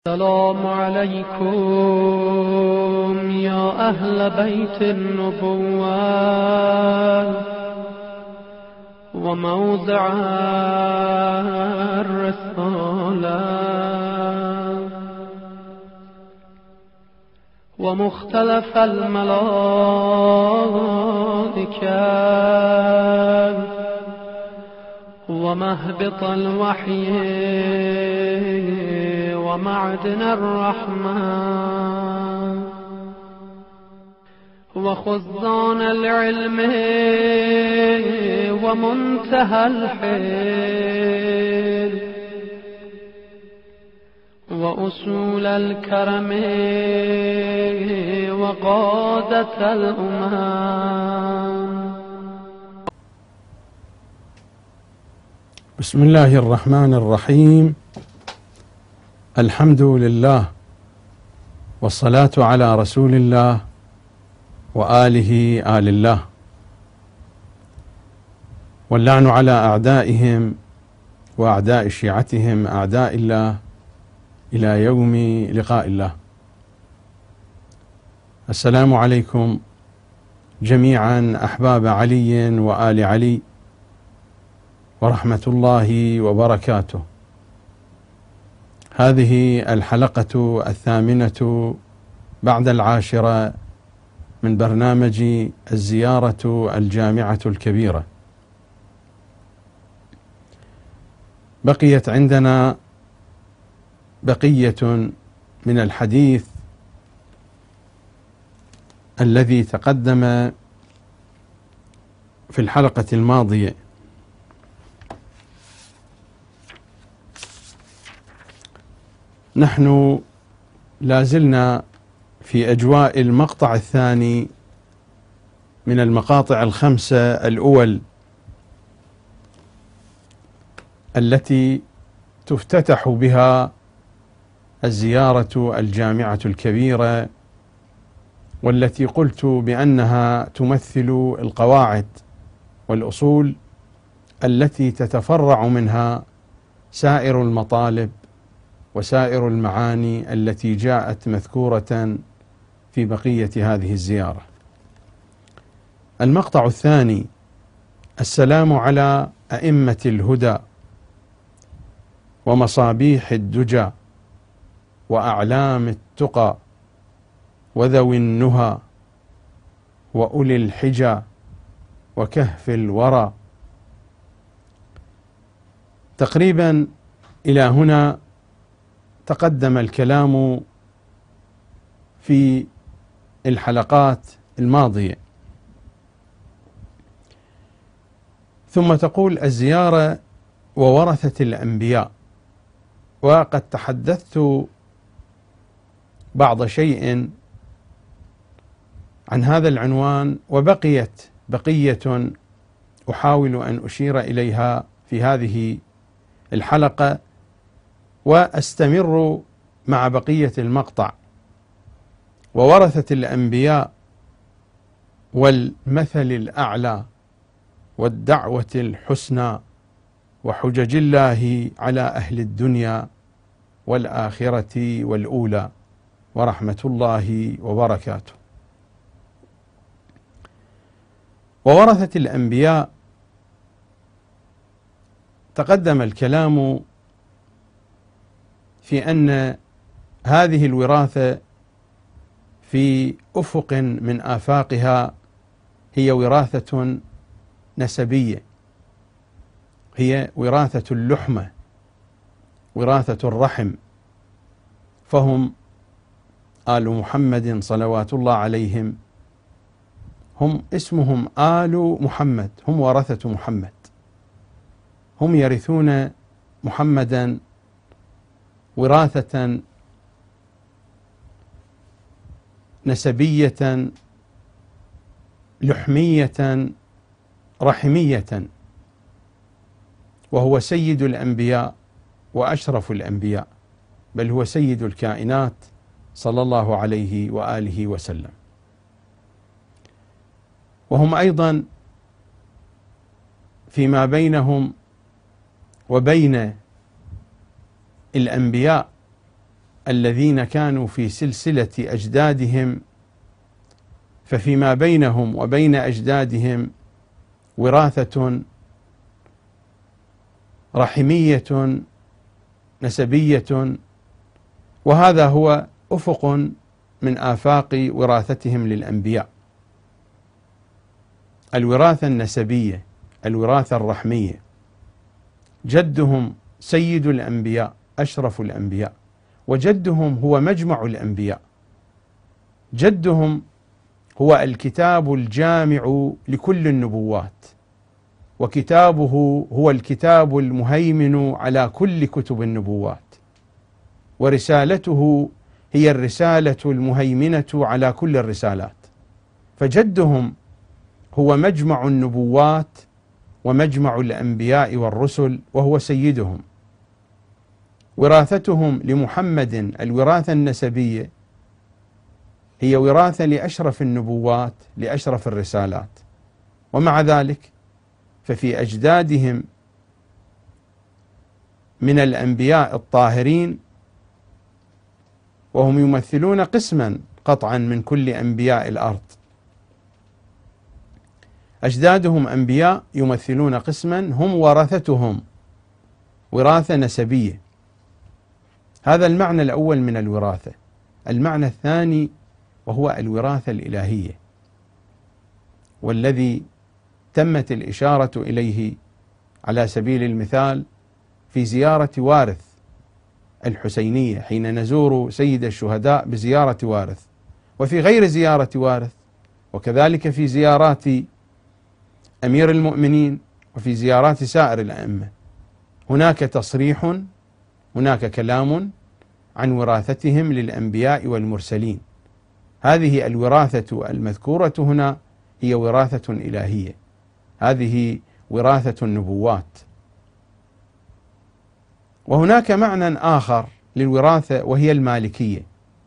السلام عليكم يا أهل بيت النبوة وموضع الرسالة ومختلف الملائكة ومهبط الوحي ومعدن الرحمة وخزان العلم ومنتهى الحلم وأصول الكرم وقادة الأمم. بسم الله الرحمن الرحيم. الحمد لله والصلاة على رسول الله وآله آل الله، واللعن على أعدائهم وأعداء شيعتهم أعداء الله إلى يوم لقاء الله. السلام عليكم جميعا أحباب علي وآل علي ورحمة الله وبركاته. هذه الحلقة 8 بعد 10 من برنامج الزيارة الجامعة الكبيرة. بقيت عندنا بقية من الحديث الذي تقدم في الحلقة الماضية. نحن لازلنا في أجواء المقطع الثاني من المقاطع ال5 الأول التي تفتتح بها الزيارة الجامعة الكبيرة، والتي قلت بأنها تمثل القواعد والأصول التي تتفرع منها سائر المطالب وسائر المعاني التي جاءت مذكورة في بقية هذه الزيارة. المقطع الثاني: السلام على أئمة الهدى ومصابيح الدجى وأعلام التقى وذوي النهى وأولي الحجى وكهف الورى. تقريبا إلى هنا تقدم الكلام في الحلقات الماضية. ثم تقول الزيارة وورثة الأنبياء، وقد تحدثت بعض شيء عن هذا العنوان، وبقيت بقية أحاول أن أشير إليها في هذه الحلقة، وأستمر مع بقية المقطع. وورثة الأنبياء والمثل الأعلى والدعوة الحسنى وحجج الله على أهل الدنيا والآخرة والأولى ورحمة الله وبركاته. وورثة الأنبياء تقدم الكلام في أن هذه الوراثة في أفق من آفاقها هي وراثة نسبية، هي وراثة اللحمة، وراثة الرحم، فهم آل محمد صلوات الله عليهم، هم اسمهم آل محمد، هم ورثة محمد، هم يرثون محمدا وراثة نسبية لحمية رحمية، وهو سيد الأنبياء وأشرف الأنبياء، بل هو سيد الكائنات صلى الله عليه وآله وسلم. وهم أيضا فيما بينهم وبين الأنبياء الذين كانوا في سلسلة أجدادهم، ففيما بينهم وبين أجدادهم وراثة رحمية نسبية، وهذا هو أفق من آفاق وراثتهم للأنبياء. الوراثة النسبية، الوراثة الرحمية. جدهم سيد الأنبياء، أشرف الأنبياء، وجدهم هو مجمع الأنبياء. جدهم هو الكتاب الجامع لكل النبوات، وكتابه هو الكتاب المهيمن على كل كتب النبوات، ورسالته هي الرسالة المهيمنة على كل الرسالات. فجدهم هو مجمع النبوات ومجمع الأنبياء والرسل، وهو سيدهم. وراثتهم لمحمد الوراثة النسبية هي وراثة لأشرف النبوات، لأشرف الرسالات. ومع ذلك ففي أجدادهم من الأنبياء الطاهرين، وهم يمثلون قسما قطعا من كل أنبياء الأرض. أجدادهم أنبياء يمثلون قسما هم ورثتهم، وراثة نسبية. هذا المعنى الأول من الوراثة. المعنى الثاني وهو الوراثة الإلهية، والذي تمت الإشارة إليه على سبيل المثال في زيارة وارث الحسينية، حين نزور سيد الشهداء بزيارة وارث، وفي غير زيارة وارث، وكذلك في زيارات أمير المؤمنين، وفي زيارات سائر الأئمة. هناك تصريح، هناك كلام عن وراثتهم للأنبياء والمرسلين. هذه الوراثة المذكورة هنا هي وراثة إلهية، هذه وراثة النبوات. وهناك معنى آخر للوراثة وهي المالكية.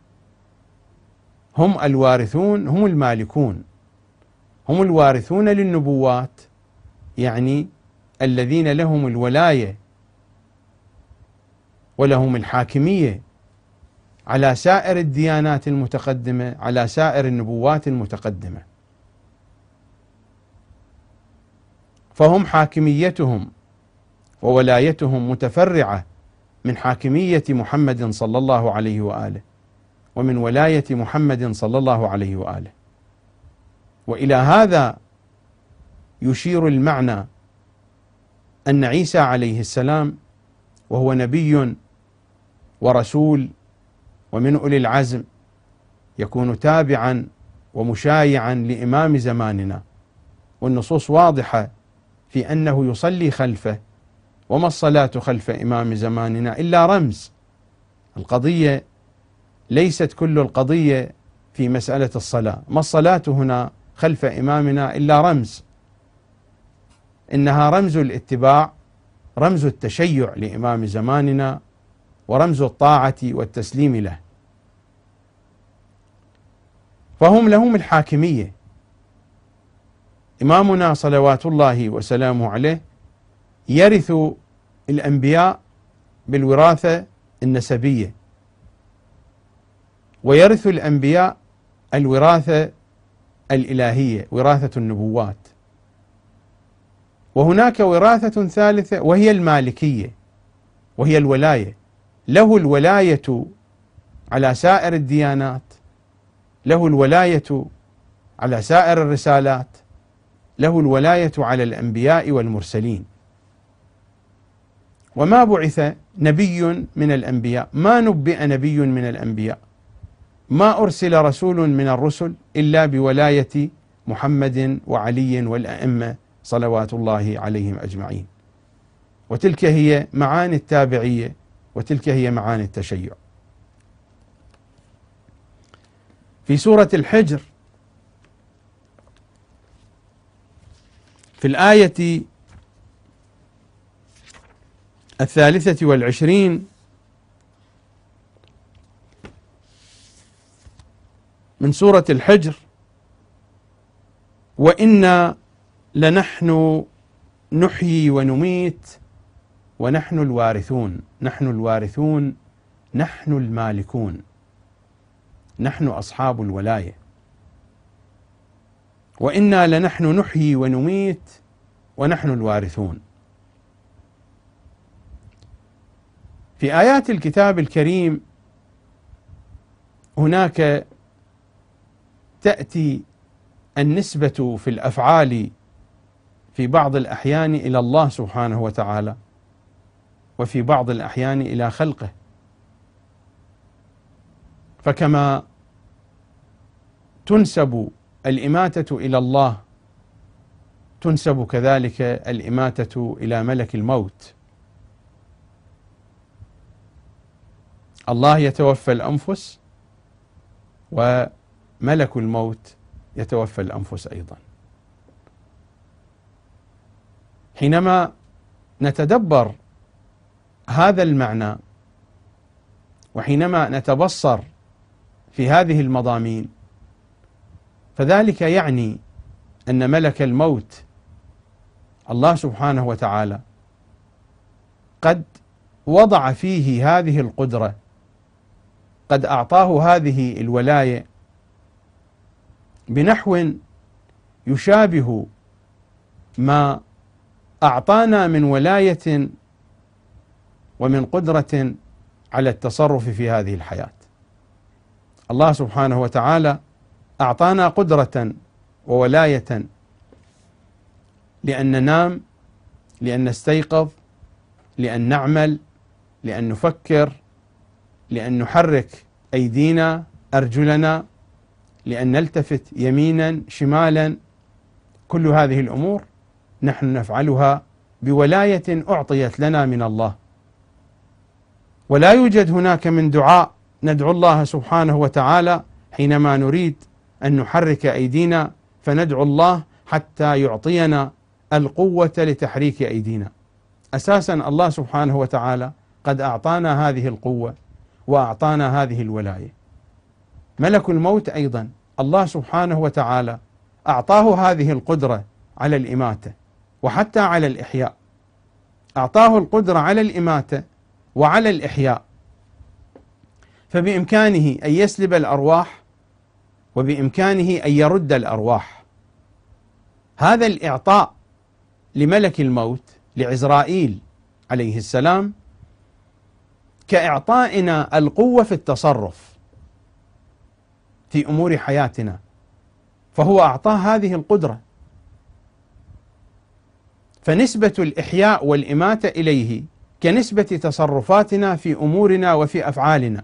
هم الوارثون، هم المالكون، هم الوارثون للنبوات، يعني الذين لهم الولاية ولهم الحاكمية على سائر الديانات المتقدمة، على سائر النبوات المتقدمة. فهم حاكميتهم وولايتهم متفرعة من حاكمية محمد صلى الله عليه وآله، ومن ولاية محمد صلى الله عليه وآله. وإلى هذا يشير المعنى أن عيسى عليه السلام، وهو نبي ورسول ومن أولي العزم، يكون تابعا ومشايعا لإمام زماننا، والنصوص واضحة في أنه يصلي خلفه. وما الصلاة خلف إمام زماننا إلا رمز. القضية ليست كل القضية في مسألة الصلاة. ما الصلاة هنا خلف إمامنا إلا رمز، إنها رمز الاتباع، رمز التشيع لإمام زماننا، ورمز الطاعة والتسليم له. فهم لهم الحاكمية. إمامنا صلوات الله وسلامه عليه يرث الأنبياء بالوراثة النسبية، ويرث الأنبياء الوراثة الإلهية، وراثة النبوات. وهناك وراثة ثالثة وهي المالكية، وهي الولاية. له الولاية على سائر الديانات، له الولاية على سائر الرسالات، له الولاية على الأنبياء والمرسلين. وما بعث نبي من الأنبياء، ما نبئ نبي من الأنبياء، ما أرسل رسول من الرسل إلا بولاية محمد وعلي والأئمة صلوات الله عليهم أجمعين. وتلك هي معاني التابعية، وتلك هي معاني التشيع. في سورة الحجر في الآية 23 من سورة الحجر: وإنا لنحن نحيي ونميت ونحن الوارثون. نحن الوارثون نحن المالكون، نحن أصحاب الولاية، وإنا لنحن نحيي ونميت ونحن الوارثون. في آيات الكتاب الكريم هناك تأتي النسبة في الأفعال في بعض الأحيان إلى الله سبحانه وتعالى، وفي بعض الأحيان إلى خلقه. فكما تنسب الإماتة إلى الله تنسب كذلك الإماتة إلى ملك الموت. الله يتوفى الأنفس وملك الموت يتوفى الأنفس أيضا. حينما نتدبر هذا المعنى وحينما نتبصر في هذه المضامين، فذلك يعني أن ملك الموت الله سبحانه وتعالى قد وضع فيه هذه القدرة، قد أعطاه هذه الولاية بنحو يشابه ما أعطانا من ولاية ومن قدرة على التصرف في هذه الحياة. الله سبحانه وتعالى أعطانا قدرة وولاية لأن ننام، لأن نستيقظ، لأن نعمل، لأن نفكر، لأن نحرك أيدينا أرجلنا، لأن نلتفت يمينا شمالا. كل هذه الأمور نحن نفعلها بولاية أعطيت لنا من الله، ولا يوجد هناك من دعاء ندعو الله سبحانه وتعالى حينما نريد أن نحرك أيدينا فندعو الله حتى يعطينا القوة لتحريك أيدينا. أساسا الله سبحانه وتعالى قد أعطانا هذه القوة وأعطانا هذه الولاية. ملك الموت أيضا الله سبحانه وتعالى أعطاه هذه القدرة على الإماتة وحتى على الإحياء، أعطاه القدرة على الإماتة وعلى الإحياء، فبإمكانه أن يسلب الأرواح وبإمكانه أن يرد الأرواح. هذا الإعطاء لملك الموت لعزرائيل عليه السلام كإعطائنا القوة في التصرف في أمور حياتنا، فهو أعطاه هذه القدرة، فنسبة الإحياء والإماتة إليه كنسبة تصرفاتنا في أمورنا وفي أفعالنا.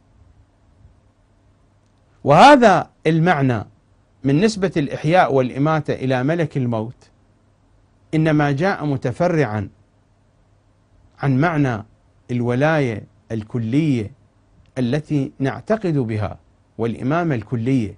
وهذا المعنى من نسبة الإحياء والإماتة إلى ملك الموت إنما جاء متفرعا عن معنى الولاية الكلية التي نعتقد بها والإمامة الكلية.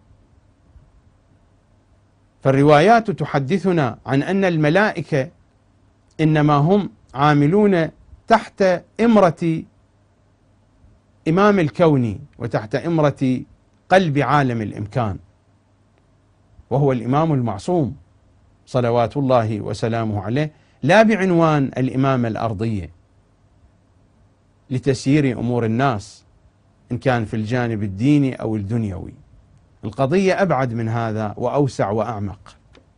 فالروايات تحدثنا عن أن الملائكة إنما هم عاملون تحت إمرة إمام الكون وتحت إمرة قلب عالم الإمكان، وهو الإمام المعصوم صلوات الله وسلامه عليه، لا بعنوان الإمامة الأرضية لتسيير أمور الناس إن كان في الجانب الديني أو الدنيوي. القضية أبعد من هذا وأوسع وأعمق.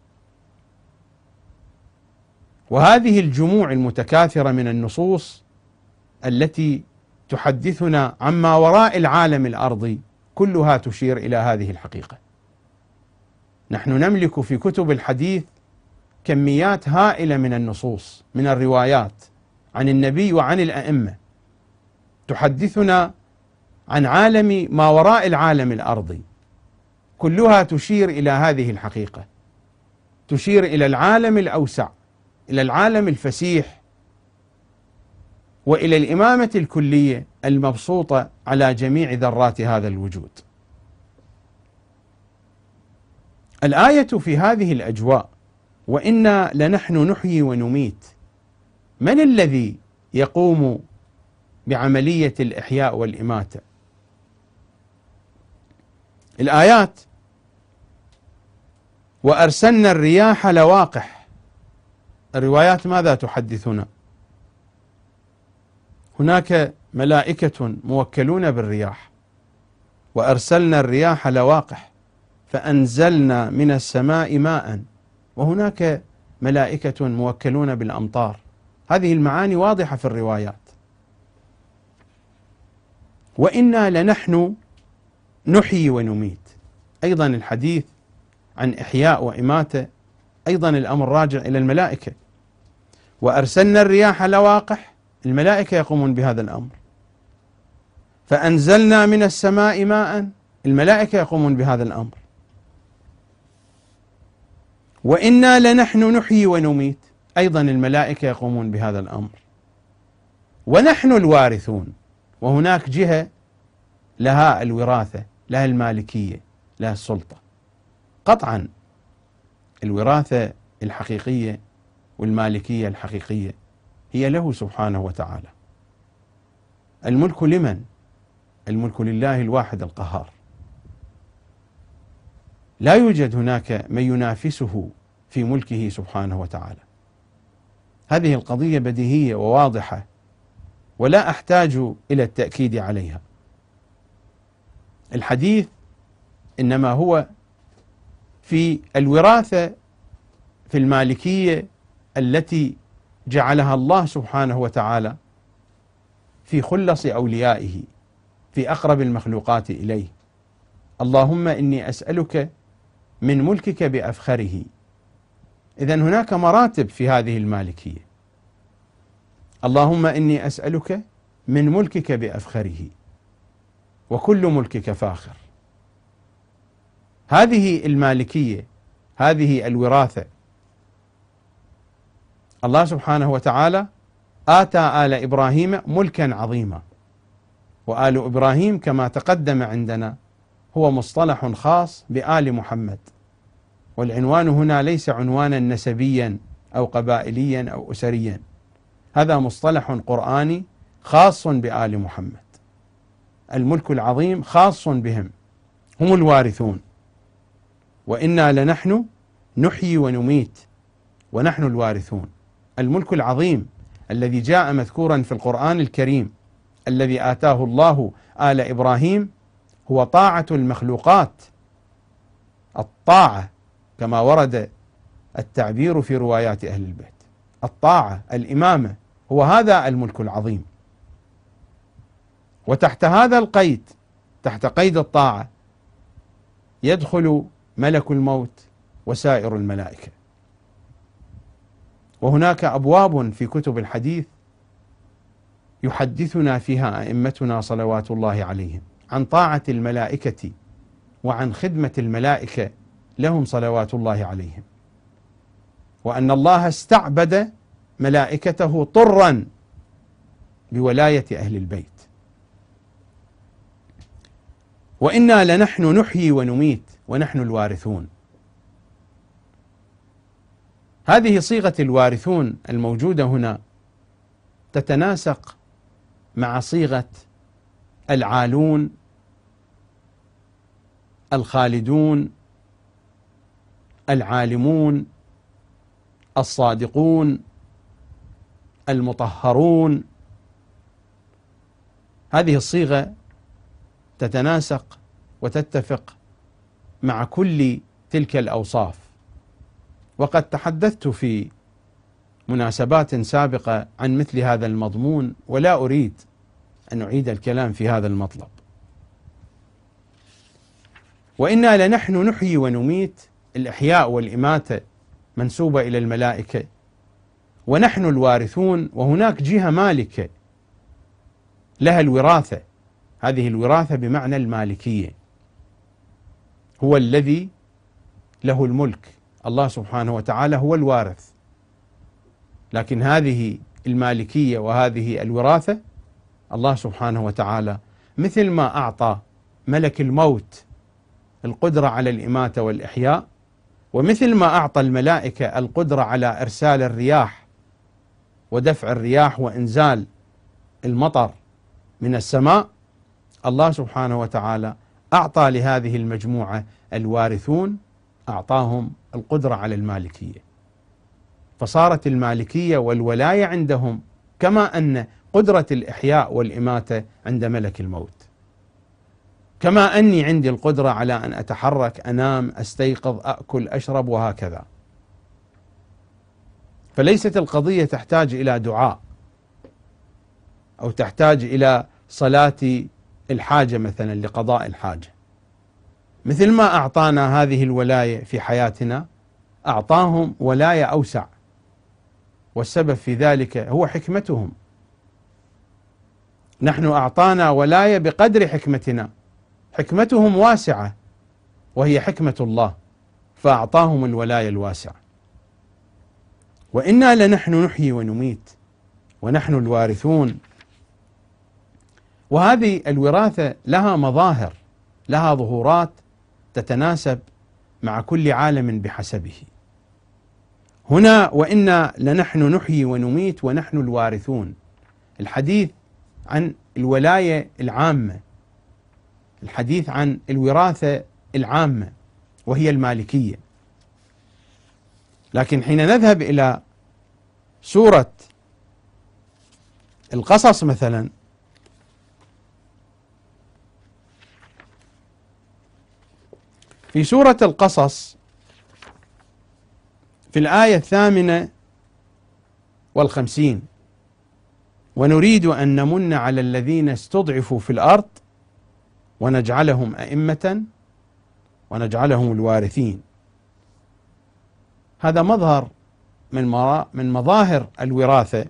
وهذه الجموع المتكاثرة من النصوص التي تحدثنا عما وراء العالم الأرضي كلها تشير إلى هذه الحقيقة. نحن نملك في كتب الحديث كميات هائلة من النصوص من الروايات عن النبي وعن الأئمة تحدثنا عن عالم ما وراء العالم الأرضي، كلها تشير إلى هذه الحقيقة، تشير إلى العالم الأوسع، إلى العالم الفسيح، وإلى الإمامة الكلية المبسوطة على جميع ذرات هذا الوجود. الآية في هذه الأجواء وإنا لنحن نحيي ونميت، من الذي يقوم بعملية الإحياء والإماتة؟ الآيات: وأرسلنا الرياح لواقح. الروايات ماذا تحدثنا؟ هناك ملائكة موكلون بالرياح، وأرسلنا الرياح لواقح فأنزلنا من السماء ماء، وهناك ملائكة موكلون بالأمطار. هذه المعاني واضحة في الروايات. وإنا لنحن نحيي ونميت، أيضا الحديث عن إحياء وإماتة، أيضا الأمر راجع إلى الملائكة. وأرسلنا الرياح لواقح، الملائكة يقومون بهذا الأمر. فأنزلنا من السماء ماء، الملائكة يقومون بهذا الأمر. وإنا لنحن نحيي ونميت، أيضا الملائكة يقومون بهذا الأمر. ونحن الوارثون، وهناك جهة لها الوراثة، لها المالكية، لها السلطة. قطعا الوراثة الحقيقية والمالكية الحقيقية هي له سبحانه وتعالى. الملك لمن؟ الملك لله الواحد القهار، لا يوجد هناك من ينافسه في ملكه سبحانه وتعالى. هذه القضية بديهية وواضحة، ولا أحتاج إلى التأكيد عليها. الحديث إنما هو في الوراثة في المالكية التي جعلها الله سبحانه وتعالى في خلص أوليائه، في أقرب المخلوقات إليه. اللهم إني أسألك من ملكك بأفخره. إذن هناك مراتب في هذه المالكية. اللهم إني أسألك من ملكك بأفخره، وكل ملكك فاخر. هذه المالكية، هذه الوراثة، الله سبحانه وتعالى آتى آل إبراهيم ملكا عظيما. وآل إبراهيم كما تقدم عندنا هو مصطلح خاص بآل محمد، والعنوان هنا ليس عنوانا نسبيا أو قبائليا أو أسريا، هذا مصطلح قرآني خاص بآل محمد. الملك العظيم خاص بهم، هم الوارثون. وإنا لنحن نحيي ونميت ونحن الوارثون. الملك العظيم الذي جاء مذكورا في القرآن الكريم الذي آتاه الله آل إبراهيم هو طاعة المخلوقات، الطاعة كما ورد التعبير في روايات أهل البيت، الطاعة، الإمامة، هو هذا الملك العظيم. وتحت هذا القيد، تحت قيد الطاعة، يدخل ملك الموت وسائر الملائكة. وهناك أبواب في كتب الحديث يحدثنا فيها أئمتنا صلوات الله عليهم عن طاعة الملائكة وعن خدمة الملائكة لهم صلوات الله عليهم، وأن الله استعبد ملائكته طرا بولاية أهل البيت. وإنا لنحن نحيي ونميت ونحن الوارثون. هذه صيغة الوارثون الموجودة هنا تتناسق مع صيغة العالون، الخالدون، العالمون، الصادقون، المطهرون. هذه الصيغة تتناسق وتتفق مع كل تلك الأوصاف. وقد تحدثت في مناسبات سابقة عن مثل هذا المضمون، ولا أريد أن أعيد الكلام في هذا المطلب. وإنا لنحن نحيي ونميت، الإحياء والإماتة منسوبة إلى الملائكة، ونحن الوارثون، وهناك جهة مالكة لها الوراثة. هذه الوراثة بمعنى المالكية، هو الذي له الملك، الله سبحانه وتعالى هو الوارث. لكن هذه المالكية وهذه الوراثة الله سبحانه وتعالى مثل ما أعطى ملك الموت القدرة على الإماتة والإحياء، ومثل ما أعطى الملائكة القدرة على إرسال الرياح ودفع الرياح وإنزال المطر من السماء، الله سبحانه وتعالى أعطى لهذه المجموعة الوارثون، أعطاهم القدرة على المالكية. فصارت المالكية والولاية عندهم كما أن قدرة الإحياء والإماتة عند ملك الموت، كما أني عندي القدرة على أن أتحرك، أنام، أستيقظ، أأكل، أشرب، وهكذا. فليست القضية تحتاج إلى دعاء أو تحتاج إلى صلاة الحاجة مثلا لقضاء الحاجة. مثل ما أعطانا هذه الولاية في حياتنا، أعطاهم ولاية أوسع، والسبب في ذلك هو حكمتهم. نحن أعطانا ولاية بقدر حكمتنا، حكمتهم واسعة وهي حكمة الله، فأعطاهم الولاية الواسعة. وإنا لنحن نحيي ونميت ونحن الوارثون. وهذه الوراثة لها مظاهر، لها ظهورات تتناسب مع كل عالم بحسبه. هنا وإنا لنحن نحيي ونميت ونحن الوارثون، الحديث عن الولاية العامة، الحديث عن الوراثة العامة وهي المالكية. لكن حين نذهب إلى سورة القصص مثلا، في سورة القصص في الآية 58: ونريد أن نمن على الذين استضعفوا في الأرض ونجعلهم أئمة ونجعلهم الوارثين. هذا مظهر من مظاهر الوراثة،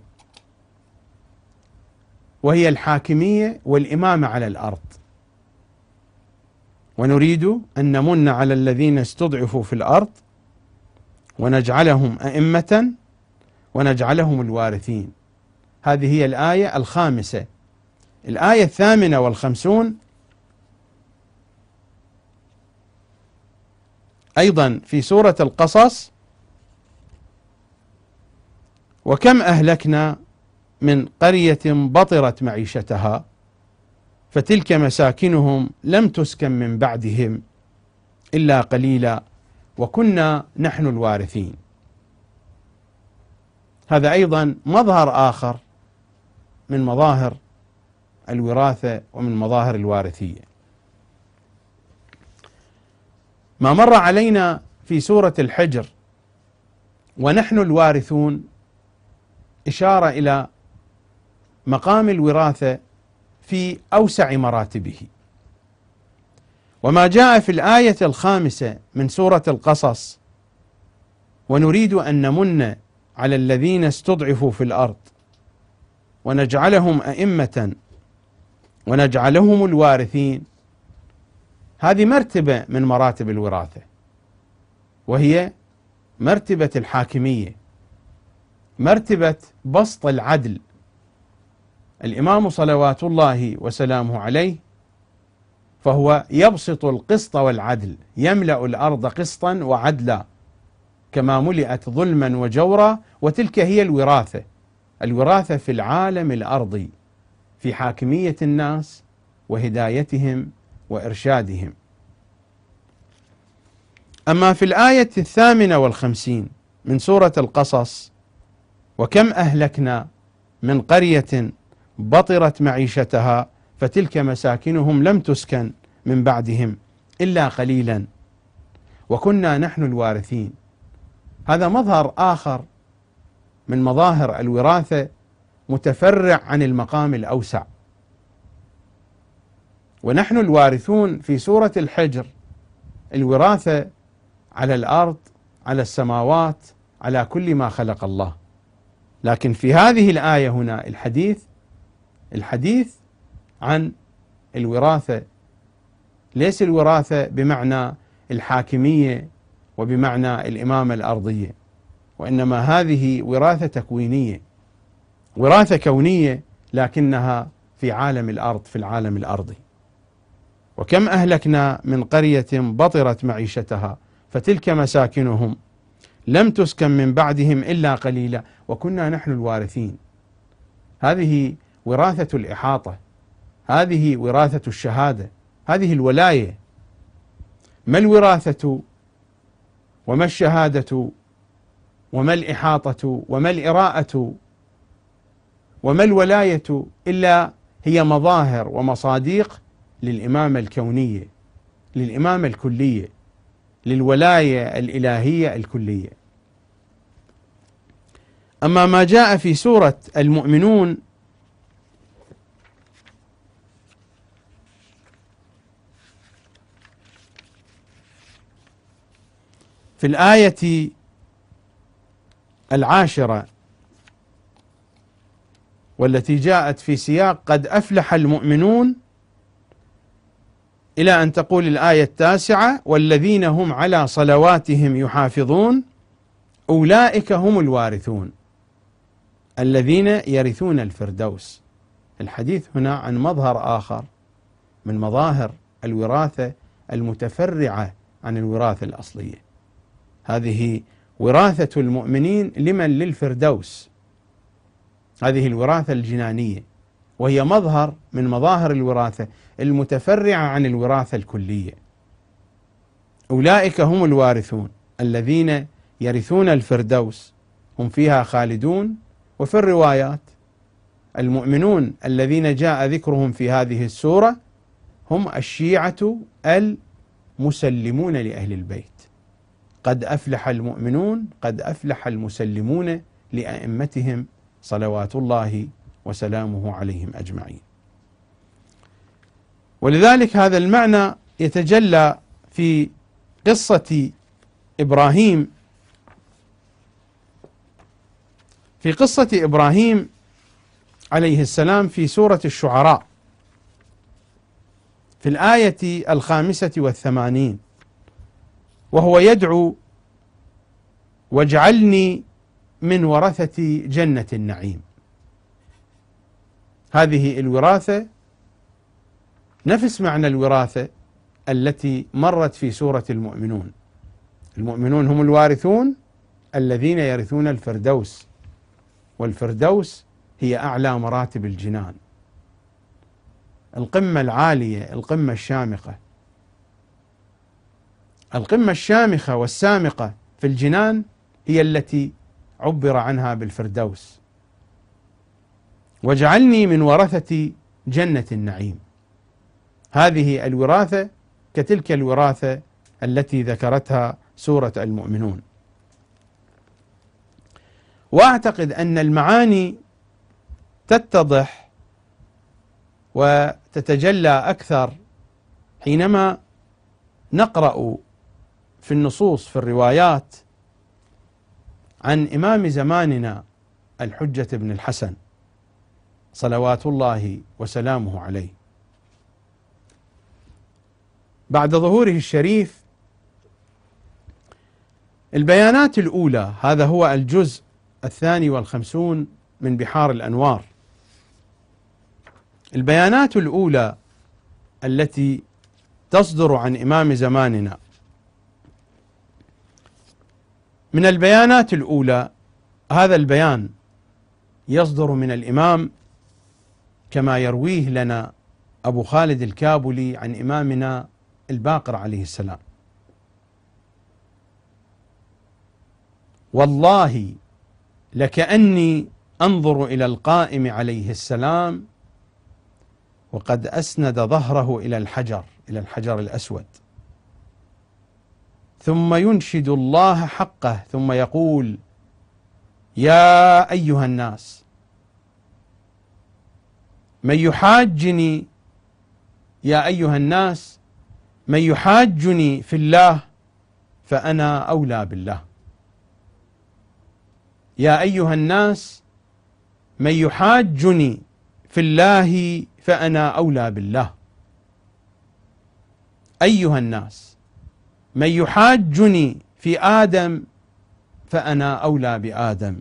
وهي الحاكمية والإمامة على الأرض. ونريد أن نمن على الذين استضعفوا في الأرض ونجعلهم أئمة ونجعلهم الوارثين. هذه هي الآية الخامسة. الآية 58 أيضا في سورة القصص: وكم أهلكنا من قرية بطرت معيشتها فتلك مساكنهم لم تسكن من بعدهم إلا قليلا وكنا نحن الوارثين. هذا أيضا مظهر آخر من مظاهر الوراثة ومن مظاهر الوارثية. ما مر علينا في سورة الحجر ونحن الوارثون إشارة إلى مقام الوراثة في أوسع مراتبه. وما جاء في الآية الخامسة من سورة القصص: ونريد أن نمن على الذين استضعفوا في الأرض ونجعلهم أئمة ونجعلهم الوارثين، هذه مرتبة من مراتب الوراثة، وهي مرتبة الحاكمية، مرتبة بسط العدل. الإمام صلوات الله وسلامه عليه فهو يبسط القسط والعدل، يملأ الأرض قسطا وعدلا كما ملئت ظلما وجورا. وتلك هي الوراثة، الوراثة في العالم الأرضي، في حاكمية الناس وهدايتهم وإرشادهم. أما في الآية 58 من سورة القصص: وكم أهلكنا من قرية بطرت معيشتها فتلك مساكنهم لم تسكن من بعدهم إلا قليلا وكنا نحن الوارثين. هذا مظهر آخر من مظاهر الوراثة متفرع عن المقام الأوسع. ونحن الوارثون في سورة الحجر الوراثة على الأرض، على السماوات، على كل ما خلق الله. لكن في هذه الآية هنا الحديث عن الوراثة، ليس الوراثة بمعنى الحاكمية وبمعنى الإمامة الأرضية، وإنما هذه وراثة تكوينية، وراثة كونية لكنها في عالم الأرض، في العالم الأرضي. وكم أهلكنا من قرية بطرت معيشتها فتلك مساكنهم لم تسكن من بعدهم إلا قليلا وكنا نحن الوارثين. هذه وراثة الإحاطة، هذه وراثة الشهادة، هذه الولاية. ما الوراثة وما الشهادة وما الإحاطة وما الإراءة وما الولاية إلا هي مظاهر ومصاديق للإمامة الكونية، للإمامة الكلية، للولاية الإلهية الكلية. أما ما جاء في سورة المؤمنون في الآية 10 والتي جاءت في سياق قد أفلح المؤمنون إلى أن تقول الآية 9 والذين هم على صلواتهم يحافظون أولئك هم الوارثون الذين يرثون الفردوس. الحديث هنا عن مظهر آخر من مظاهر الوراثة المتفرعة عن الوراثة الأصلية. هذه وراثة المؤمنين لمن؟ للفردوس. هذه الوراثة الجنانية، وهي مظهر من مظاهر الوراثة المتفرعة عن الوراثة الكلية. أولئك هم الوارثون الذين يرثون الفردوس هم فيها خالدون. وفي الروايات المؤمنون الذين جاء ذكرهم في هذه السورة هم الشيعة المسلمون لأهل البيت. قد أفلح المؤمنون، قد أفلح المسلمون لأئمتهم صلوات الله وسلامه عليهم أجمعين. ولذلك هذا المعنى يتجلى في قصة إبراهيم. في قصة إبراهيم عليه السلام في سورة الشعراء في الآية 85 وهو يدعو واجعلني من ورثة جنة النعيم. هذه الوراثة نفس معنى الوراثة التي مرت في سورة المؤمنون. المؤمنون هم الوارثون الذين يرثون الفردوس، والفردوس هي أعلى مراتب الجنان، القمة العالية، القمة الشامخة. القمة الشامخة والسامقة في الجنان هي التي عبر عنها بالفردوس. واجعلني من ورثة جنة النعيم. هذه الوراثة كتلك الوراثة التي ذكرتها سورة المؤمنون. وأعتقد أن المعاني تتضح وتتجلى أكثر حينما نقرأ في النصوص في الروايات عن إمام زماننا الحجة بن الحسن صلوات الله وسلامه عليه. بعد ظهوره الشريف البيانات الأولى، هذا هو الجزء 52 من بحار الأنوار. البيانات الأولى التي تصدر عن إمام زماننا، من البيانات الأولى هذا البيان يصدر من الإمام كما يرويه لنا أبو خالد الكابلي عن إمامنا الباقر عليه السلام: والله لكأني أنظر إلى القائم عليه السلام وقد أسند ظهره إلى الحجر الأسود، ثم ينشد الله حقه ثم يقول: يا أيها الناس من يحاجني، يا أيها الناس من يحاجني في الله فأنا أولى بالله. يا أيها الناس من يحاجني في الله فأنا أولى بالله. أيها الناس من يحاجني في آدم فأنا أولى بآدم.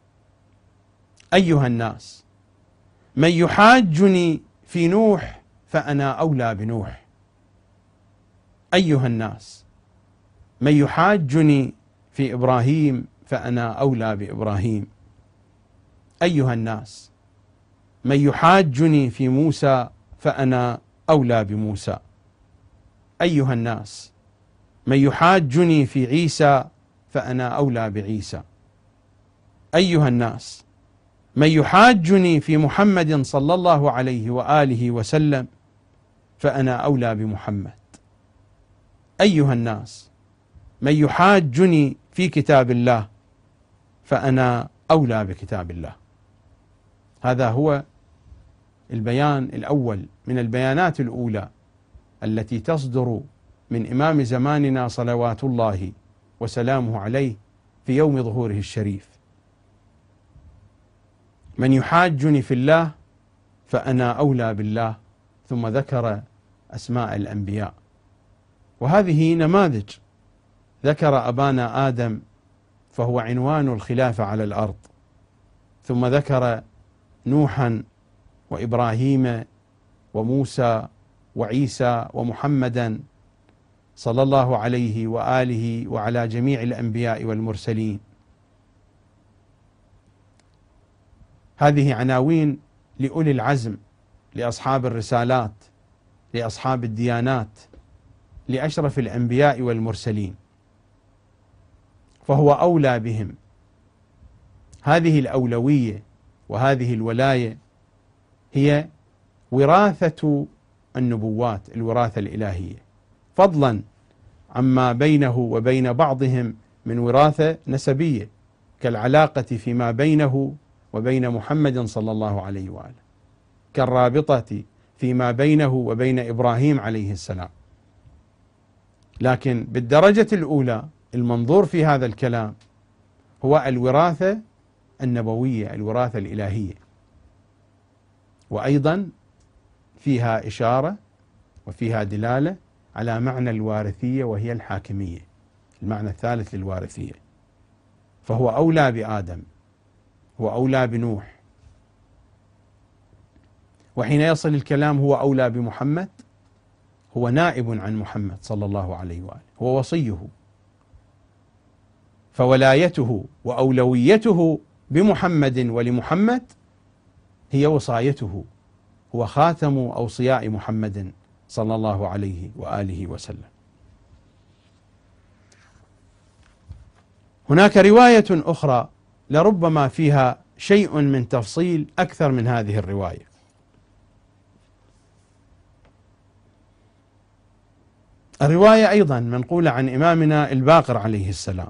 أيها الناس من يحاجني في نوح فأنا أولى بنوح. أيها الناس من يحاجني في إبراهيم فأنا أولى بإبراهيم. أيها الناس من يحاجني في موسى فأنا أولى بموسى. أيها الناس من يحاجني في عيسى فأنا أولى بعيسى. أيها الناس من يحاجني في محمد صلى الله عليه وآله وسلم فأنا أولى بمحمد. أيها الناس، من يحاجني في كتاب الله فأنا أولى بكتاب الله. هذا هو البيان الأول من البيانات الأولى التي تصدر من إمام زماننا صلوات الله وسلامه عليه في يوم ظهوره الشريف. من يحاجني في الله فأنا أولى بالله، ثم ذكر أسماء الأنبياء، وهذه نماذج. ذكر أبانا آدم فهو عنوان الخلافة على الأرض، ثم ذكر نوحا وإبراهيم وموسى وعيسى ومحمدا صلى الله عليه وآله وعلى جميع الأنبياء والمرسلين. هذه عناوين لأولي العزم، لأصحاب الرسالات، لأصحاب الديانات، لأشرف الأنبياء والمرسلين، فهو أولى بهم. هذه الأولوية وهذه الولاية هي وراثة النبوات، الوراثة الإلهية، فضلا عما بينه وبين بعضهم من وراثة نسبية كالعلاقة فيما بينه وبين محمد صلى الله عليه وآله، كالرابطة فيما بينه وبين إبراهيم عليه السلام. لكن بالدرجة الأولى المنظور في هذا الكلام هو الوراثة النبوية، الوراثة الإلهية، وأيضا فيها إشارة وفيها دلالة على معنى الوارثية وهي الحاكمية، المعنى الثالث للوارثية. فهو أولى بآدم، هو أولى بنوح، وحين يصل الكلام هو أولى بمحمد، هو نائب عن محمد صلى الله عليه وآله، هو وصيه، فولايته وأولويته بمحمد ولمحمد هي وصايته، هو خاتم أوصياء محمد صلى الله عليه وآله وسلم. هناك رواية أخرى لربما فيها شيء من تفصيل أكثر من هذه الرواية. الرواية أيضا منقولة عن إمامنا الباقر عليه السلام.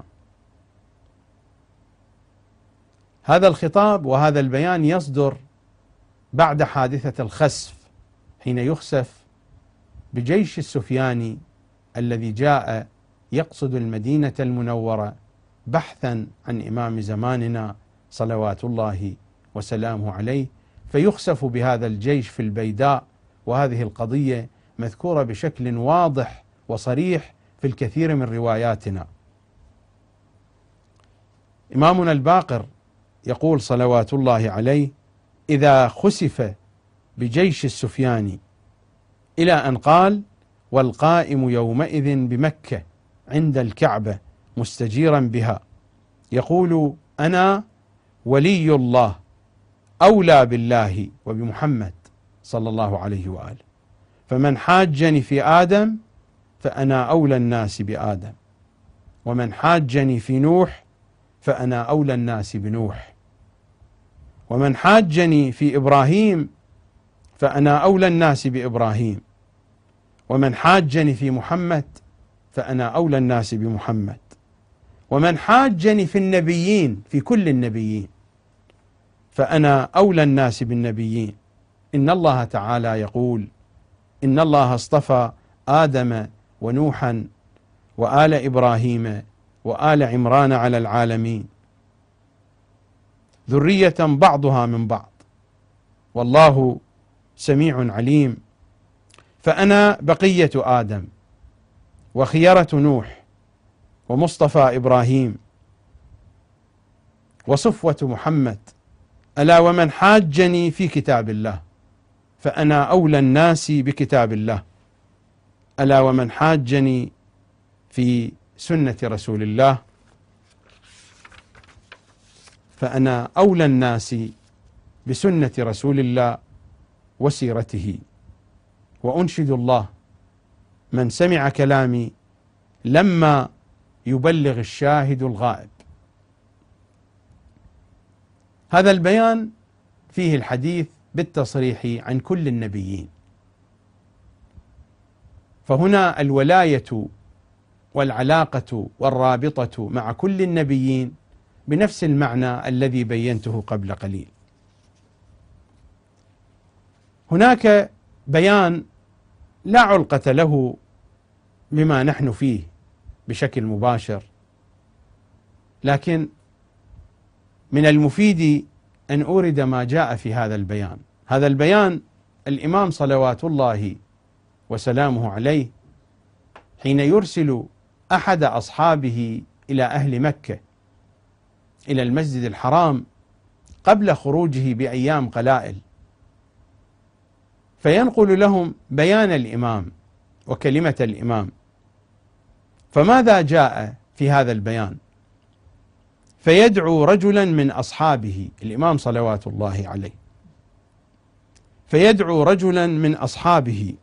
هذا الخطاب وهذا البيان يصدر بعد حادثة الخسف، حين يخسف بجيش السفياني الذي جاء يقصد المدينة المنورة بحثا عن إمام زماننا صلوات الله وسلامه عليه، فيخسف بهذا الجيش في البيداء. وهذه القضية مذكورة بشكل واضح وصريح في الكثير من رواياتنا. إمامنا الباقر يقول صلوات الله عليه: إذا خسف بجيش السفياني، إلى أن قال: والقائم يومئذ بمكة عند الكعبة مستجيرا بها يقول: أنا ولي الله أولى بالله وبمحمد صلى الله عليه وآله، فمن حاجني في آدم فأنا أولى الناس بآدم، ومن حاجني في نوح فأنا أولى الناس بنوح، ومن حاجني في إبراهيم فأنا أولى الناس بإبراهيم، ومن حاجني في محمد فأنا أولى الناس بمحمد، ومن حاجني في النبيين، في كل النبيين، فأنا أولى الناس بالنبيين. إن الله تعالى يقول: إن الله اصطفى آدم ونوحا وآل إبراهيم وآل عمران على العالمين، ذرية بعضها من بعض، والله سميع عليم. فأنا بقية آدم وخيرة نوح ومصطفى إبراهيم وصفوة محمد، ألا ومن حاجني في كتاب الله فأنا أولى الناس بكتاب الله، ألا ومن حاجني في سنة رسول الله فأنا أولى الناس بسنة رسول الله وسيرته. وأنشد الله: من سمع كلامي لما يبلغ الشاهد الغائب. هذا البيان فيه الحديث بالتصريح عن كل النبيين، فهنا الولاية والعلاقة والرابطة مع كل النبيين بنفس المعنى الذي بينته قبل قليل. هناك بيان لا علقة له بما نحن فيه بشكل مباشر، لكن من المفيد أن أورد ما جاء في هذا البيان. هذا البيان الإمام صلوات الله وسلامه عليه حين يرسل أحد أصحابه إلى أهل مكة إلى المسجد الحرام قبل خروجه بأيام قلائل، فينقل لهم بيان الإمام وكلمة الإمام. فماذا جاء في هذا البيان؟ فيدعو رجلا من أصحابه، الإمام صلوات الله عليه، فيدعو رجلا من أصحابه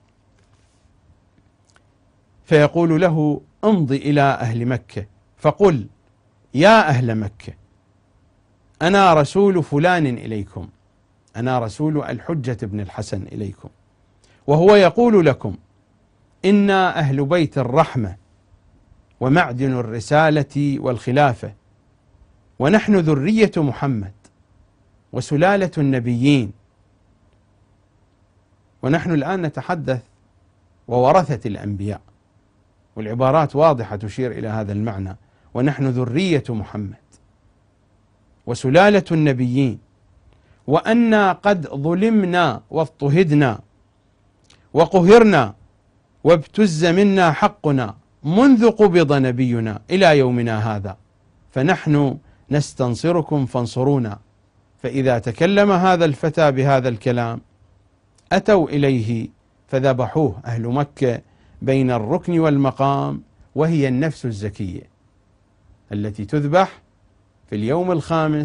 فيقول له: امض إلى أهل مكة فقل: يا أهل مكة، أنا رسول فلان إليكم، أنا رسول الحجة بن الحسن إليكم، وهو يقول لكم: إنا أهل بيت الرحمة ومعدن الرسالة والخلافة، ونحن ذرية محمد وسلالة النبيين، ونحن الآن نتحدث وورثة الأنبياء، والعبارات واضحة تشير إلى هذا المعنى، ونحن ذرية محمد وسلالة النبيين، وأنا قد ظلمنا واضطهدنا وقهرنا وابتز منا حقنا منذ قبض نبينا إلى يومنا هذا، فنحن نستنصركم فانصرونا. فإذا تكلم هذا الفتى بهذا الكلام أتوا إليه فذبحوه أهل مكة بين الركن والمقام، وهي النفس الزكية التي تذبح في اليوم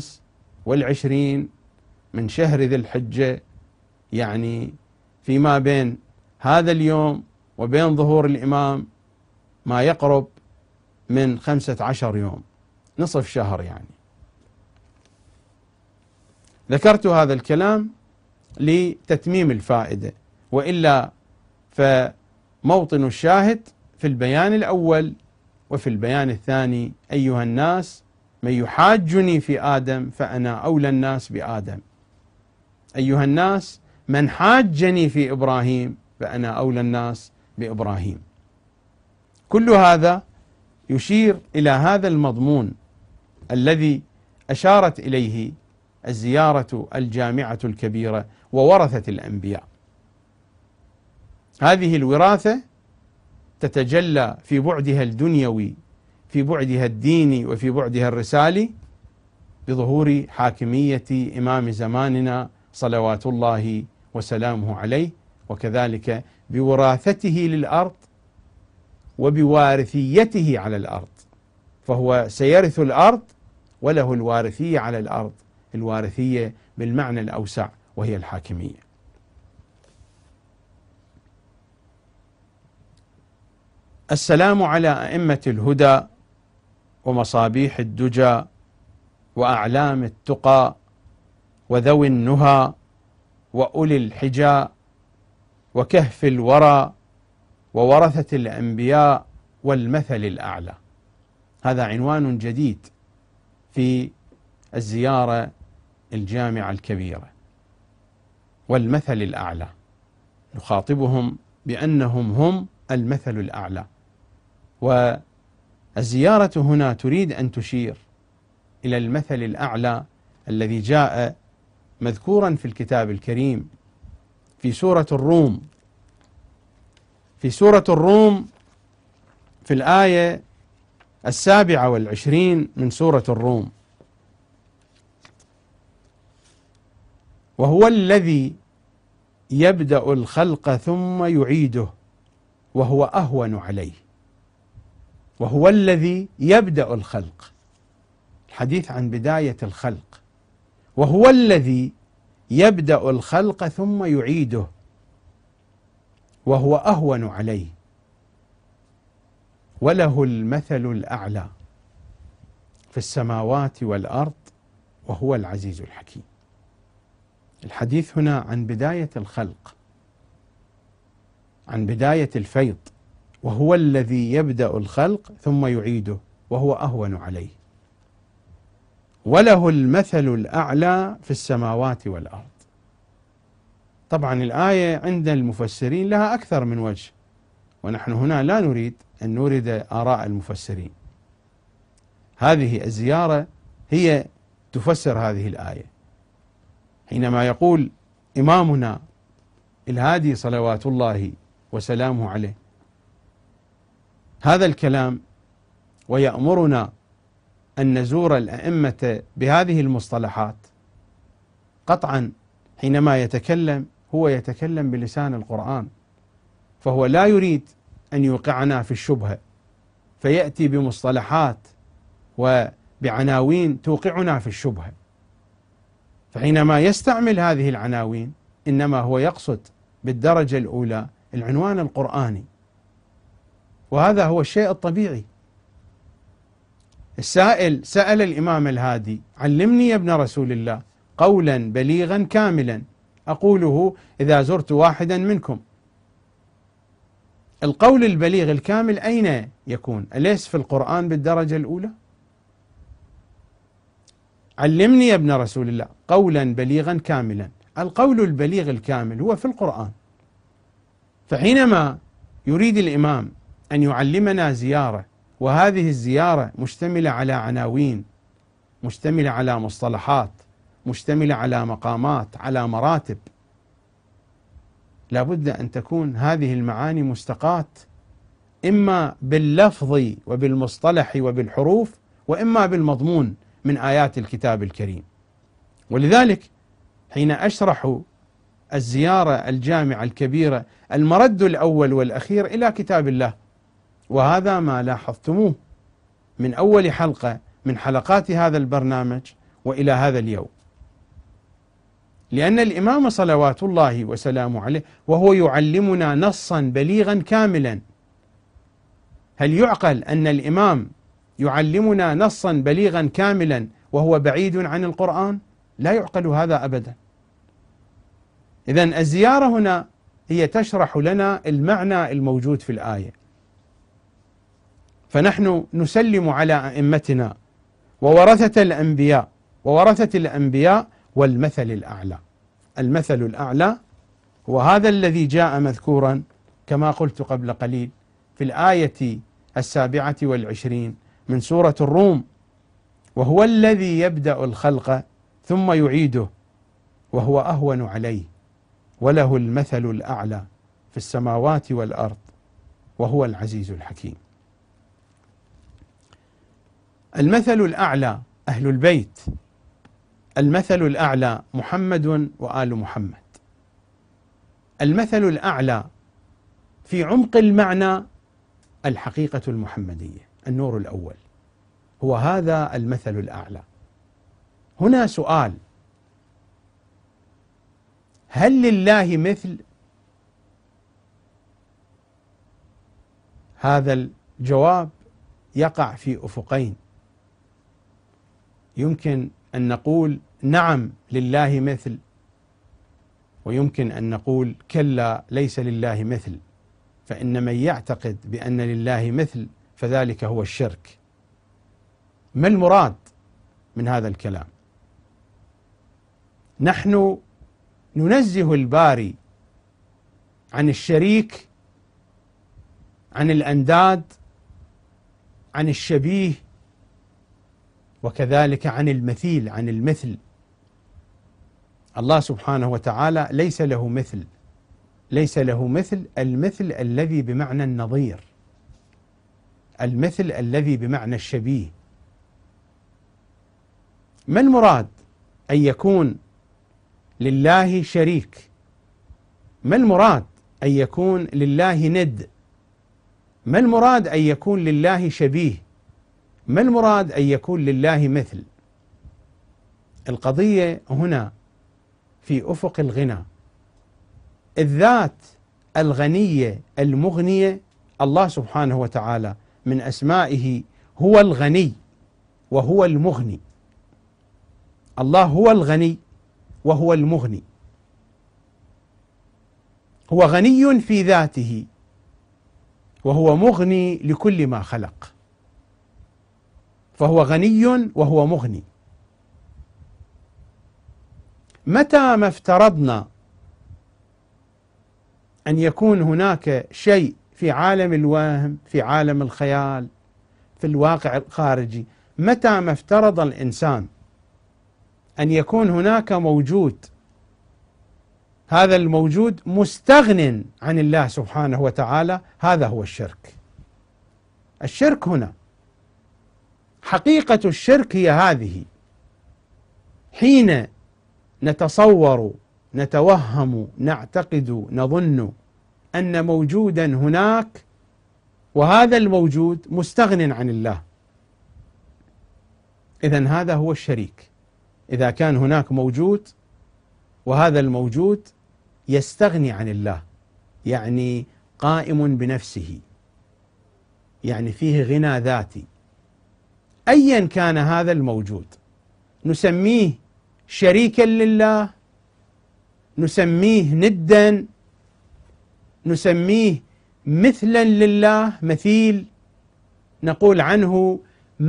25 من شهر ذي الحجة، يعني فيما بين هذا اليوم وبين ظهور الإمام ما يقرب من 15 يوم، نصف شهر. يعني ذكرت هذا الكلام لتتميم الفائدة، وإلا فموطن الشاهد في البيان الأول وفي البيان الثاني: أيها الناس، من يحاجني في آدم فأنا أولى الناس بآدم، أيها الناس، من حاجني في إبراهيم فأنا أولى الناس بإبراهيم. كل هذا يشير إلى هذا المضمون الذي أشارت إليه الزيارة الجامعة الكبيرة وورثة الأنبياء. هذه الوراثة تتجلى في بعدها الدنيوي، في بعدها الديني، وفي بعدها الرسالي، بظهور حاكمية إمام زماننا صلوات الله وسلامه عليه، وكذلك بوراثته للأرض وبوارثيته على الأرض، فهو سيرث الأرض وله الوارثية على الأرض، الوارثية بالمعنى الأوسع وهي الحاكمية. السلام على أئمة الهدى ومصابيح الدجى وأعلام التقى وذوي النهى وأولي الحجى وكهف الورى وورثة الأنبياء والمثل الأعلى. هذا عنوان جديد في الزيارة الجامعة الكبيرة، والمثل الأعلى، نخاطبهم بأنهم هم المثل الأعلى. والزيارة هنا تريد أن تشير إلى المثل الأعلى الذي جاء مذكورا في الكتاب الكريم في سورة الروم. في سورة الروم في الآية 27 من سورة الروم: وهو الذي يبدأ الخلق ثم يعيده وهو أهون عليه. وهو الذي يبدأ الخلق، الحديث عن بداية الخلق، وهو الذي يبدأ الخلق ثم يعيده وهو أهون عليه، وله المثل الأعلى في السماوات والأرض وهو العزيز الحكيم. الحديث هنا عن بداية الخلق، عن بداية الفيض، وهو الذي يبدأ الخلق ثم يعيده وهو أهون عليه، وله المثل الأعلى في السماوات والأرض. طبعا الآية عند المفسرين لها أكثر من وجه، ونحن هنا لا نريد أن نورد آراء المفسرين. هذه الزيارة هي تفسر هذه الآية. حينما يقول إمامنا الهادي صلوات الله وسلامه عليه هذا الكلام ويأمرنا أن نزور الأئمة بهذه المصطلحات، قطعا حينما يتكلم هو يتكلم بلسان القرآن، فهو لا يريد أن يوقعنا في الشبهة فيأتي بمصطلحات وبعناوين توقعنا في الشبهة. فحينما يستعمل هذه العناوين إنما هو يقصد بالدرجة الأولى العنوان القرآني، وهذا هو الشيء الطبيعي. السائل سأل الإمام الهادي: علمني يا ابن رسول الله قولا بليغا كاملا أقوله إذا زرت واحدا منكم. القول البليغ الكامل أين يكون؟ أليس في القرآن بالدرجة الأولى؟ علمني يا ابن رسول الله قولا بليغا كاملا، القول البليغ الكامل هو في القرآن. فحينما يريد الإمام أن يعلمنا زيارة، وهذه الزيارة مشتملة على عناوين، مشتملة على مصطلحات، مشتملة على مقامات، على مراتب، لابد أن تكون هذه المعاني مستقاة إما باللفظ وبالمصطلح وبالحروف، وإما بالمضمون من آيات الكتاب الكريم. ولذلك حين أشرح الزيارة الجامعة الكبيرة المرد الأول والأخير إلى كتاب الله، وهذا ما لاحظتموه من أول حلقة من حلقات هذا البرنامج وإلى هذا اليوم، لأن الإمام صلوات الله وسلامه عليه وهو يعلمنا نصا بليغا كاملا. هل يعقل أن الإمام يعلمنا نصا بليغا كاملا وهو بعيد عن القرآن؟ لا يعقل هذا أبدا. إذن الزيارة هنا هي تشرح لنا المعنى الموجود في الآية، فنحن نسلم على أئمتنا وورثة الأنبياء والمثل الأعلى. المثل الأعلى هو هذا الذي جاء مذكورا كما قلت قبل قليل في الآية 27 من سورة الروم: وهو الذي يبدأ الخلق ثم يعيده وهو أهون عليه وله المثل الأعلى في السماوات والأرض وهو العزيز الحكيم. المثل الأعلى أهل البيت، المثل الأعلى محمد وآل محمد. المثل الأعلى في عمق المعنى الحقيقة المحمدية، النور الأول هو هذا المثل الأعلى. هنا سؤال: هل لله مثل؟ هذا الجواب يقع في أفقين. يمكن أن نقول نعم لله مثل، ويمكن أن نقول كلا ليس لله مثل، فإن من يعتقد بأن لله مثل فذلك هو الشرك. ما المراد من هذا الكلام؟ نحن ننزه الباري عن الشريك، عن الأنداد، عن الشبيه، وكذلك عن المثيل، عن المثل. الله سبحانه وتعالى ليس له مثل، ليس له مثل، المثل الذي بمعنى النظير، المثل الذي بمعنى الشبيه. ما المراد أن يكون لله شريك؟ ما المراد أن يكون لله ند؟ ما المراد أن يكون لله شبيه؟ ما المراد أن يكون لله مثل؟ القضية هنا في أفق الغنى. الذات الغنية المغنية، الله سبحانه وتعالى من أسمائه هو الغني وهو المغني. الله هو الغني وهو المغني. هو غني في ذاته وهو مغني لكل ما خلق، فهو غني وهو مغني. متى ما افترضنا أن يكون هناك شيء في عالم الوهم، في عالم الخيال، في الواقع الخارجي، متى ما افترض الإنسان أن يكون هناك موجود، هذا الموجود مستغن عن الله سبحانه وتعالى، هذا هو الشرك. الشرك هنا، حقيقة الشرك هي هذه: حين نتصور، نتوهم، نعتقد، نظن أن موجودا هناك وهذا الموجود مستغن عن الله، إذن هذا هو الشريك. إذا كان هناك موجود وهذا الموجود يستغني عن الله، يعني قائم بنفسه، يعني فيه غنى ذاتي، أيا كان هذا الموجود، نسميه شريكا لله، نسميه ندا، نسميه مثلا لله، مثيل، نقول عنه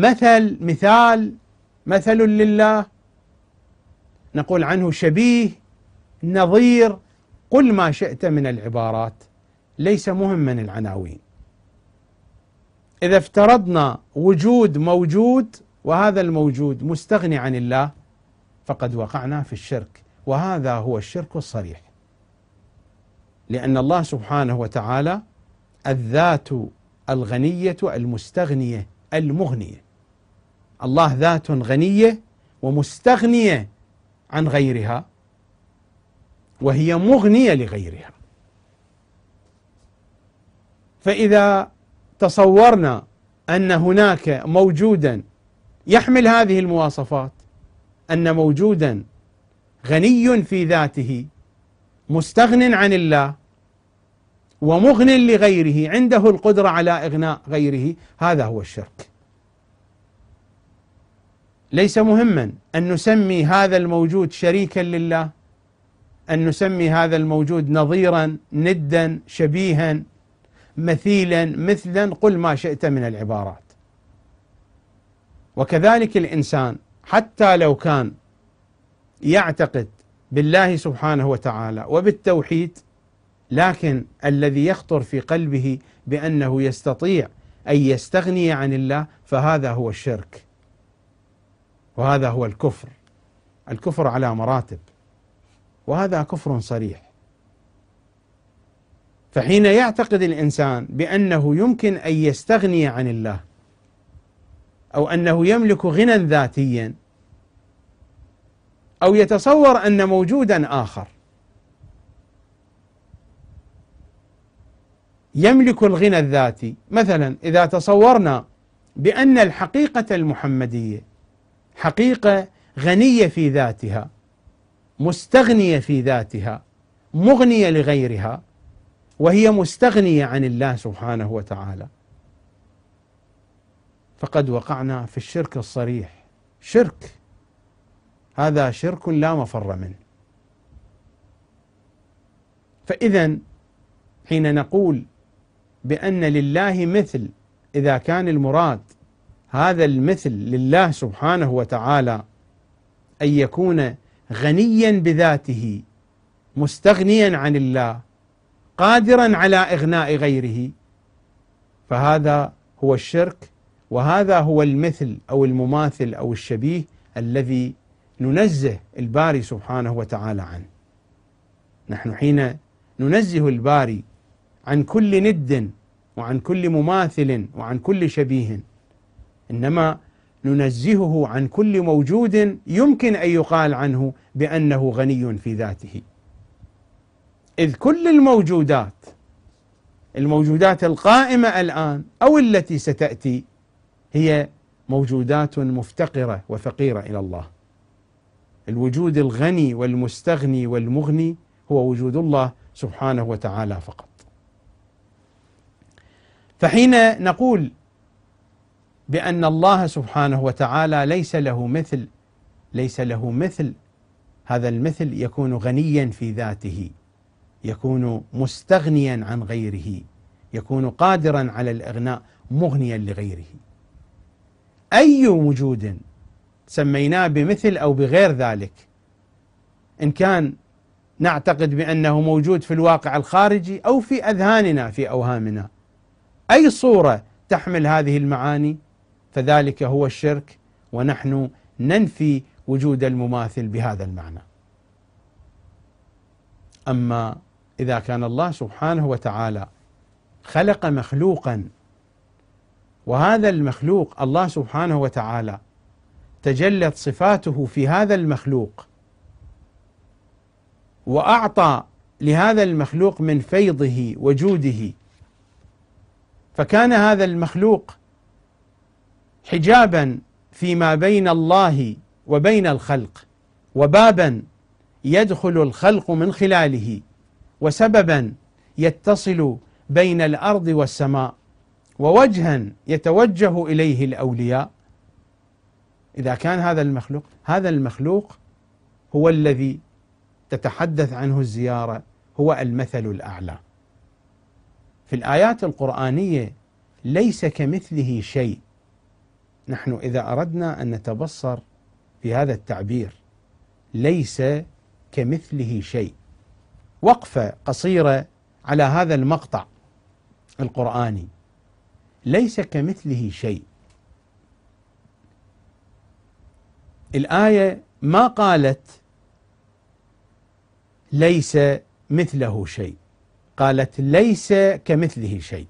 مثل لله، نقول عنه شبيه، نظير، قل ما شئت من العبارات، ليس مهما العناوين. إذا افترضنا وجود موجود وهذا الموجود مستغني عن الله فقد وقعنا في الشرك، وهذا هو الشرك الصريح، لأن الله سبحانه وتعالى الذات الغنية المستغنية المغنية. الله ذات غنية ومستغنية عن غيرها، وهي مغنية لغيرها. فإذا تصورنا أن هناك موجودا يحمل هذه المواصفات، أن موجودا غني في ذاته مستغن عن الله ومغن لغيره، عنده القدرة على إغناء غيره، هذا هو الشرك. ليس مهما أن نسمي هذا الموجود شريكا لله، أن نسمي هذا الموجود نظيرا، ندا، شبيها، مثيلا، مثلا، قل ما شئت من العبارات. وكذلك الإنسان حتى لو كان يعتقد بالله سبحانه وتعالى وبالتوحيد، لكن الذي يخطر في قلبه بأنه يستطيع أن يستغني عن الله، فهذا هو الشرك، وهذا هو الكفر. الكفر على مراتب، وهذا كفر صريح. فحين يعتقد الإنسان بأنه يمكن أن يستغني عن الله أو أنه يملك غنى ذاتيا، أو يتصور أن موجودا آخر يملك الغنى الذاتي، مثلا إذا تصورنا بأن الحقيقة المحمدية حقيقة غنية في ذاتها، مستغنية في ذاتها، مغنية لغيرها، وهي مستغنية عن الله سبحانه وتعالى، فقد وقعنا في الشرك الصريح. شرك، هذا شرك لا مفر منه. فإذا حين نقول بأن لله مثل، إذا كان المراد هذا المثل لله سبحانه وتعالى أن يكون غنيا بذاته، مستغنيا عن الله، قادرا على إغناء غيره، فهذا هو الشرك، وهذا هو المثل أو المماثل أو الشبيه الذي ننزه الباري سبحانه وتعالى عنه. نحن حين ننزه الباري عن كل ند وعن كل مماثل وعن كل شبيه، إنما ننزهه عن كل موجود يمكن أن يقال عنه بأنه غني في ذاته، إذ كل الموجودات القائمة الآن أو التي ستأتي هي موجودات مفتقرة وفقيرة إلى الله. الوجود الغني والمستغني والمغني هو وجود الله سبحانه وتعالى فقط. فحين نقول بأن الله سبحانه وتعالى ليس له مثل ليس له مثل، هذا المثل يكون غنيا في ذاته، يكون مستغنيا عن غيره، يكون قادرا على الإغناء مغنيا لغيره. أي وجود سميناه بمثل أو بغير ذلك، إن كان نعتقد بأنه موجود في الواقع الخارجي أو في أذهاننا في أوهامنا، أي صورة تحمل هذه المعاني فذلك هو الشرك، ونحن ننفي وجود المماثل بهذا المعنى. أما إذا كان الله سبحانه وتعالى خلق مخلوقا، وهذا المخلوق الله سبحانه وتعالى تجلت صفاته في هذا المخلوق، وأعطى لهذا المخلوق من فيضه وجوده، فكان هذا المخلوق حجابا فيما بين الله وبين الخلق، وبابا يدخل الخلق من خلاله، وسببا يتصل بين الأرض والسماء، ووجها يتوجه إليه الأولياء. إذا كان هذا المخلوق هو الذي تتحدث عنه الزيارة، هو المثل الأعلى. في الآيات القرآنية ليس كمثله شيء. نحن إذا أردنا أن نتبصر في هذا التعبير ليس كمثله شيء، وقفة قصيرة على هذا المقطع القرآني، ليس كمثله شيء. الآية ما قالت ليس مثله شيء، قالت ليس كمثله شيء.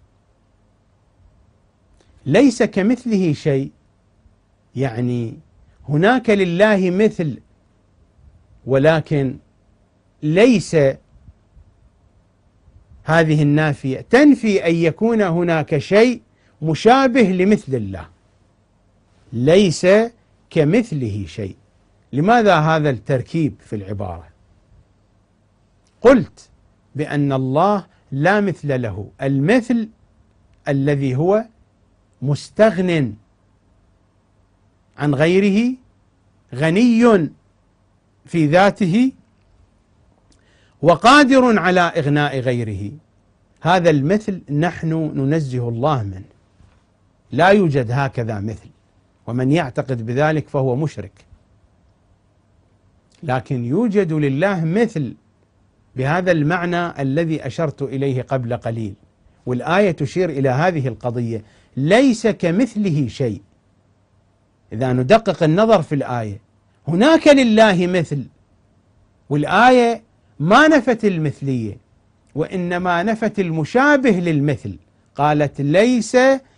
ليس كمثله شيء يعني هناك لله مثل، ولكن ليس هذه النافية تنفي أن يكون هناك شيء مشابه لمثل الله. ليس كمثله شيء. لماذا هذا التركيب في العبارة؟ قلت بأن الله لا مثل له، المثل الذي هو مستغن عن غيره، غني في ذاته، وقادر على إغناء غيره. هذا المثل نحن ننزه الله منه، لا يوجد هكذا مثل، ومن يعتقد بذلك فهو مشرك. لكن يوجد لله مثل بهذا المعنى الذي أشرت إليه قبل قليل، والآية تشير إلى هذه القضية، ليس كمثله شيء. إذا ندقق النظر في الآية هناك لله مثل، والآية ما نفت المثلية وإنما نفت المشابه للمثل، قالت ليس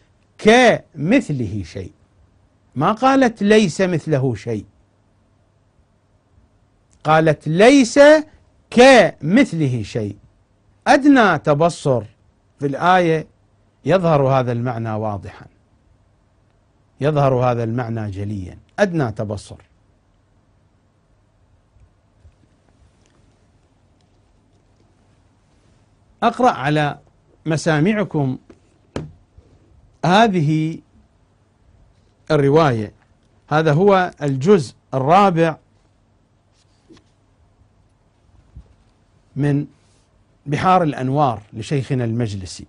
كمثله شيء، ما قالت ليس مثله شيء، قالت ليس كمثله شيء. أدنى تبصر في الآية يظهر هذا المعنى واضحا، يظهر هذا المعنى جليا، أدنى تبصر. أقرأ على مسامعكم هذه الرواية. هذا هو الجزء الرابع من بحار الأنوار لشيخنا المجلسي.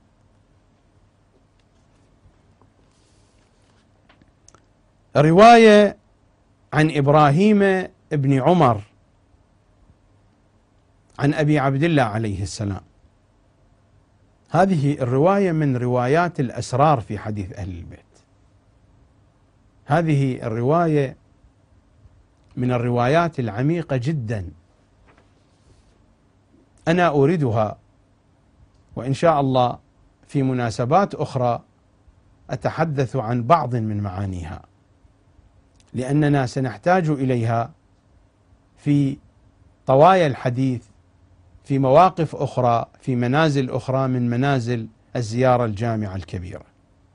رواية عن إبراهيم بن عمر عن أبي عبد الله عليه السلام. هذه الرواية من روايات الأسرار في حديث أهل البيت. هذه الرواية من الروايات العميقة جدا، أنا أوردها، وإن شاء الله في مناسبات أخرى أتحدث عن بعض من معانيها، لأننا سنحتاج إليها في طوايا الحديث، في مواقف أخرى، في منازل أخرى من منازل الزيارة الجامعة الكبيرة.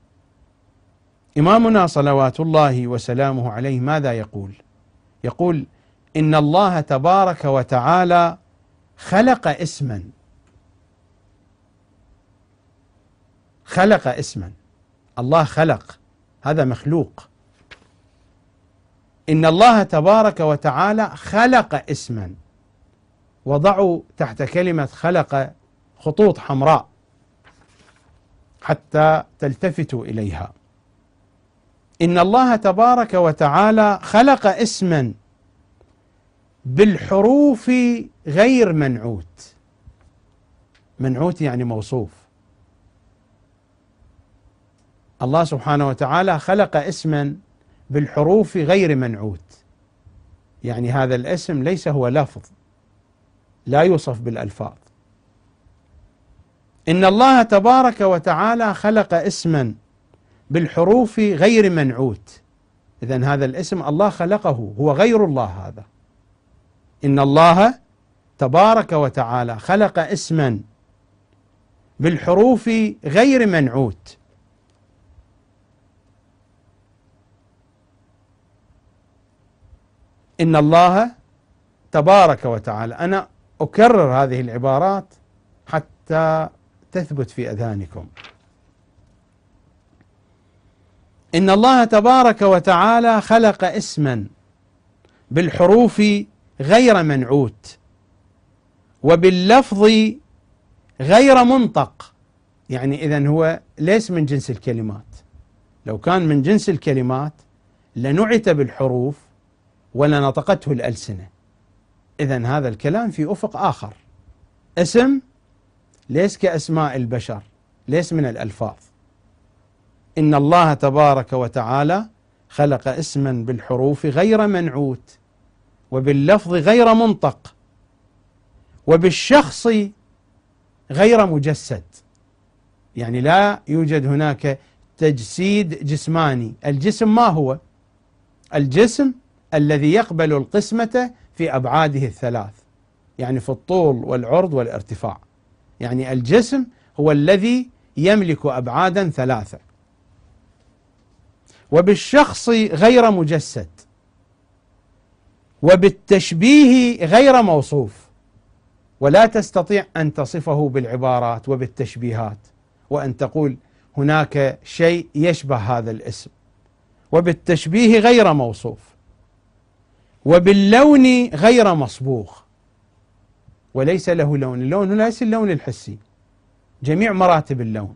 إمامنا صلوات الله وسلامه عليه ماذا يقول؟ يقول: إن الله تبارك وتعالى خلق اسما، خلق اسما، الله خلق، هذا مخلوق. إن الله تبارك وتعالى خلق اسما، وضعوا تحت كلمة خلق خطوط حمراء حتى تلتفتوا إليها. إن الله تبارك وتعالى خلق اسما بالحروف غير منعوت. منعوت يعني موصوف. الله سبحانه وتعالى خلق اسما بالحروف غير منعوت، يعني هذا الاسم ليس هو لفظ، لا يوصف بالألفاظ. إن الله تبارك وتعالى خلق اسما بالحروف غير منعوت، إذن هذا الاسم الله خلقه، هو غير الله هذا. إن الله تبارك وتعالى خلق اسما بالحروف غير منعوت. إن الله تبارك وتعالى، أنا أكرر هذه العبارات حتى تثبت في أذهانكم. إن الله تبارك وتعالى خلق اسما بالحروف غير منعوت وباللفظ غير منطق، يعني إذن هو ليس من جنس الكلمات. لو كان من جنس الكلمات لنعت بالحروف ولنطقته الألسنة. إذن هذا الكلام في أفق آخر. اسم ليس كأسماء البشر، ليس من الألفاظ. إن الله تبارك وتعالى خلق اسما بالحروف غير منعوت وباللفظ غير منطق وبالشخص غير مجسد، يعني لا يوجد هناك تجسيد جسماني. الجسم ما هو؟ الجسم الذي يقبل القسمة في أبعاده الثلاث، يعني في الطول والعرض والارتفاع. يعني الجسم هو الذي يملك أبعادا ثلاثة. وبالشخص غير مجسد، وبالتشبيه غير موصوف، ولا تستطيع أن تصفه بالعبارات وبالتشبيهات وأن تقول هناك شيء يشبه هذا الاسم. وبالتشبيه غير موصوف، وباللون غير مصبوغ، وليس له لون. اللون ليس اللون الحسي، جميع مراتب اللون،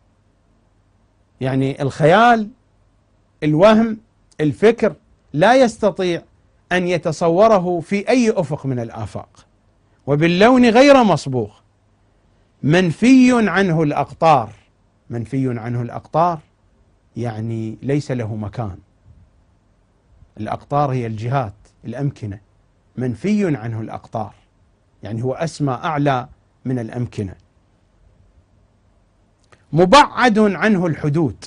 يعني الخيال، الوهم، الفكر لا يستطيع أن يتصوره في أي أفق من الآفاق. وباللون غير مصبوغ، منفي عنه الأقطار. منفي عنه الأقطار يعني ليس له مكان. الأقطار هي الجهات، الأمكنة. منفي عنه الأقطار يعني هو أسمى أعلى من الأمكنة. مبعد عنه الحدود،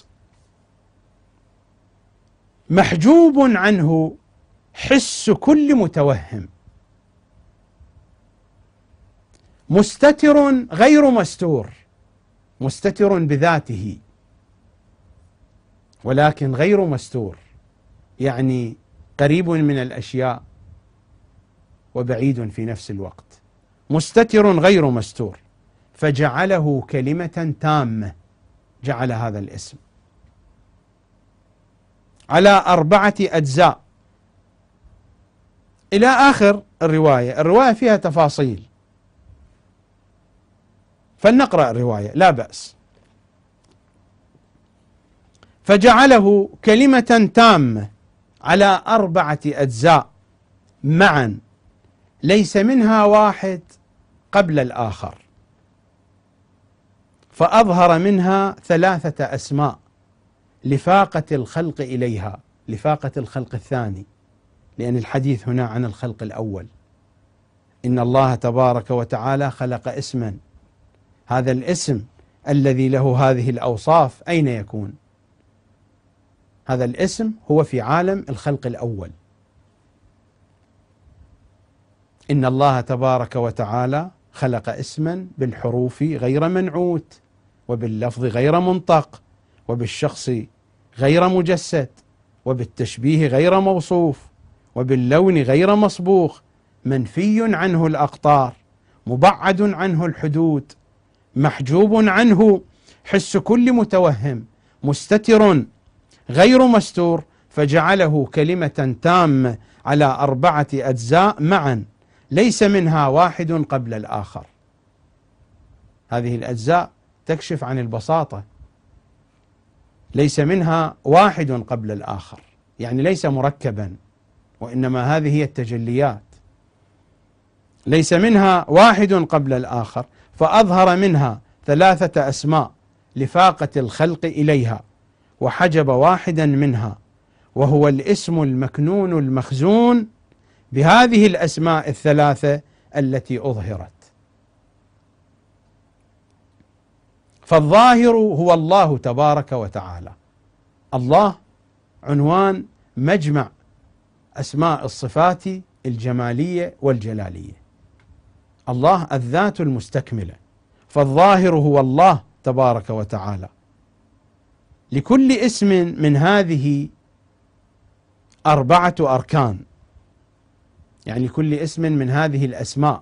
محجوب عنه حس كل متوهم، مستتر غير مستور. مستتر بذاته ولكن غير مستور، يعني قريب من الأشياء وبعيد في نفس الوقت. مستتر غير مستور، فجعله كلمة تامة. جعل هذا الاسم على 4 أجزاء إلى آخر الرواية. الرواية فيها تفاصيل، فلنقرأ الرواية لا بأس. فجعله كلمة تامة على 4 أجزاء معا، ليس منها واحد قبل الآخر، فأظهر منها 3 أسماء لفاقة الخلق إليها، لفاقة الخلق الثاني، لأن الحديث هنا عن الخلق الأول. إن الله تبارك وتعالى خلق اسما، هذا الاسم الذي له هذه الأوصاف أين يكون؟ هذا الاسم هو في عالم الخلق الأول. إن الله تبارك وتعالى خلق اسما بالحروف غير منعوت وباللفظ غير منطق وبالشخص غير مجسد وبالتشبيه غير موصوف وباللون غير مصبوغ، منفي عنه الأقطار، مبعد عنه الحدود، محجوب عنه حس كل متوهم، مستتر غير مستور، فجعله كلمة تامة على 4 أجزاء معا ليس منها واحد قبل الآخر. هذه الأجزاء تكشف عن البساطة، ليس منها واحد قبل الآخر، يعني ليس مركبا، وإنما هذه هي التجليات. ليس منها واحد قبل الآخر، فأظهر منها 3 أسماء لفاقة الخلق إليها، وحجب واحدا منها، وهو الاسم المكنون المخزون بهذه الأسماء ال3 التي أظهرت. فالظاهر هو الله تبارك وتعالى. الله عنوان مجمع أسماء الصفات الجمالية والجلالية، الله الذات المستكملة، فالظاهر هو الله تبارك وتعالى. لكل اسم من هذه 4 أركان، يعني كل اسم من هذه الأسماء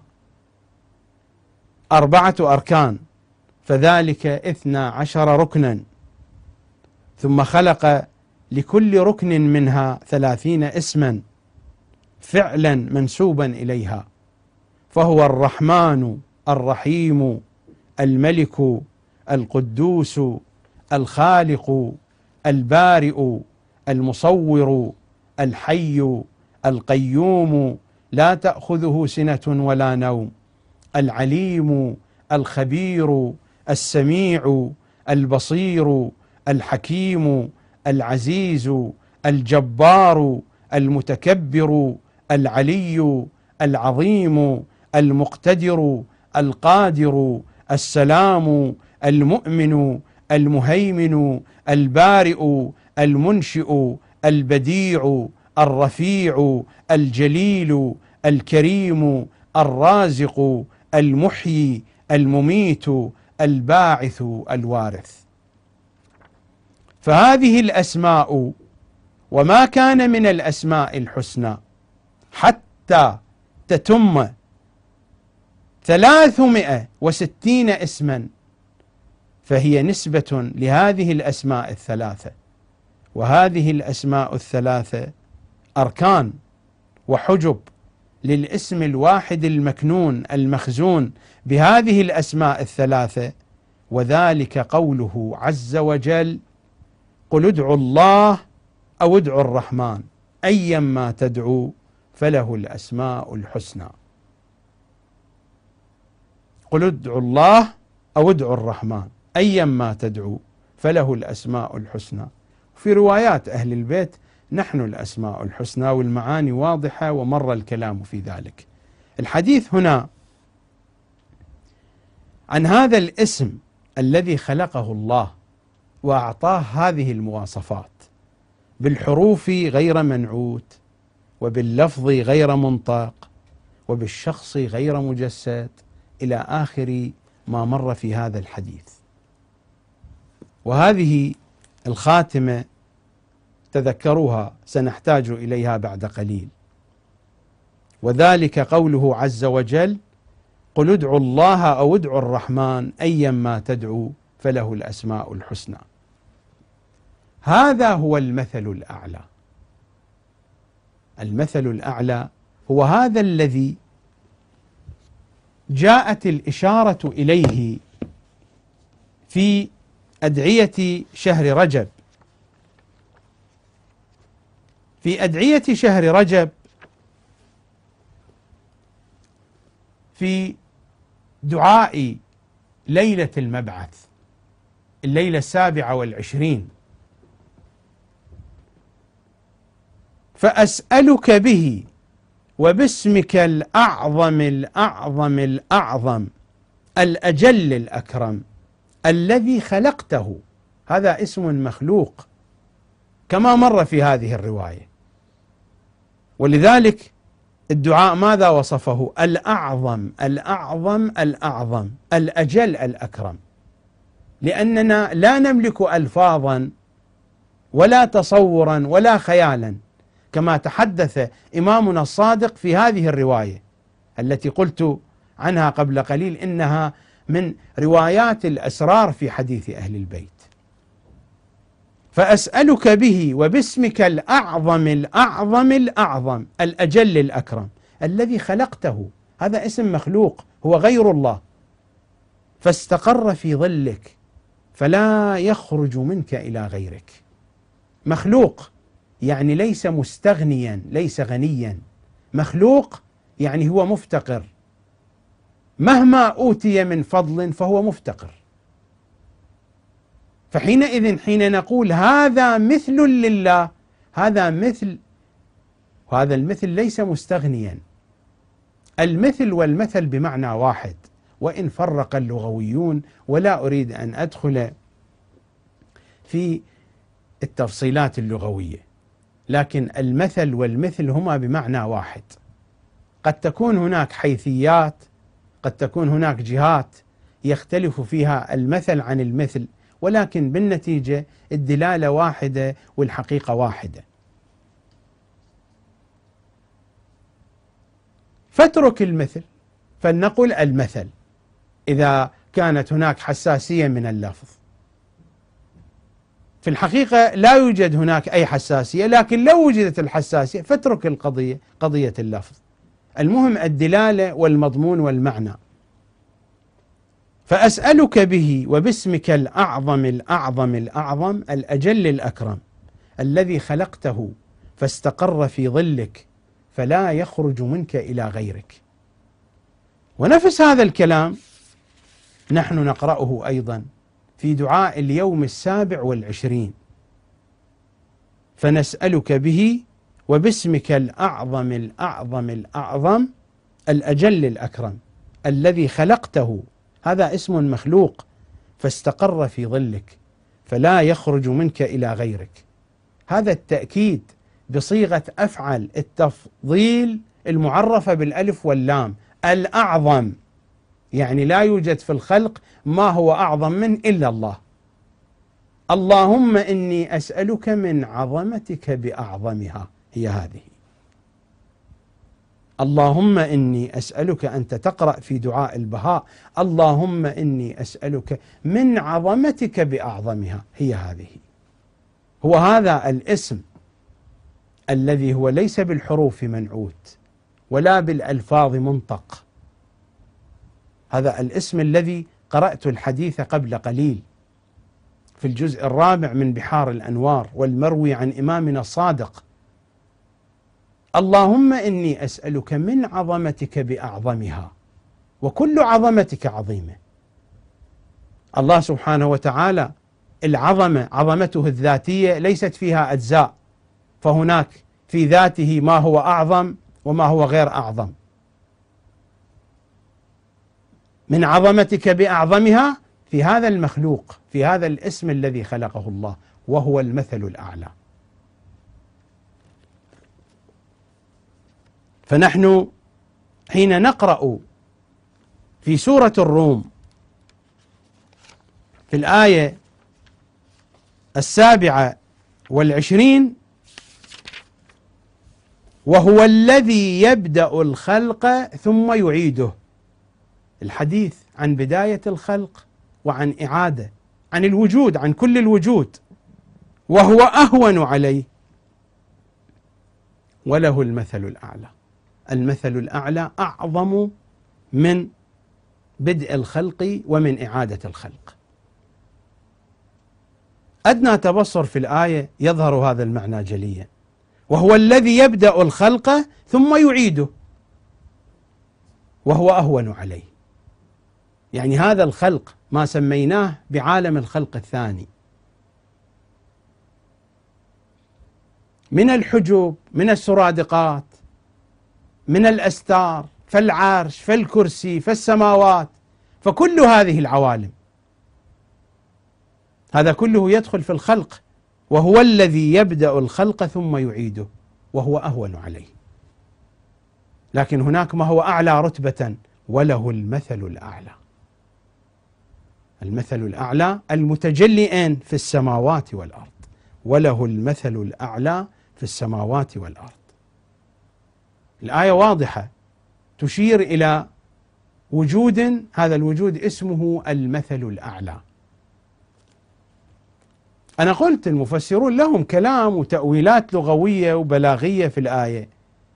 4 أركان، فذلك 12 ركنا، ثم خلق لكل ركن منها 30 اسما فعلا منسوبا إليها، فهو الرحمن، الرحيم، الملك، القدوس، الخالق، البارئ، المصور، الحي، القيوم، لا تأخذه سنة ولا نوم، العليم، الخبير، السميع، البصير، الحكيم، العزيز، الجبار، المتكبر، العلي، العظيم، المقتدر، القادر، السلام، المؤمن، المهيمن، البارئ، المنشئ، البديع، الرفيع، الجليل، الكريم، الرازق، المحيي، المميت، الباعث، الوارث. فهذه الأسماء وما كان من الأسماء الحسنى حتى تتم 360 اسما، فهي نسبة لهذه الأسماء ال3، وهذه الأسماء ال3 أركان وحجب للاسم الواحد المكنون المخزون بهذه الأسماء ال3، وذلك قوله عز وجل: قل ادعوا الله أو ادعوا الرحمن أيما تدعوا فله الأسماء الحسنى. قل ادعوا الله أو ادعوا الرحمن أيما تدعوا فله الأسماء الحسنى. في روايات أهل البيت نحن الأسماء الحسنى، والمعاني واضحة ومر الكلام في ذلك. الحديث هنا عن هذا الاسم الذي خلقه الله وأعطاه هذه المواصفات بالحروف غير منعوت، وباللفظ غير منطق، وبالشخص غير مجسد، إلى آخر ما مر في هذا الحديث. وهذه الخاتمة تذكروها، سنحتاج إليها بعد قليل، وذلك قوله عز وجل: قل ادعوا الله أو ادعوا الرحمن أيما تدعوا فله الأسماء الحسنى. هذا هو المثل الأعلى. المثل الأعلى هو هذا الذي جاءت الإشارة إليه في أدعية شهر رجب. في أدعية شهر رجب في دعاء ليلة المبعث، الليلة 27، فأسألك به وباسمك الأعظم الأعظم الأعظم الأجل الأكرم الذي خلقته. هذا اسم مخلوق كما مر في هذه الرواية، ولذلك الدعاء ماذا وصفه؟ الأعظم الأعظم الأعظم الأجل الأكرم، لأننا لا نملك ألفاظا ولا تصورا ولا خيالا، كما تحدث إمامنا الصادق في هذه الرواية التي قلت عنها قبل قليل إنها من روايات الأسرار في حديث أهل البيت. فأسألك به وباسمك الأعظم الأعظم الأعظم الأجل الأكرم الذي خلقته، هذا اسم مخلوق هو غير الله، فاستقر في ظلك فلا يخرج منك إلى غيرك. مخلوق يعني ليس مستغنيا، ليس غنيا، مخلوق يعني هو مفتقر، مهما أوتي من فضل فهو مفتقر. فحينئذ حين نقول هذا مثل لله، هذا مثل، وهذا المثل ليس مستغنيا. المثل والمثل بمعنى واحد، وإن فرق اللغويون، ولا أريد أن أدخل في التفصيلات اللغوية، لكن المثل والمثل هما بمعنى واحد. قد تكون هناك حيثيات، قد تكون هناك جهات يختلف فيها المثل عن المثل، ولكن بالنتيجة الدلالة واحدة والحقيقة واحدة. فاترك المثل فلنقل المثل إذا كانت هناك حساسية من اللفظ. في الحقيقة لا يوجد هناك أي حساسية، لكن لو وجدت الحساسية فاترك القضية، قضية اللفظ، المهم الدلالة والمضمون والمعنى. فأسألك به وباسمك الأعظم الأعظم الأعظم الأجل الأكرم الذي خلقته فاستقر في ظلك فلا يخرج منك إلى غيرك. ونفس هذا الكلام نحن نقرأه أيضا في دعاء اليوم 27، فنسألك به وباسمك الأعظم الأعظم الأعظم الأجل الأكرم الذي خلقته، هذا اسم مخلوق، فاستقر في ظلك فلا يخرج منك إلى غيرك. هذا التأكيد بصيغة أفعل التفضيل المعرفة بالألف واللام، الأعظم يعني لا يوجد في الخلق ما هو أعظم من إلا الله. اللهم إني أسألك من عظمتك بأعظمها، هي هذه. اللهم إني أسألك، أنت تقرأ في دعاء البهاء اللهم إني أسألك من عظمتك بأعظمها، هي هذه. هو هذا الاسم الذي هو ليس بالحروف منعوت ولا بالألفاظ منطق، هذا الاسم الذي قرأت الحديث قبل قليل في الجزء الرابع من بحار الأنوار والمروي عن إمامنا الصادق. اللهم إني أسألك من عظمتك بأعظمها، وكل عظمتك عظيمة. الله سبحانه وتعالى العظمة عظمته الذاتية ليست فيها أجزاء، فهناك في ذاته ما هو أعظم وما هو غير أعظم. من عظمتك بأعظمها في هذا المخلوق، في هذا الاسم الذي خلقه الله، وهو المثل الأعلى. فنحن حين نقرأ في سورة الروم في الآية 27 وهو الذي يبدأ الخلق ثم يعيده، الحديث عن بداية الخلق وعن إعادة، عن الوجود، عن كل الوجود، وهو أهون عليه وله المثل الأعلى. المثل الأعلى أعظم من بدء الخلق ومن إعادة الخلق. أدنى تبصر في الآية يظهر هذا المعنى جليا، وهو الذي يبدأ الخلق ثم يعيده وهو أهون عليه. يعني هذا الخلق ما سميناه بعالم الخلق الثاني، من الحجب، من السرادقات، من الأستار، فالعرش، فالكرسي، فالسماوات، فكل هذه العوالم هذا كله يدخل في الخلق. وهو الذي يبدأ الخلق ثم يعيده وهو أهون عليه. لكن هناك ما هو أعلى رتبة، وله المثل الأعلى. المثل الأعلى المتجلئ في السماوات والأرض، وله المثل الأعلى في السماوات والأرض. الآية واضحة تشير إلى وجود، هذا الوجود اسمه المثل الأعلى. أنا قلت المفسرون لهم كلام وتأويلات لغوية وبلاغية في الآية،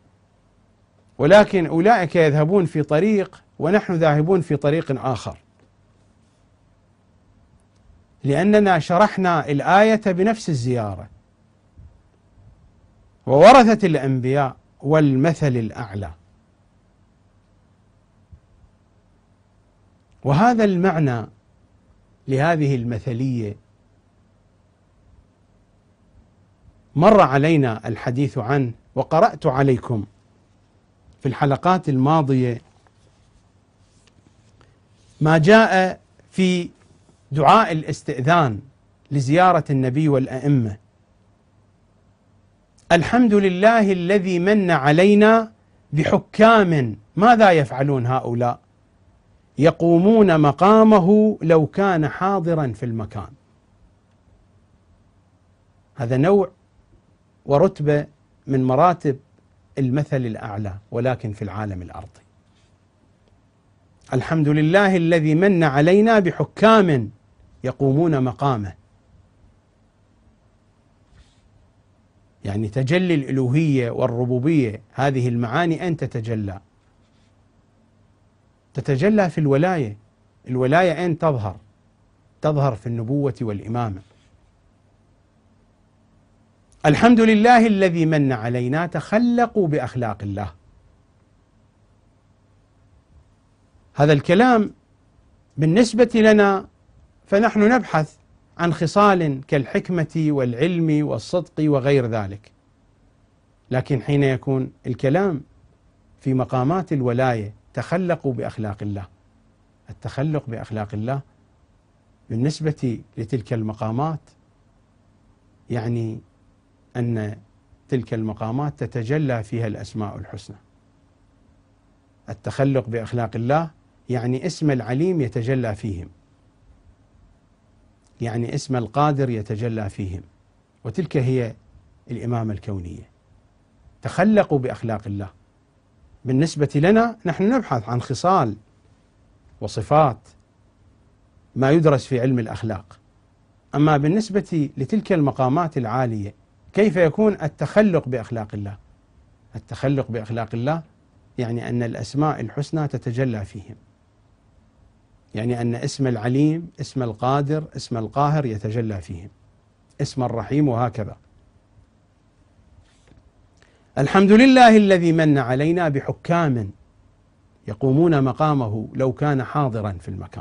ولكن أولئك يذهبون في طريق ونحن ذاهبون في طريق آخر، لأننا شرحنا الآية بنفس الزيارة. وورثة الأنبياء والمثل الأعلى، وهذا المعنى لهذه المثلية مر علينا الحديث عنه، وقرأت عليكم في الحلقات الماضية ما جاء في دعاء الاستئذان لزيارة النبي والأئمة: الحمد لله الذي من علينا بحكام. ماذا يفعلون هؤلاء؟ يقومون مقامه لو كان حاضرا في المكان. هذا نوع ورتبة من مراتب المثل الأعلى، ولكن في العالم الأرضي. الحمد لله الذي من علينا بحكام يقومون مقامه، يعني تجلي الألوهية والربوبية، هذه المعاني أن تتجلى في الولاية. الولاية أن تظهر في النبوة والإمامة. الحمد لله الذي من علينا، تخلقوا بأخلاق الله. هذا الكلام بالنسبة لنا فنحن نبحث عن خصال كالحكمة والعلم والصدق وغير ذلك، لكن حين يكون الكلام في مقامات الولاية تخلقوا بأخلاق الله، التخلق بأخلاق الله بالنسبة لتلك المقامات يعني أن تلك المقامات تتجلى فيها الأسماء الحسنى. التخلق بأخلاق الله يعني اسم العليم يتجلى فيهم، يعني اسم القادر يتجلى فيهم، وتلك هي الإمامة الكونية. تخلقوا بأخلاق الله. بالنسبة لنا نحن نبحث عن خصال وصفات ما يدرس في علم الأخلاق، أما بالنسبة لتلك المقامات العالية كيف يكون التخلق بأخلاق الله؟ التخلق بأخلاق الله يعني أن الأسماء الحسنى تتجلى فيهم، يعني أن اسم العليم، اسم القادر، اسم القاهر يتجلى فيهم، اسم الرحيم، وهكذا. الحمد لله الذي من علينا بحكام يقومون مقامه لو كان حاضرا في المكان.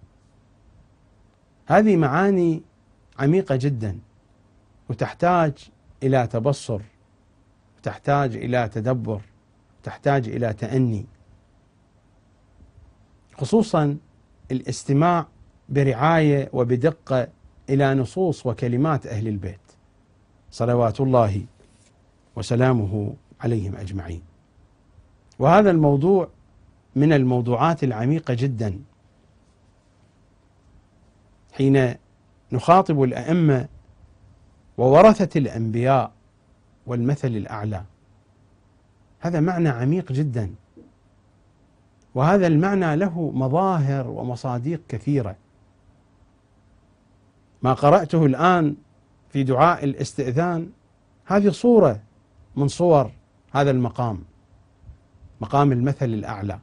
هذه معاني عميقة جدا، وتحتاج إلى تبصر، وتحتاج إلى تدبر، وتحتاج إلى تأني، خصوصا الاستماع برعاية وبدقة إلى نصوص وكلمات أهل البيت صلوات الله وسلامه عليهم أجمعين. وهذا الموضوع من الموضوعات العميقة جدا. حين نخاطب الأئمة وورثة الأنبياء والمثل الأعلى، هذا معنى عميق جدا، وهذا المعنى له مظاهر ومصادق كثيرة. ما قرأته الآن في دعاء الاستئذان هذه صورة من صور هذا المقام، مقام المثل الأعلى.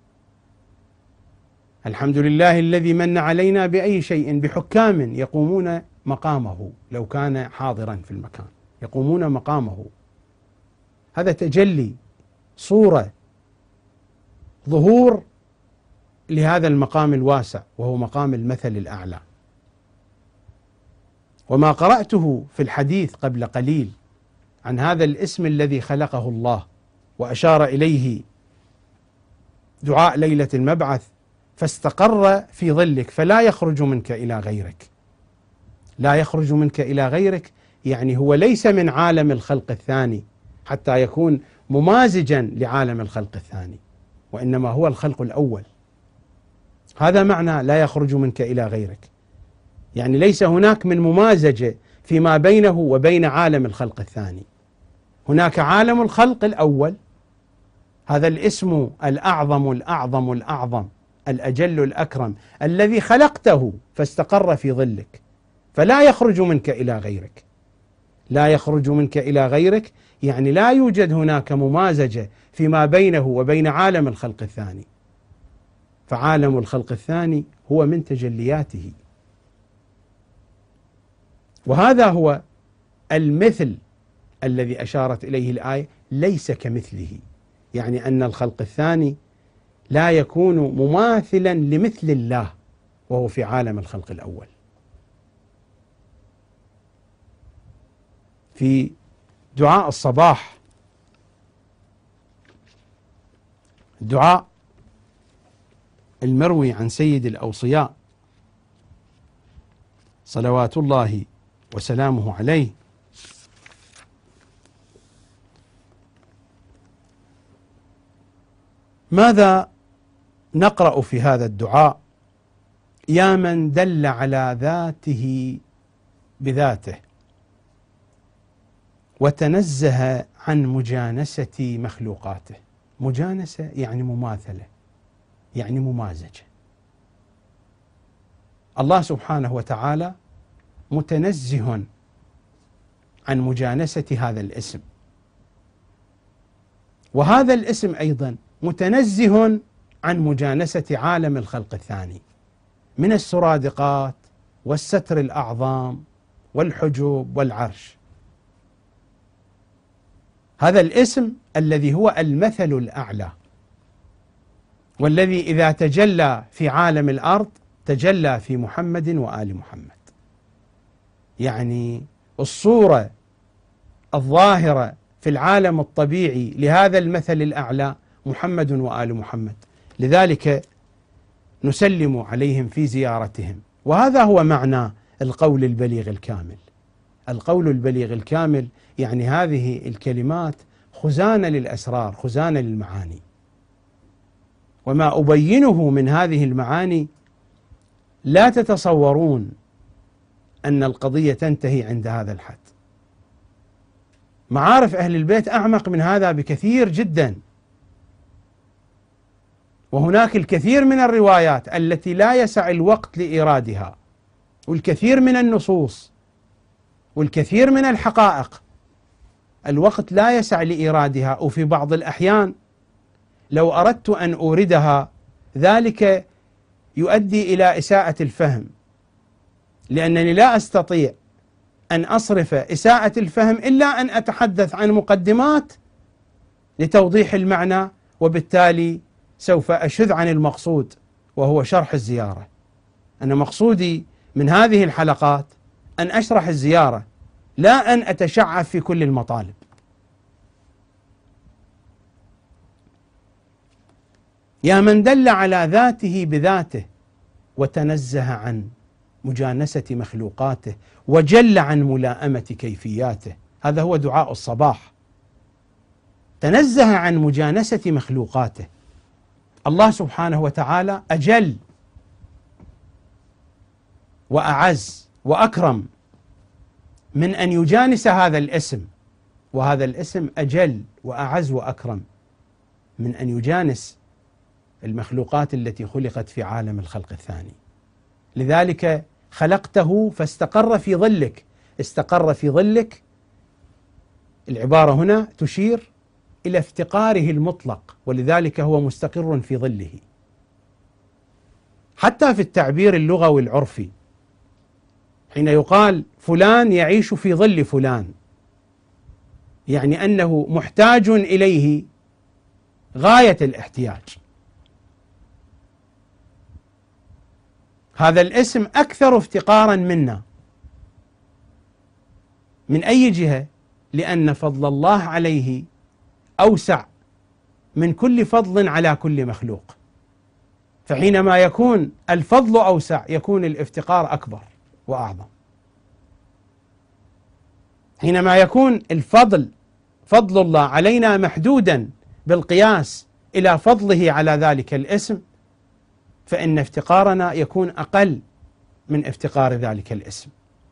الحمد لله الذي من علينا بأي شيء بحكام يقومون مقامه لو كان حاضرا في المكان، يقومون مقامه. هذا تجلي، صورة، ظهور لهذا المقام الواسع، وهو مقام المثل الأعلى. وما قرأته في الحديث قبل قليل عن هذا الاسم الذي خلقه الله وأشار إليه دعاء ليلة المبعث: فاستقر في ظلك فلا يخرج منك إلى غيرك. لا يخرج منك إلى غيرك يعني هو ليس من عالم الخلق الثاني حتى يكون ممازجا لعالم الخلق الثاني، وإنما هو الخلق الأول. هذا معنى لا يخرج منك إلى غيرك، يعني ليس هناك من ممازجة فيما بينه وبين عالم الخلق الثاني. هناك عالم الخلق الأول، هذا الاسم الأعظم الأعظم الأعظم الأجل الأكرم الذي خلقته فاستقر في ظلك، فلا يخرج منك إلى غيرك. لا يخرج منك إلى غيرك يعني لا يوجد هناك ممازجة فيما بينه وبين عالم الخلق الثاني، فعالم الخلق الثاني هو من تجلياته. وهذا هو المثل الذي أشارت إليه الآية، ليس كمثله، يعني أن الخلق الثاني لا يكون مماثلا لمثل الله وهو في عالم الخلق الأول. في دعاء الصباح، الدعاء المروي عن سيد الأوصياء صلوات الله وسلامه عليه، ماذا نقرأ في هذا الدعاء؟ يا من دل على ذاته بذاته وتنزه عن مجانسة مخلوقاته. مجانسة يعني مماثلة، يعني ممازجة. الله سبحانه وتعالى متنزه عن مجانسة هذا الاسم، وهذا الاسم أيضا متنزه عن مجانسة عالم الخلق الثاني من السرادقات والستر الأعظام والحجب والعرش. هذا الاسم الذي هو المثل الأعلى، والذي إذا تجلى في عالم الأرض تجلى في محمد وآل محمد، يعني الصورة الظاهرة في العالم الطبيعي لهذا المثل الأعلى محمد وآل محمد، لذلك نسلم عليهم في زيارتهم. وهذا هو معنى القول البليغ الكامل. القول البليغ الكامل يعني هذه الكلمات خزانة للأسرار، خزانة للمعاني، وما أبينه من هذه المعاني لا تتصورون أن القضية تنتهي عند هذا الحد. معارف أهل البيت أعمق من هذا بكثير جدا، وهناك الكثير من الروايات التي لا يسع الوقت لإيرادها، والكثير من النصوص والكثير من الحقائق الوقت لا يسع لإيرادها، وفي بعض الأحيان لو أردت أن أوردها ذلك يؤدي إلى إساءة الفهم، لأنني لا أستطيع أن أصرف إساءة الفهم إلا أن أتحدث عن مقدمات لتوضيح المعنى، وبالتالي سوف أشذ عن المقصود وهو شرح الزيارة. أنا مقصودي من هذه الحلقات أن أشرح الزيارة، لا أن أتشعب في كل المطالب. يا من دل على ذاته بذاته وتنزه عن مجانسة مخلوقاته وجل عن ملائمة كيفياته. هذا هو دعاء الصباح. تنزه عن مجانسة مخلوقاته. الله سبحانه وتعالى أجل وأعز وأكرم من أن يجانس هذا الاسم، وهذا الاسم أجل وأعز وأكرم من أن يجانس المخلوقات التي خلقت في عالم الخلق الثاني. لذلك خلقته فاستقر في ظلك. استقر في ظلك، العبارة هنا تشير إلى افتقاره المطلق، ولذلك هو مستقر في ظله. حتى في التعبير اللغوي العرفي حين يقال فلان يعيش في ظل فلان، يعني أنه محتاج إليه غاية الاحتياج. هذا الاسم أكثر افتقارا منا. من أي جهة؟ لأن فضل الله عليه أوسع من كل فضل على كل مخلوق، فحينما يكون الفضل أوسع يكون الافتقار أكبر وأعظم. حينما يكون فضل الله علينا محدودا بالقياس إلى فضله على ذلك الاسم، فإن افتقارنا يكون أقل من افتقار ذلك الاسم.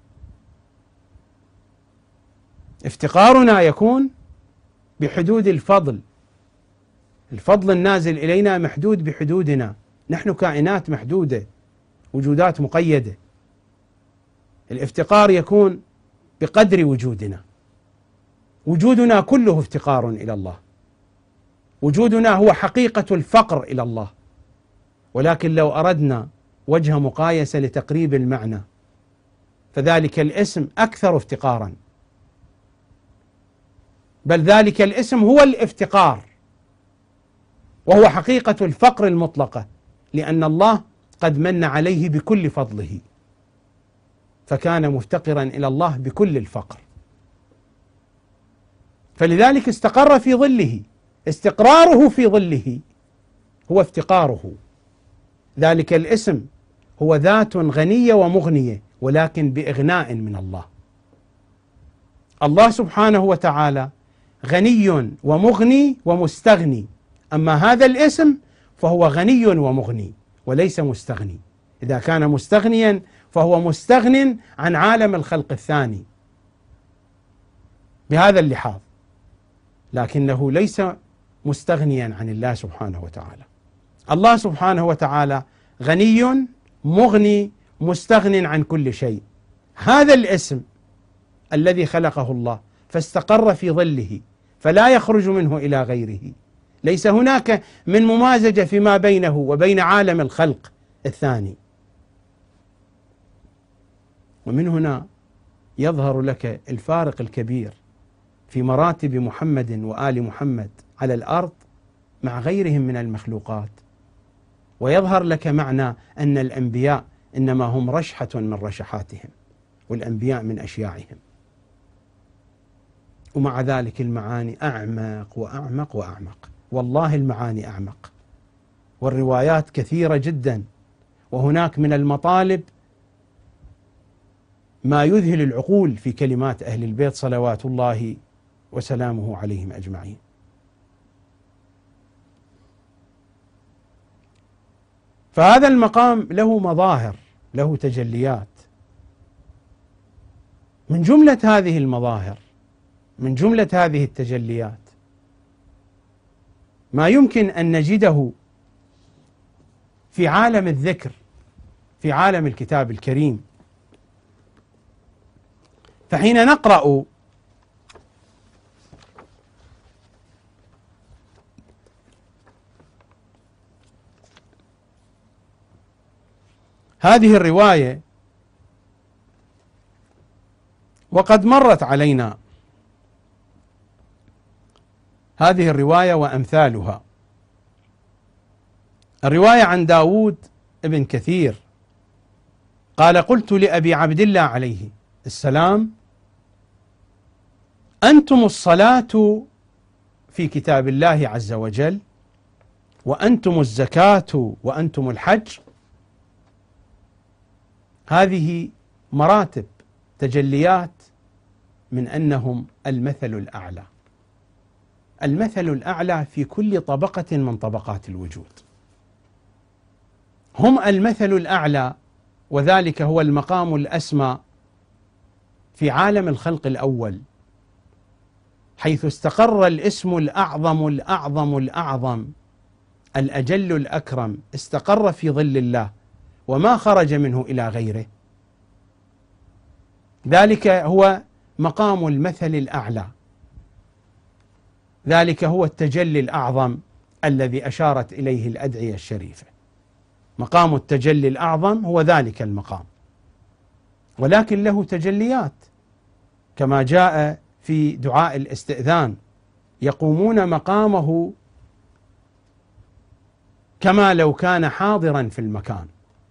افتقارنا يكون بحدود الفضل النازل إلينا محدود بحدودنا. نحن كائنات محدودة، وجودات مقيدة. الافتقار يكون بقدر وجودنا. وجودنا كله افتقار إلى الله، وجودنا هو حقيقة الفقر إلى الله. ولكن لو أردنا وجه مقايسة لتقريب المعنى فذلك الاسم أكثر افتقارا، بل ذلك الاسم هو الافتقار، وهو حقيقة الفقر المطلقة، لأن الله قد من عليه بكل فضله فكان مفتقرا إلى الله بكل الفقر، فلذلك استقر في ظله. استقراره في ظله هو افتقاره. ذلك الاسم هو ذات غنية ومغنية، ولكن بإغناء من الله. الله سبحانه وتعالى غني ومغني ومستغني، أما هذا الاسم فهو غني ومغني وليس مستغني. إذا كان مستغنيا فهو مستغن عن عالم الخلق الثاني بهذا اللحاظ، لكنه ليس مستغنيا عن الله سبحانه وتعالى. الله سبحانه وتعالى غني مغني مستغن عن كل شيء. هذا الاسم الذي خلقه الله فاستقر في ظله فلا يخرج منه إلى غيره، ليس هناك من ممازجة فيما بينه وبين عالم الخلق الثاني. ومن هنا يظهر لك الفارق الكبير في مراتب محمد وآل محمد على الأرض مع غيرهم من المخلوقات، ويظهر لك معنى أن الأنبياء إنما هم رشحة من رشحاتهم والأنبياء من أشياعهم. ومع ذلك المعاني أعمق وأعمق وأعمق، والله المعاني أعمق، والروايات كثيرة جدا، وهناك من المطالب ما يذهل العقول في كلمات أهل البيت صلوات الله وسلامه عليهم أجمعين. فهذا المقام له مظاهر، له تجليات. من جملة هذه المظاهر، من جملة هذه التجليات ما يمكن أن نجده في عالم الذكر، في عالم الكتاب الكريم. فحين نقرأ هذه الرواية، وقد مرت علينا هذه الرواية وأمثالها. الرواية عن داود ابن كثير قال: قلت لأبي عبد الله عليه السلام: أنتم الصلاة في كتاب الله عز وجل، وأنتم الزكاة، وأنتم الحج. هذه مراتب تجليات من أنهم المثل الأعلى، المثل الأعلى في كل طبقة من طبقات الوجود. هم المثل الأعلى، وذلك هو المقام الأسمى في عالم الخلق الأول، حيث استقر الاسم الأعظم الأعظم الأعظم الأجل الأكرم، استقر في ظل الله وما خرج منه إلى غيره. ذلك هو مقام المثل الأعلى، ذلك هو التجلي الأعظم الذي أشارت إليه الأدعية الشريفة. مقام التجلي الأعظم هو ذلك المقام، ولكن له تجليات كما جاء في دعاء الاستئذان: يقومون مقامه كما لو كان حاضرا في المكان.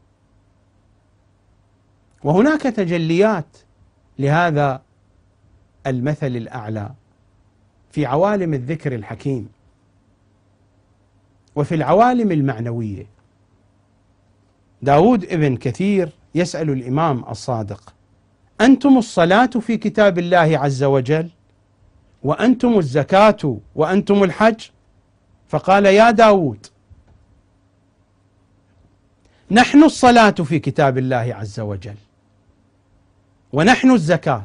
وهناك تجليات لهذا المثل الأعلى في عوالم الذكر الحكيم وفي العوالم المعنوية. داود ابن كثير يسأل الإمام الصادق: أنتم الصلاة في كتاب الله عز وجل، وأنتم الزكاة، وأنتم الحج. فقال: يا داود، نحن الصلاة في كتاب الله عز وجل، ونحن الزكاة،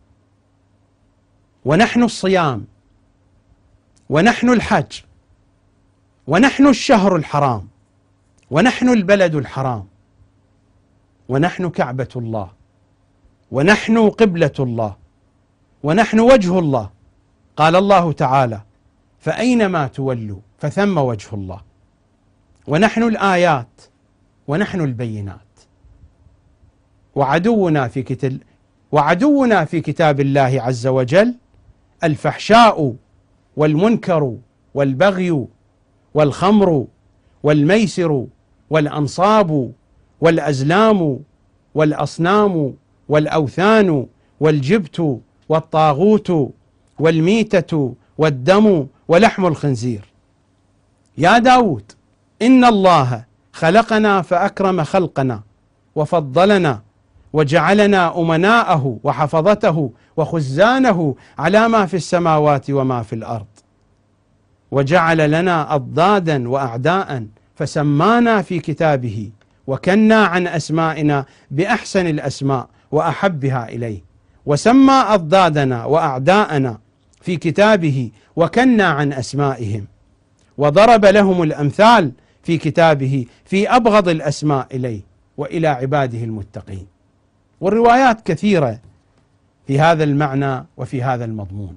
ونحن الصيام، ونحن الحج، ونحن الشهر الحرام، ونحن البلد الحرام، ونحن كعبة الله، ونحن قبلة الله ونحن وجه الله. قال الله تعالى: فأينما تولوا فثم وجه الله. ونحن الآيات ونحن البينات. وعدونا في كتاب الله عز وجل الفحشاء والمنكر والبغي والخمر والميسر والأنصاب والأزلام والأصنام والأوثان والجبت والطاغوت والميتة والدم ولحم الخنزير. يا داود، إن الله خلقنا فأكرم خلقنا وفضلنا وجعلنا أمناءه وحفظته وخزانه على ما في السماوات وما في الأرض، وجعل لنا أضدادا وأعداء فسمانا في كتابه وكنا عن أسمائنا بأحسن الأسماء وأحبها إليه، وسمى أضدادنا وأعداءنا في كتابه وكنا عن أسمائهم، وضرب لهم الأمثال في كتابه في أبغض الأسماء إليه وإلى عباده المتقين. والروايات كثيرة في هذا المعنى وفي هذا المضمون.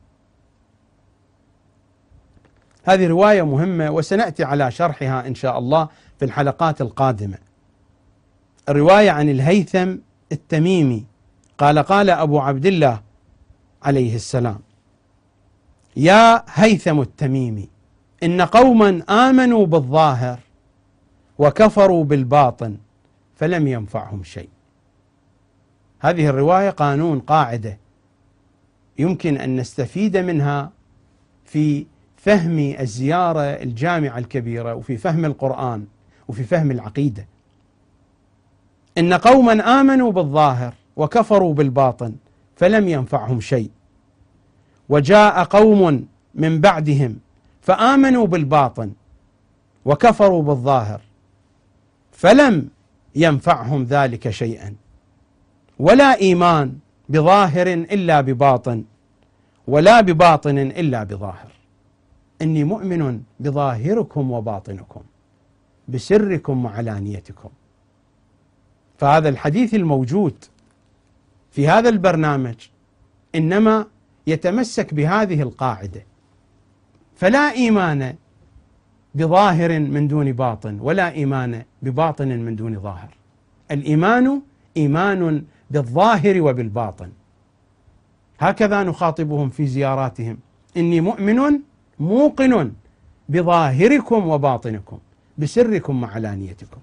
هذه رواية مهمة وسنأتي على شرحها إن شاء الله في الحلقات القادمة. الرواية عن الهيثم التميمي قال أبو عبد الله عليه السلام: يا هيثم التميمي، إن قوما آمنوا بالظاهر وكفروا بالباطن فلم ينفعهم شيء. هذه الرواية قاعدة يمكن أن نستفيد منها في فهم الزيارة الجامعة الكبيرة وفي فهم القرآن وفي فهم العقيدة. إن قوما آمنوا بالظاهر وكفروا بالباطن فلم ينفعهم شيء، وجاء قوم من بعدهم فآمنوا بالباطن وكفروا بالظاهر فلم ينفعهم ذلك شيئا، ولا إيمان بظاهر إلا بباطن، ولا بباطن إلا بظاهر. إني مؤمن بظاهركم وباطنكم، بسركم وعلانيتكم. فهذا الحديث الموجود في هذا البرنامج إنما يتمسك بهذه القاعدة، فلا إيمان بظاهر من دون باطن، ولا إيمان بباطن من دون ظاهر. الإيمان إيمان بالظاهر وبالباطن. هكذا نخاطبهم في زياراتهم: إني مؤمن موقن بظاهركم وباطنكم، بسركم وعلانيتكم.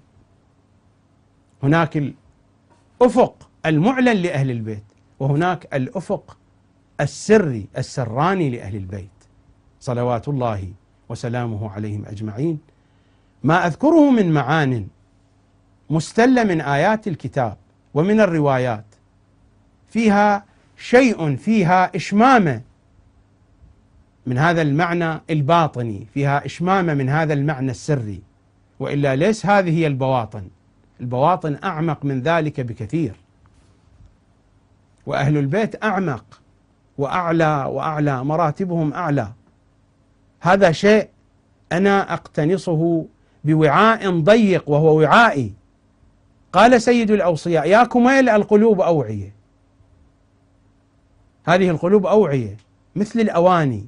هناك الأفق المعلن لأهل البيت، وهناك الأفق السراني لأهل البيت صلوات الله وسلامه عليهم أجمعين. ما أذكره من معان مستلة من آيات الكتاب ومن الروايات فيها شيء، فيها إشمامة من هذا المعنى الباطني، فيها إشمامة من هذا المعنى السري، وإلا ليس هذه هي البواطن. البواطن أعمق من ذلك بكثير، وأهل البيت أعمق وأعلى، مراتبهم أعلى. هذا شيء أنا أقتنصه بوعاء ضيق وهو وعائي. قال سيد الأوصياء: يا كميل القلوب أوعية. هذه القلوب أوعية مثل الأواني،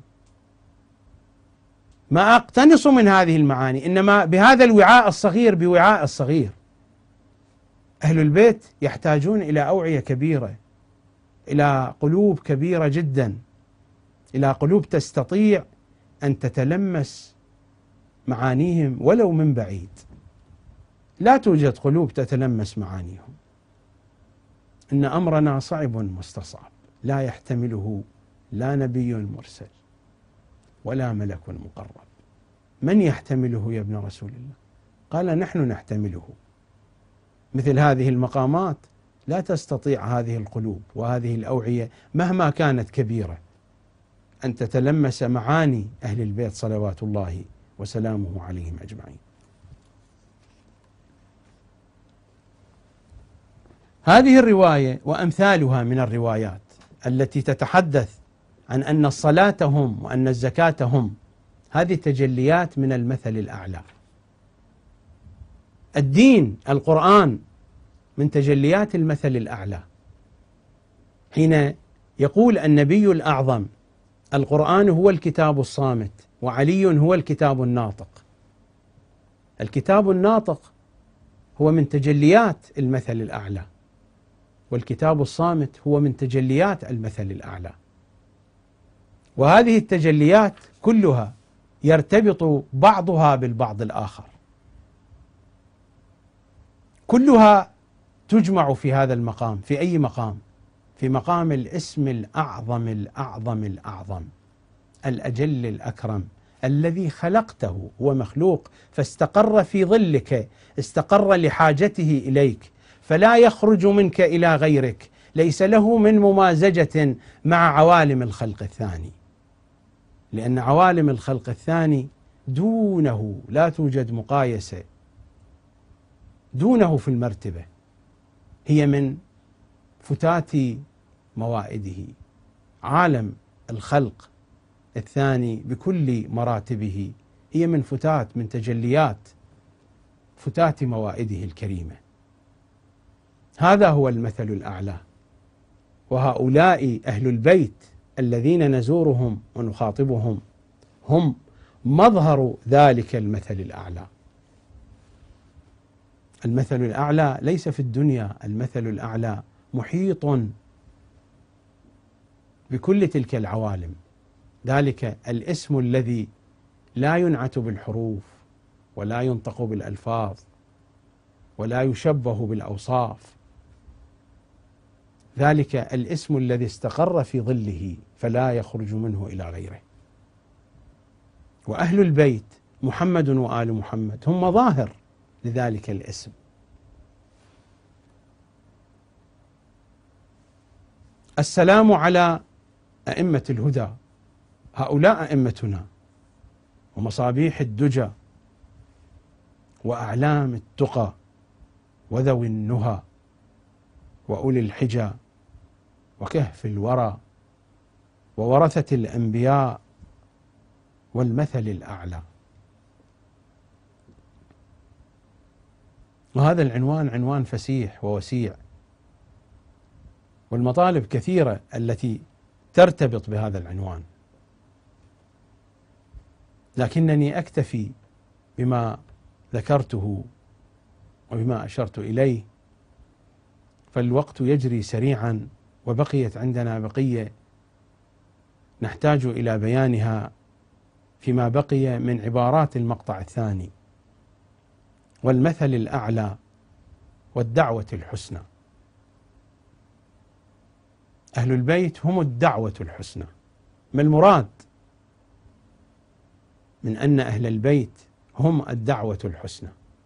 ما أقتنص من هذه المعاني إنما بهذا الوعاء الصغير، بوعاء الصغير. أهل البيت يحتاجون إلى أوعية كبيرة، إلى قلوب كبيرة جدا، إلى قلوب تستطيع أن تتلمس معانيهم ولو من بعيد. لا توجد قلوب تتلمس معانيهم. إن أمرنا صعب مستصعب، لا يحتمله لا نبي مرسل ولا ملك مقرب. من يحتمله يا ابن رسول الله؟ قال: نحن نحتمله. مثل هذه المقامات لا تستطيع هذه القلوب وهذه الأوعية مهما كانت كبيرة أن تتلمس معاني أهل البيت صلوات الله وسلامه عليهم أجمعين. هذه الرواية وأمثالها من الروايات التي تتحدث عن أن الصلاة هم وأن الزكاة هم، هذه تجليات من المثل الأعلى. الدين القرآن من تجليات المثل الأعلى. حين يقول النبي الأعظم القرآن هو الكتاب الصامت وعلي هو الكتاب الناطق. الكتاب الناطق هو من تجليات المثل الأعلى، والكتاب الصامت هو من تجليات المثل الأعلى، وهذه التجليات كلها يرتبط بعضها بالبعض الآخر، كلها تجمع في هذا المقام. في أي مقام؟ في مقام الاسم الأعظم الأعظم الأعظم الأجل الأكرم الذي خلقته، هو مخلوق فاستقر في ظلك، استقر لحاجته إليك، فلا يخرج منك إلى غيرك، ليس له من ممازجة مع عوالم الخلق الثاني، لأن عوالم الخلق الثاني دونه لا توجد مقايسة، دونه في المرتبة، هي من فتات موائده. عالم الخلق الثاني بكل مراتبه هي من فتات، من تجليات فتات موائده الكريمة. هذا هو المثل الأعلى، وهؤلاء أهل البيت الذين نزورهم ونخاطبهم هم مظهر ذلك المثل الأعلى. المثل الأعلى ليس في الدنيا، المثل الأعلى محيط بكل تلك العوالم، ذلك الاسم الذي لا ينعت بالحروف ولا ينطق بالألفاظ ولا يشبه بالأوصاف، ذلك الاسم الذي استقر في ظله فلا يخرج منه إلى غيره. وأهل البيت محمد وآل محمد هم مظاهر لذلك الاسم. السلام على أئمة الهدى، هؤلاء أئمتنا ومصابيح الدجى وأعلام التقى وذوي النهى وأولي الحجى وكهف الورى وورثة الأنبياء والمثل الأعلى. وهذا العنوان عنوان فسيح ووسيع، والمطالب كثيرة التي ترتبط بهذا العنوان، لكنني أكتفي بما ذكرته وبما أشرت إليه، فالوقت يجري سريعا وبقيت عندنا بقية نحتاج إلى بيانها فيما بقي من عبارات المقطع الثاني. والمثل الأعلى والدعوة الحسنى. أهل البيت هم الدعوة الحسنى. ما المراد من أن أهل البيت هم الدعوة الحسنى؟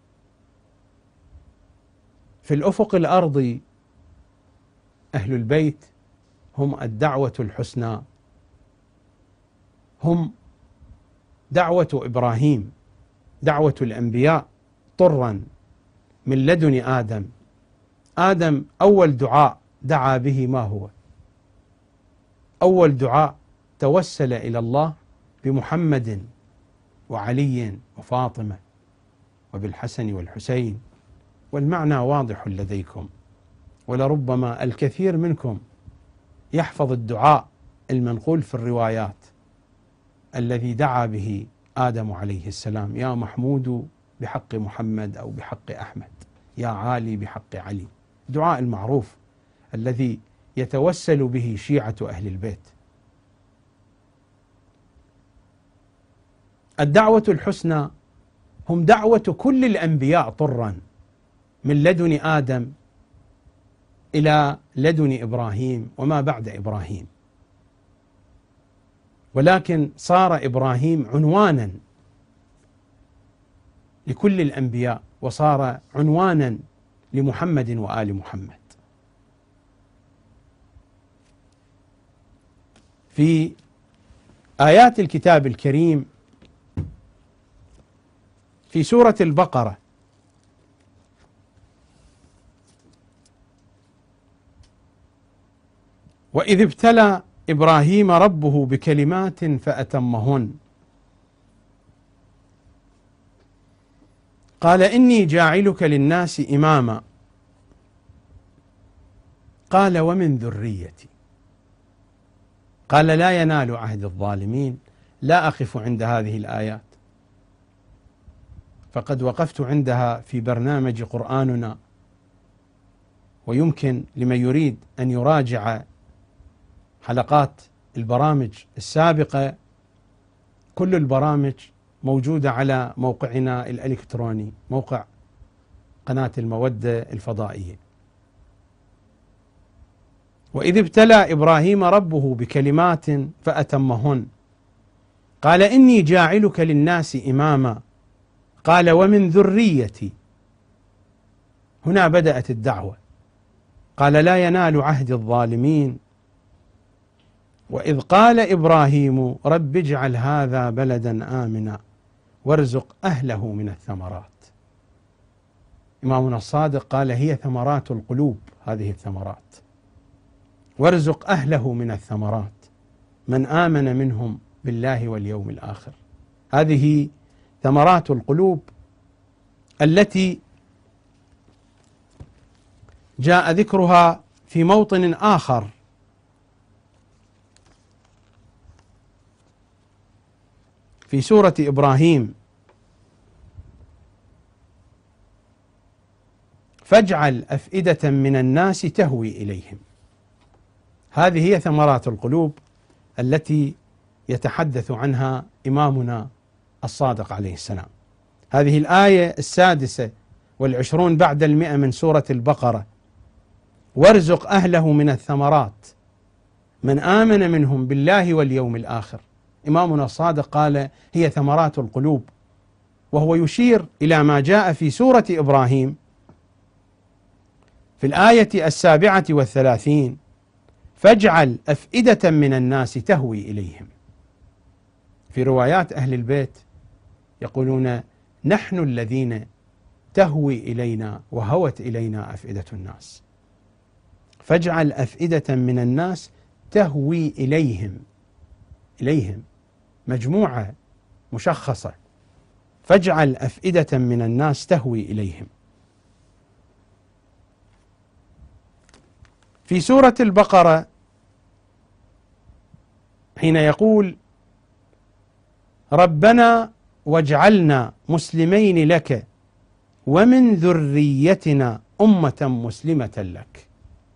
في الأفق الأرضي أهل البيت هم الدعوة الحسنى، هم دعوة إبراهيم، دعوة الأنبياء طرا من لدن آدم. آدم أول دعاء دعا به ما هو؟ أول دعاء توسل إلى الله بمحمد وعلي وفاطمة وبالحسن والحسين، والمعنى واضح لديكم، ولربما الكثير منكم يحفظ الدعاء المنقول في الروايات الذي دعا به آدم عليه السلام: يا محمود بحق محمد أو بحق أحمد، يا عالي بحق علي. دعاء المعروف الذي يتوسل به شيعة أهل البيت. الدعوة الحسنى هم دعوة كل الأنبياء طرا من لدن آدم إلى لدن إبراهيم وما بعد إبراهيم، ولكن صار إبراهيم عنوانا لكل الأنبياء، وصار عنوانا لمحمد وآل محمد. في آيات الكتاب الكريم في سورة البقرة وإذ ابتلى إبراهيم ربه بكلمات فأتمهن قال إني جاعلك للناس إماما قال ومن ذريتي. قال لا ينال عهد الظالمين. لا أقف عند هذه الآيات، فقد وقفت عندها في برنامج قرآننا، ويمكن لمن يريد أن يراجع حلقات البرامج السابقة. كل البرامج موجودة على موقعنا الإلكتروني، موقع قناة المودة الفضائية. وإذ ابتلى إبراهيم ربه بكلمات فأتمهن قال إني جاعلك للناس إماما قال ومن ذريتي. هنا بدأت الدعوة. قال لا ينال عهد الظالمين. وإذ قال إبراهيم رب اجعل هذا بلدا آمنا وارزق أهله من الثمرات. إمامنا الصادق قال هي ثمرات القلوب، هذه الثمرات. وارزق أهله من الثمرات من آمن منهم بالله واليوم الآخر. هذه ثمرات القلوب التي جاء ذكرها في موطن آخر في سورة إبراهيم: فاجعل أفئدة من الناس تهوي إليهم. هذه هي ثمرات القلوب التي يتحدث عنها إمامنا الصادق عليه السلام. هذه الآية 26 بعد 100 من سورة البقرة: وارزق أهله من الثمرات من آمن منهم بالله واليوم الآخر. إمامنا الصادق قال هي ثمرات القلوب، وهو يشير إلى ما جاء في سورة إبراهيم في الآية 37: فاجعل أفئدة من الناس تهوي إليهم. في روايات أهل البيت يقولون نحن الذين تهوي إلينا وهوت إلينا أفئدة الناس. فاجعل أفئدة من الناس تهوي إليهم، إليهم مجموعة مشخصة. فاجعل أفئدة من الناس تهوي إليهم. في سورة البقرة حين يقول ربنا واجعلنا مسلمين لك ومن ذريتنا أمة مسلمة لك،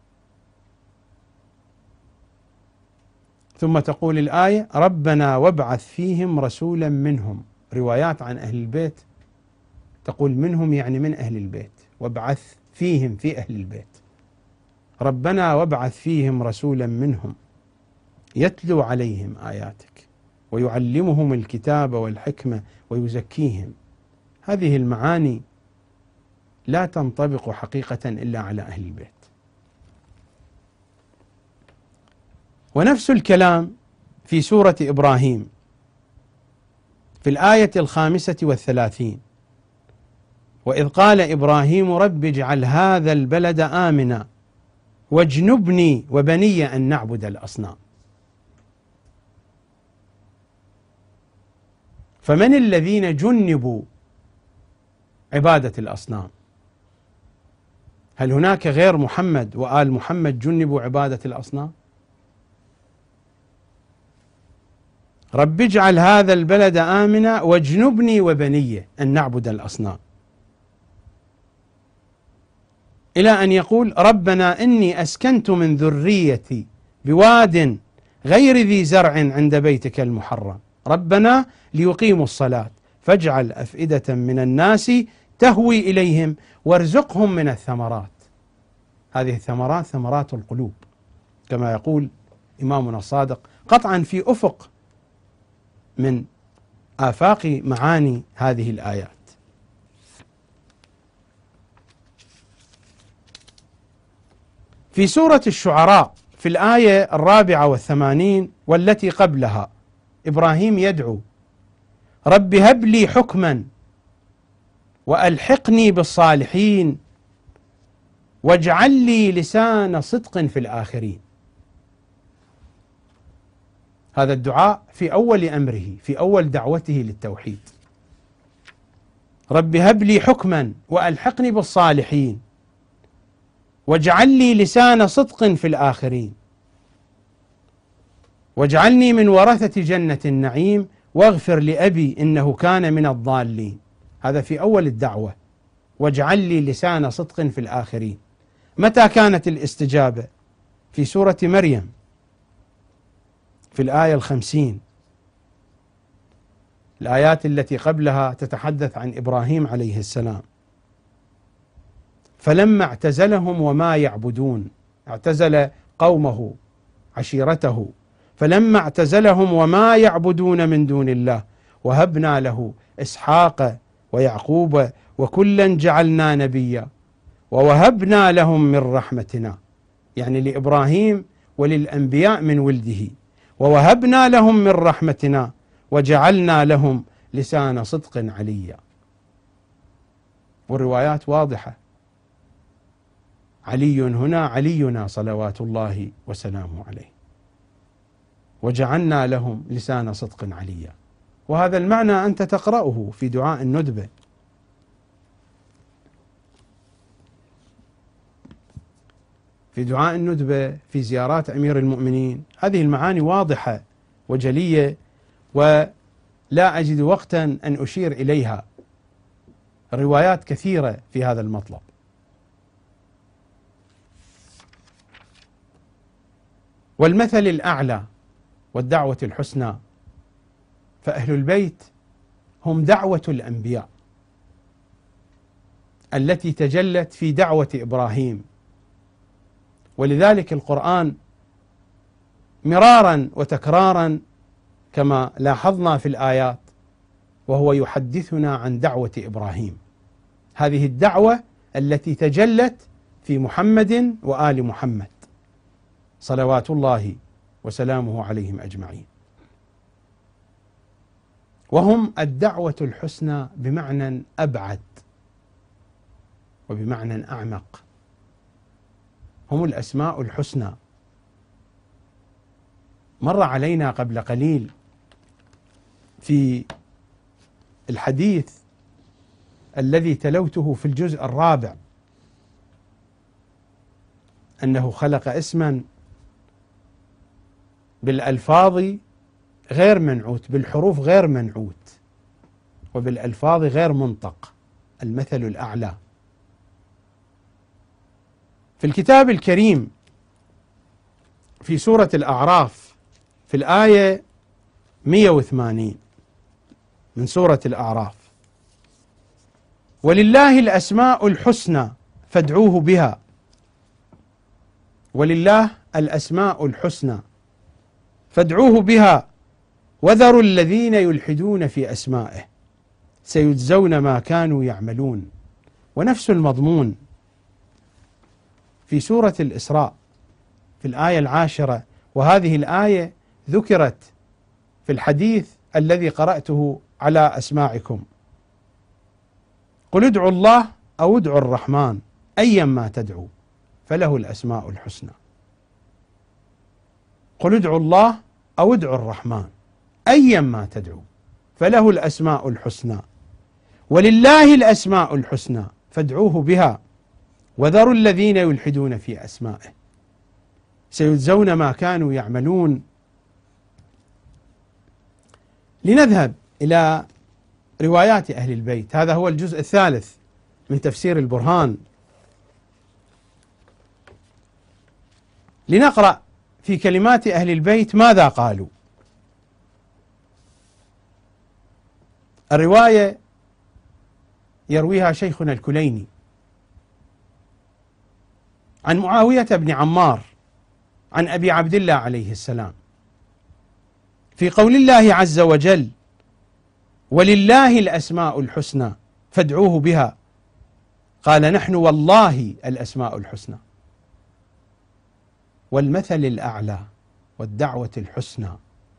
ثم تقول الآية ربنا وابعث فيهم رسولا منهم. روايات عن أهل البيت تقول منهم يعني من أهل البيت، وابعث فيهم في أهل البيت. ربنا وابعث فيهم رسولا منهم يتلو عليهم آياتك ويعلمهم الكتاب والحكمة ويزكيهم. هذه المعاني لا تنطبق حقيقة إلا على أهل البيت. ونفس الكلام في سورة إبراهيم في الآية 35: وإذ قال إبراهيم رب اجعل هذا البلد آمنا واجنبني وبني أن نعبد الأصنام. فمن الذين جنبوا عبادة الأصنام؟ هل هناك غير محمد وآل محمد جنبوا عبادة الأصنام؟ رب اجعل هذا البلد آمنا واجنبني وبني أن نعبد الأصنام، إلى أن يقول ربنا إني أسكنت من ذريتي بواد غير ذي زرع عند بيتك المحرم ربنا ليقيموا الصلاة فاجعل أفئدة من الناس تهوي إليهم وارزقهم من الثمرات. هذه الثمرات ثمرات القلوب كما يقول إمامنا الصادق، قطعا في أفق من آفاق معاني هذه الآيات. في سورة الشعراء في الآية 84 والتي قبلها إبراهيم يدعو رب هب لي حكما وألحقني بالصالحين واجعل لي لسان صدق في الآخرين. هذا الدعاء في أول أمره، في أول دعوته للتوحيد. رب هب لي حكما وألحقني بالصالحين واجعل لي لسان صدق في الآخرين. واجعلني من ورثة جنة النعيم واغفر لأبي إنه كان من الضالين. هذا في أول الدعوة، واجعل لي لسان صدق في الآخرين. متى كانت الاستجابة؟ في سورة مريم في الآية 50. الآيات التي قبلها تتحدث عن إبراهيم عليه السلام. فلما اعتزلهم وما يعبدون، اعتزل قومه عشيرته، فلما اعتزلهم وما يعبدون من دون الله وهبنا له إسحاق ويعقوب وكلا جعلنا نبيا ووهبنا لهم من رحمتنا، يعني لإبراهيم وللأنبياء من ولده، ووهبنا لهم من رحمتنا وجعلنا لهم لسان صدق عليا. والروايات واضحة، علي هنا علينا صلوات الله وسلامه عليه، وجعلنا لهم لسان صدق عليا. وهذا المعنى أنت تقرأه في دعاء الندبة. في دعاء الندبة في زيارات أمير المؤمنين هذه المعاني واضحة وجلية، ولا أجد وقتا أن أشير إليها. روايات كثيرة في هذا المطلب. والمثل الأعلى والدعوة الحسنى، فأهل البيت هم دعوة الأنبياء التي تجلت في دعوة إبراهيم. ولذلك القرآن مرارا وتكرارا كما لاحظنا في الآيات وهو يحدثنا عن دعوة إبراهيم، هذه الدعوة التي تجلت في محمد وآل محمد صلوات الله وسلامه عليهم أجمعين. وهم الدعوة الحسنى بمعنى أبعد وبمعنى أعمق، هم الأسماء الحسنى. مر علينا قبل قليل في الحديث الذي تلوته في الجزء الرابع أنه خلق اسما بالألفاظ غير منعوت، بالحروف غير منعوت، وبالألفاظ غير منطق، المثل الأعلى. في الكتاب الكريم في سورة الأعراف في الآية 180 من سورة الأعراف: ولله الأسماء الحسنى فادعوه بها. ولله الأسماء الحسنى فادعوه بها وذروا الذين يلحدون في أسمائه سيجزون ما كانوا يعملون. ونفس المضمون في سورة الإسراء في الآية 10، وهذه الآية ذكرت في الحديث الذي قرأته على أسماعكم: قل ادعوا الله أو ادعوا الرحمن أيما تدعوا فله الأسماء الحسنى. قل ادعوا الله أو ادعوا الرحمن أيما تدعوا فله الأسماء الحسنى ولله الأسماء الحسنى فادعوه بها وذروا الذين يلحدون في أسمائه سيجزون ما كانوا يعملون. لنذهب إلى روايات أهل البيت، هذا هو الجزء الثالث من تفسير البرهان. لنقرأ في كلمات أهل البيت ماذا قالوا. الرواية يرويها شيخنا الكليني عن معاوية بن عمار عن أبي عبد الله عليه السلام في قول الله عز وجل: ولله الأسماء الحسنى فادعوه بها، قال: نحن والله الأسماء الحسنى. والمثل الأعلى والدعوة الحسنى،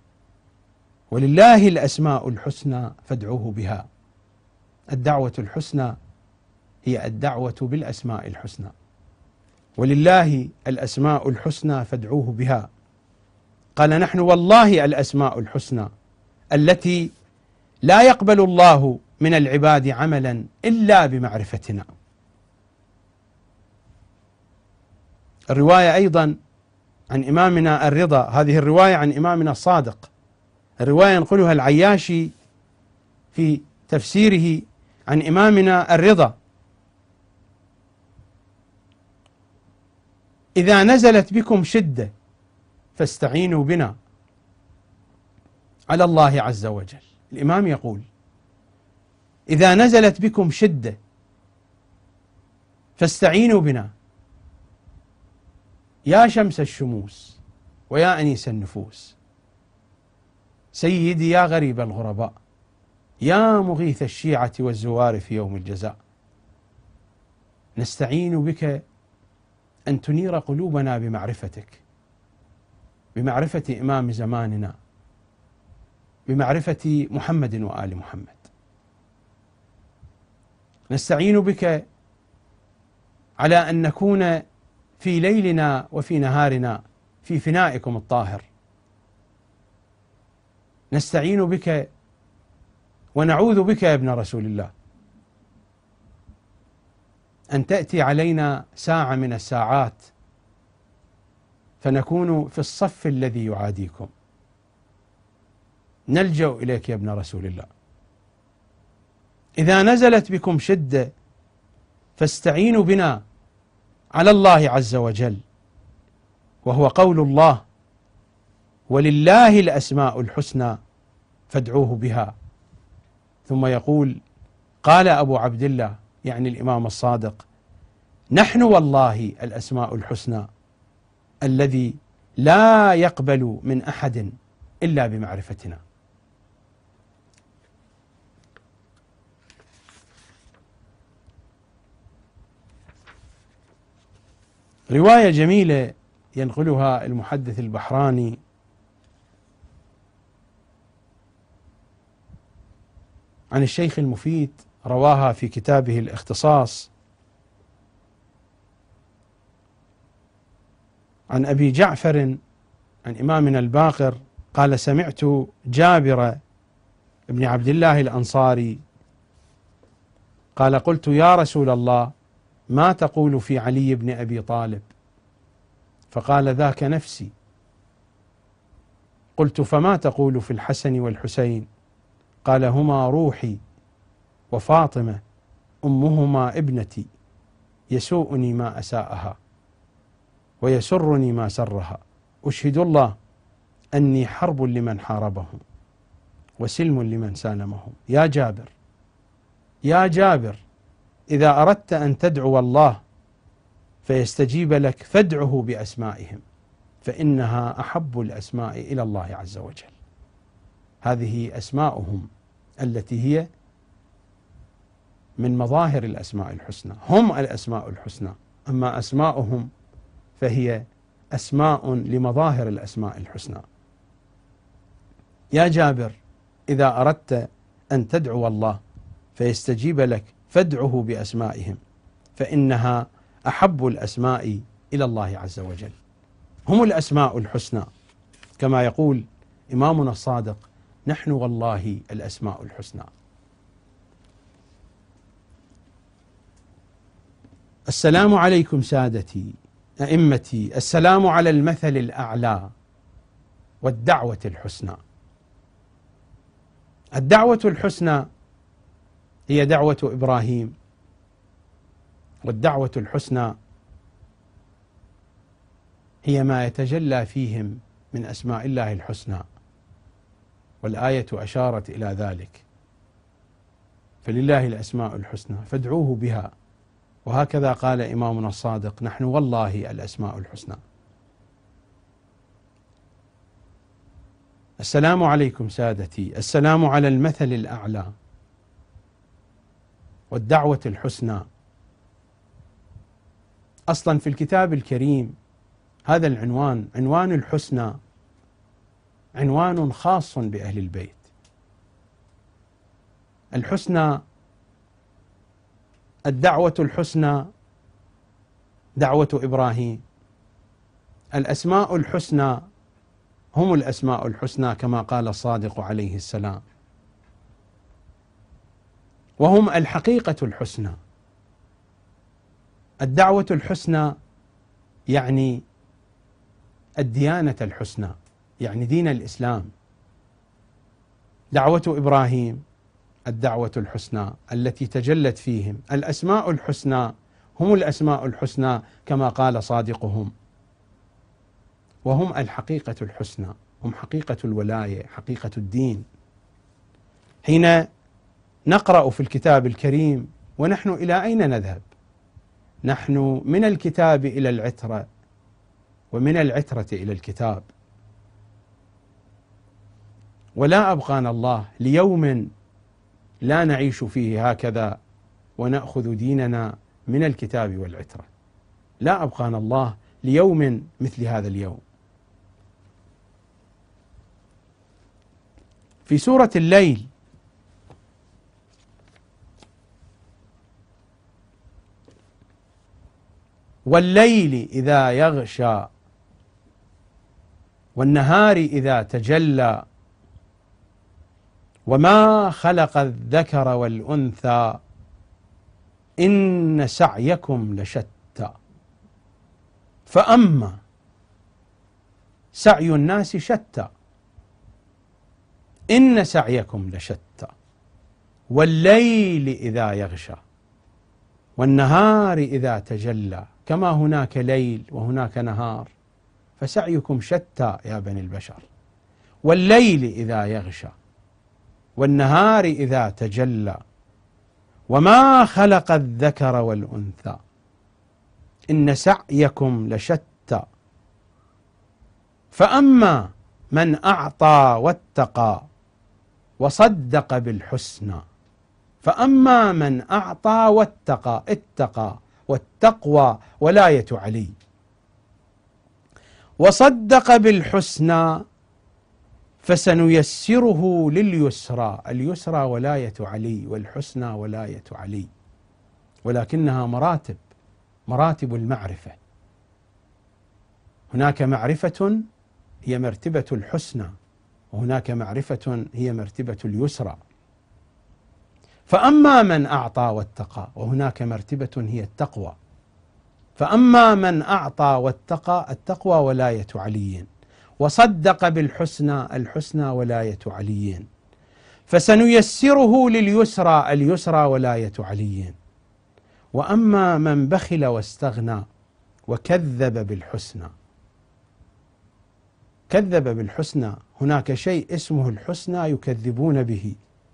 ولله الأسماء الحسنى فادعوه بها. الدعوة الحسنى هي الدعوة بالأسماء الحسنى، ولله الأسماء الحسنى فادعوه بها. قال: نحن والله الأسماء الحسنى التي لا يقبل الله من العباد عملا إلا بمعرفتنا. الرواية أيضا عن إمامنا الرضا، هذه الرواية عن إمامنا الصادق، الرواية ينقلها العياشي في تفسيره عن إمامنا الرضا: إذا نزلت بكم شدة فاستعينوا بنا على الله عز وجل. الإمام يقول: إذا نزلت بكم شدة فاستعينوا بنا، يا شمس الشموس ويا أنيس النفوس، سيدي يا غريب الغرباء، يا مغيث الشيعة والزوار في يوم الجزاء، نستعين بك أن تنير قلوبنا بمعرفتك، بمعرفة إمام زماننا، بمعرفة محمد وآل محمد. نستعين بك على أن نكون في ليلنا وفي نهارنا في فنائكم الطاهر. نستعين بك ونعوذ بك يا ابن رسول الله أن تأتي علينا ساعة من الساعات فنكون في الصف الذي يعاديكم. نلجأ إليك يا ابن رسول الله. إذا نزلت بكم شدة فاستعينوا بنا على الله عز وجل، وهو قول الله: ولله الأسماء الحسنى فادعوه بها. ثم يقول: قال أبو عبد الله، يعني الإمام الصادق: نحن والله الأسماء الحسنى الذي لا يقبل من أحد إلا بمعرفتنا. رواية جميلة ينقلها المحدث البحراني عن الشيخ المفيد، رواها في كتابه الاختصاص، عن أبي جعفر عن إمامنا الباقر قال: سمعت جابر بن عبد الله الأنصاري قال: قلت يا رسول الله ما تقول في علي بن أبي طالب؟ فقال: ذاك نفسي. قلت: فما تقول في الحسن والحسين؟ قال: هما روحي وفاطمة أمهما ابنتي، يسوءني ما أساءها ويسرني ما سرها، أشهد الله أني حرب لمن حاربهم وسلم لمن سالمهم. يا جابر، يا جابر، إذا أردت أن تدعو الله فيستجيب لك فادعه بأسمائهم، فإنها أحب الأسماء إلى الله عز وجل. هذه أسماؤهم التي هي من مظاهر الأسماء الحسنى، هم الأسماء الحسنى، أما أسماؤهم فهي أسماء لمظاهر الأسماء الحسنى. يا جابر، إذا أردت أن تدعو الله فيستجيب لك فادعه بأسمائهم، فإنها أحب الأسماء إلى الله عز وجل. هم الأسماء الحسنى، كما يقول إمامنا الصادق: نحن والله الأسماء الحسنى. السلام عليكم سادتي أئمتي، السلام على المثل الأعلى والدعوة الحسنى. الدعوة الحسنى هي دعوة إبراهيم، والدعوة الحسنى هي ما يتجلى فيهم من أسماء الله الحسنى، والآية أشارت إلى ذلك: فلله الأسماء الحسنى فادعوه بها. وهكذا قال إمامنا الصادق: نحن والله الأسماء الحسنى. السلام عليكم سادتي، السلام على المثل الأعلى والدعوة الحسنى. أصلا في الكتاب الكريم هذا العنوان، عنوان الحسنى، عنوان خاص بأهل البيت. الحسنى، الدعوة الحسنى دعوة إبراهيم، الأسماء الحسنى هم الأسماء الحسنى كما قال الصادق عليه السلام، وهم الحقيقة الحسنى. الدعوة الحسنى يعني الديانة الحسنى، يعني دين الإسلام. دعوة إبراهيم الدعوة الحسنى التي تجلت فيهم الأسماء الحسنى، هم الأسماء الحسنى كما قال صادقهم، وهم الحقيقة الحسنى، هم حقيقة الولاية، حقيقة الدين. حين نقرأ في الكتاب الكريم ونحن إلى أين نذهب؟ نحن من الكتاب إلى العترة، ومن العترة إلى الكتاب، ولا أبقانا الله ليوم لا نعيش فيه هكذا ونأخذ ديننا من الكتاب والعترة. لا أبقانا الله ليوم مثل هذا اليوم. في سورة الليل والليل إذا يغشى والنهار إذا تجلى وما خلق الذكر والأنثى إن سعيكم لشتى. فأما سعي الناس شتى، إن سعيكم لشتى، والليل إذا يغشى والنهار إذا تجلى، كما هناك ليل وهناك نهار، فسعيكم شتى يا بني البشر. والليل إذا يغشى والنهار إذا تجلى وما خلق الذكر والأنثى إن سعيكم لشتى. فأما من أعطى واتقى وصدق بالحسنى، فأما من أعطى واتقى، اتقى والتقوى ولاية علي، وصدق بالحسنى فسنيسره لليسرى. اليسرى ولاية علي، والحسنى ولاية علي، ولكنها مراتب، مراتب المعرفة. هناك معرفة هي مرتبة الحسنى، وهناك معرفة هي مرتبة اليسرى. فأما من أعطى واتقى، وهناك مرتبة هي التقوى. فأما من أعطى واتقى، التقوى ولاية علي، وصدق بالحسنى، الحسنى ولاية علي، فسنيسره لليسرى، اليسرى ولاية علي. وأما من بخل واستغنى وكذب بالحسنى، كذب بالحسنى، هناك شيء اسمه الحسنى يكذبون به،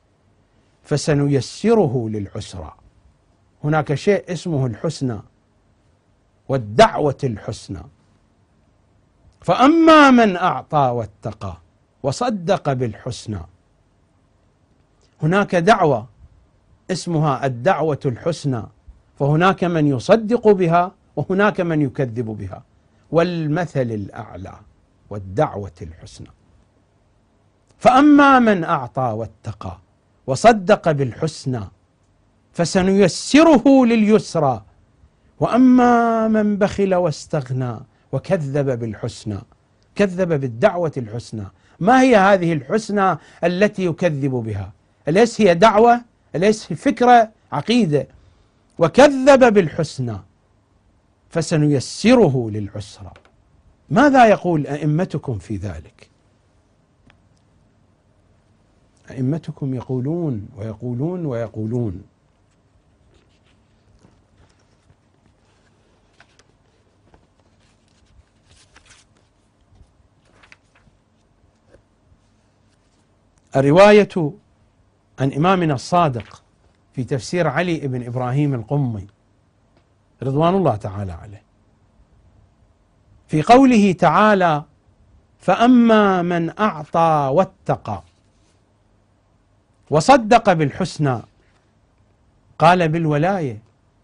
فسنيسره للعسرى. هناك شيء اسمه الحسنى والدعوة الحسنى. فأما من أعطى واتقى وصدق بالحسنى، هناك دعوة اسمها الدعوة الحسنى، فهناك من يصدق بها وهناك من يكذب بها، والمثل الأعلى والدعوة الحسنى. فأما من أعطى واتقى وصدق بالحسنى فسنيسره لليسرى، وأما من بخل واستغنى وكذب بالحسنى، كذب بالدعوة الحسنى. ما هي هذه الحسنى التي يكذب بها؟ أليس هي دعوة؟ أليس هي فكرة، عقيدة؟ وكذب بالحسنى فسنيسره للعسرى. ماذا يقول أئمتكم في ذلك؟ أئمتكم يقولون ويقولون ويقولون: الرواية عن إمامنا الصادق في تفسير علي بن إبراهيم القمي رضوان الله تعالى عليه، في قوله تعالى: فأما من أعطى واتقى وصدق بالحسنى، قال بالولاية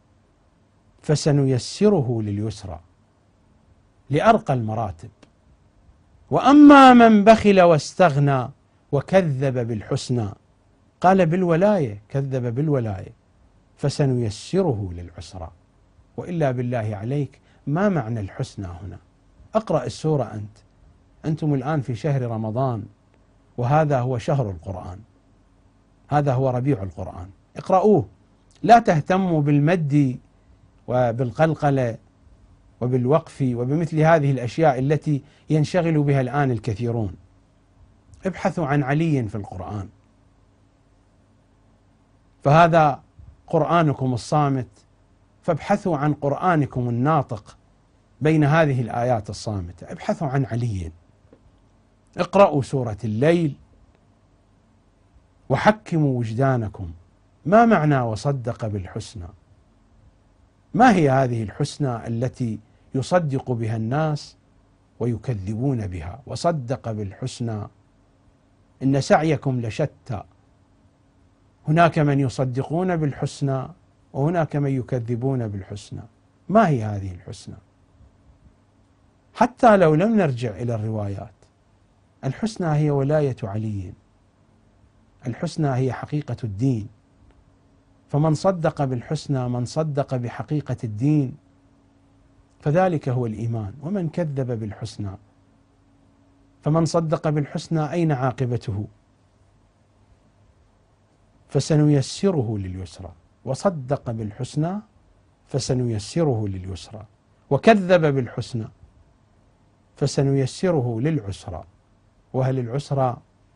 فسنيسره لليسرى، لأرقى المراتب. وأما من بخل واستغنى وكذب بالحسنى، قال بالولاية، كذب بالولاية فسنيسره للعسرى. وإلا بالله عليك، ما معنى الحسنى هنا؟ أقرأ السورة أنتم الآن في شهر رمضان، وهذا هو شهر القرآن، هذا هو ربيع القرآن، اقرأوه، لا تهتموا بالمد وبالقلقلة وبالوقف وبمثل هذه الأشياء التي ينشغل بها الآن الكثيرون. ابحثوا عن علي في القرآن، فهذا قرآنكم الصامت، فابحثوا عن قرآنكم الناطق بين هذه الآيات الصامتة. ابحثوا عن علي، اقرأوا سورة الليل وحكموا وجدانكم. ما معنى وصدق بالحسنى؟ ما هي هذه الحسنى التي يصدق بها الناس ويكذبون بها؟ وصدق بالحسنى إن سعيكم لشتى. هناك من يصدقون بالحسنى وهناك من يكذبون بالحسنى. ما هي هذه الحسنى؟ حتى لو لم نرجع إلى الروايات، الحسنى هي ولاية علي، الحسنى هي حقيقة الدين. فمن صدق بالحسنى، من صدق بحقيقة الدين، فذلك هو الإيمان. ومن كذب بالحسنى، فمن صدق بالحسنى أين عاقبته؟ فسنيسره لليسرى. وصدق بالحسنى فسنيسره لليسرى، وكذب بالحسنى فسنيسره للعسرى. وهل العسرى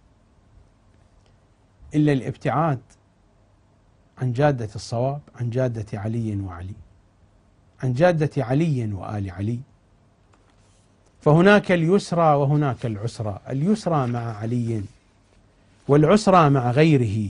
إلا الابتعاد عن جادة الصواب، عن جادة علي وعلي، عن جادة علي وآل علي. فهناك اليسرى وهناك العسرى، اليسرى مع علي والعسرى مع غيره.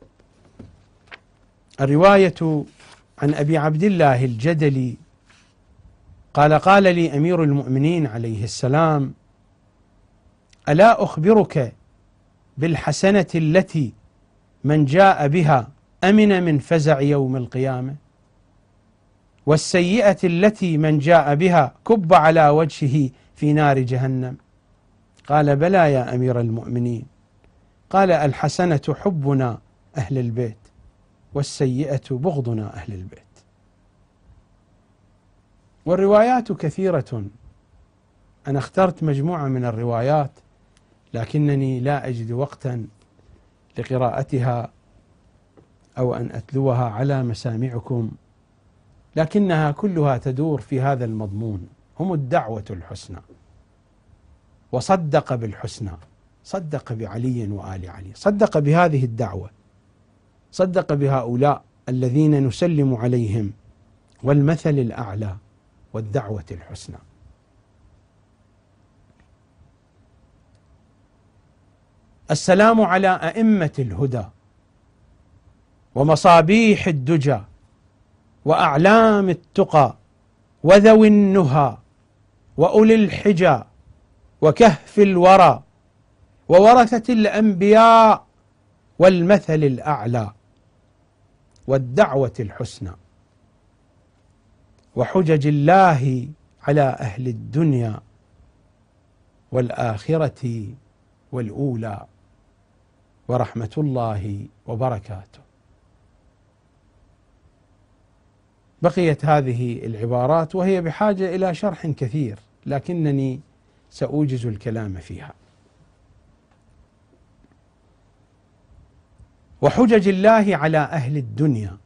الرواية عن أبي عبد الله الجدلي قال: قال لي أمير المؤمنين عليه السلام: ألا أخبرك بالحسنة التي من جاء بها أمن من فزع يوم القيامة، والسيئة التي من جاء بها كب على وجهه في نار جهنم؟ قال: بلى يا أمير المؤمنين. قال: الحسنة حبنا أهل البيت، والسيئة بغضنا أهل البيت. والروايات كثيرة، أنا اخترت مجموعة من الروايات لكنني لا أجد وقتا لقراءتها أو أن أتلوها على مسامعكم، لكنها كلها تدور في هذا المضمون، هم الدعوة الحسنى. وصدق بالحسنى، صدق بعلي وآل علي، صدق بهذه الدعوة، صدق بهؤلاء الذين نسلم عليهم، والمثل الأعلى والدعوة الحسنى. السلام على أئمة الهدى ومصابيح الدجى وأعلام التقى وذوي النهى وأولي الحجى وكهف الورى وورثة الأنبياء والمثل الأعلى والدعوة الحسنى وحجج الله على أهل الدنيا والآخرة والأولى ورحمة الله وبركاته. بقيت هذه العبارات وهي بحاجة إلى شرح كثير، لكنني سأوجز الكلام فيها. وحجج الله على أهل الدنيا،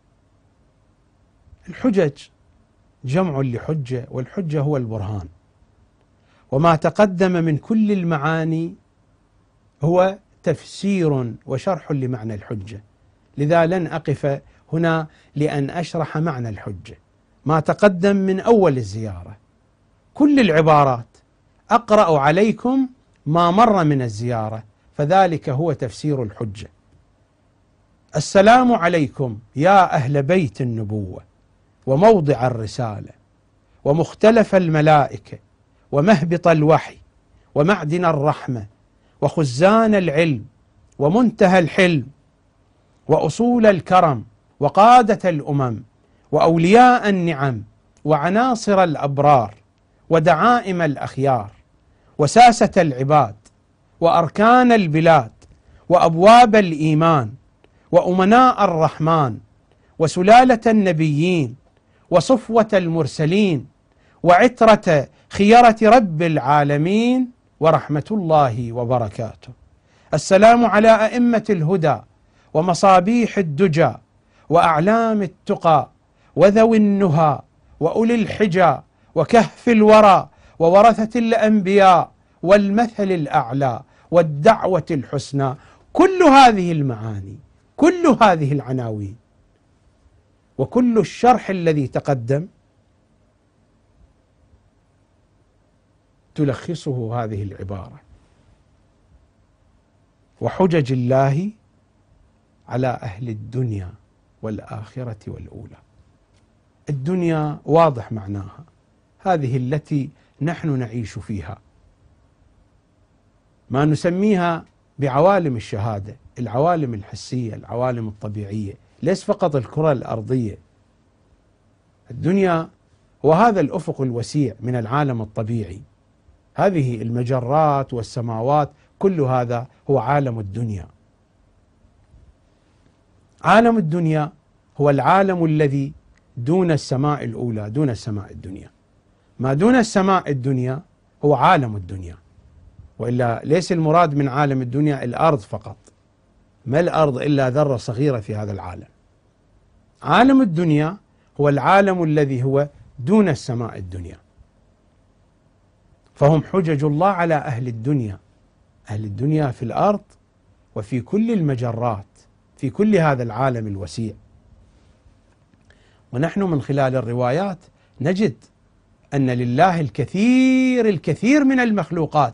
الحجج جمع لحجة، والحجة هو البرهان، وما تقدم من كل المعاني هو تفسير وشرح لمعنى الحجة، لذا لن أقف هنا لأن أشرح معنى الحجة. ما تقدم من أول الزيارة، كل العبارات أقرأ عليكم ما مر من الزيارة، فذلك هو تفسير الحجة. السلام عليكم يا أهل بيت النبوة وموضع الرسالة ومختلف الملائكة ومهبط الوحي ومعدن الرحمة وخزان العلم ومنتهى الحلم وأصول الكرم وقادة الأمم وأولياء النعم وعناصر الأبرار ودعائم الأخيار وساسة العباد وأركان البلاد وأبواب الإيمان وأمناء الرحمن وسلالة النبيين وصفوة المرسلين وعترة خيرة رب العالمين ورحمة الله وبركاته. السلام على أئمة الهدى ومصابيح الدجى وأعلام التقى وذوي النهى وأولي الحجى وكهف الورى وورثة الأنبياء والمثل الأعلى والدعوة الحسنى. كل هذه المعاني، كل هذه العناوين، وكل الشرح الذي تقدم تلخصه هذه العبارة: وحجج الله على أهل الدنيا والآخرة والأولى. الدنيا واضح معناها، هذه التي نحن نعيش فيها، ما نسميها بعوالم الشهادة، العوالم الحسية، العوالم الطبيعية، ليس فقط الكرة الأرضية. الدنيا وهذا الأفق الوسيع من العالم الطبيعي، هذه المجرات والسماوات، كل هذا هو عالم الدنيا. عالم الدنيا هو العالم الذي دون السماء الأولى، دون السماء الدنيا. ما دون السماء الدنيا هو عالم الدنيا، وإلا ليس المراد من عالم الدنيا الأرض فقط، ما الأرض إلا ذرة صغيرة في هذا العالم. عالم الدنيا هو العالم الذي هو دون السماء الدنيا، فهم حجج الله على أهل الدنيا. أهل الدنيا في الأرض وفي كل المجرات، في كل هذا العالم الوسيع. ونحن من خلال الروايات نجد أن لله الكثير من المخلوقات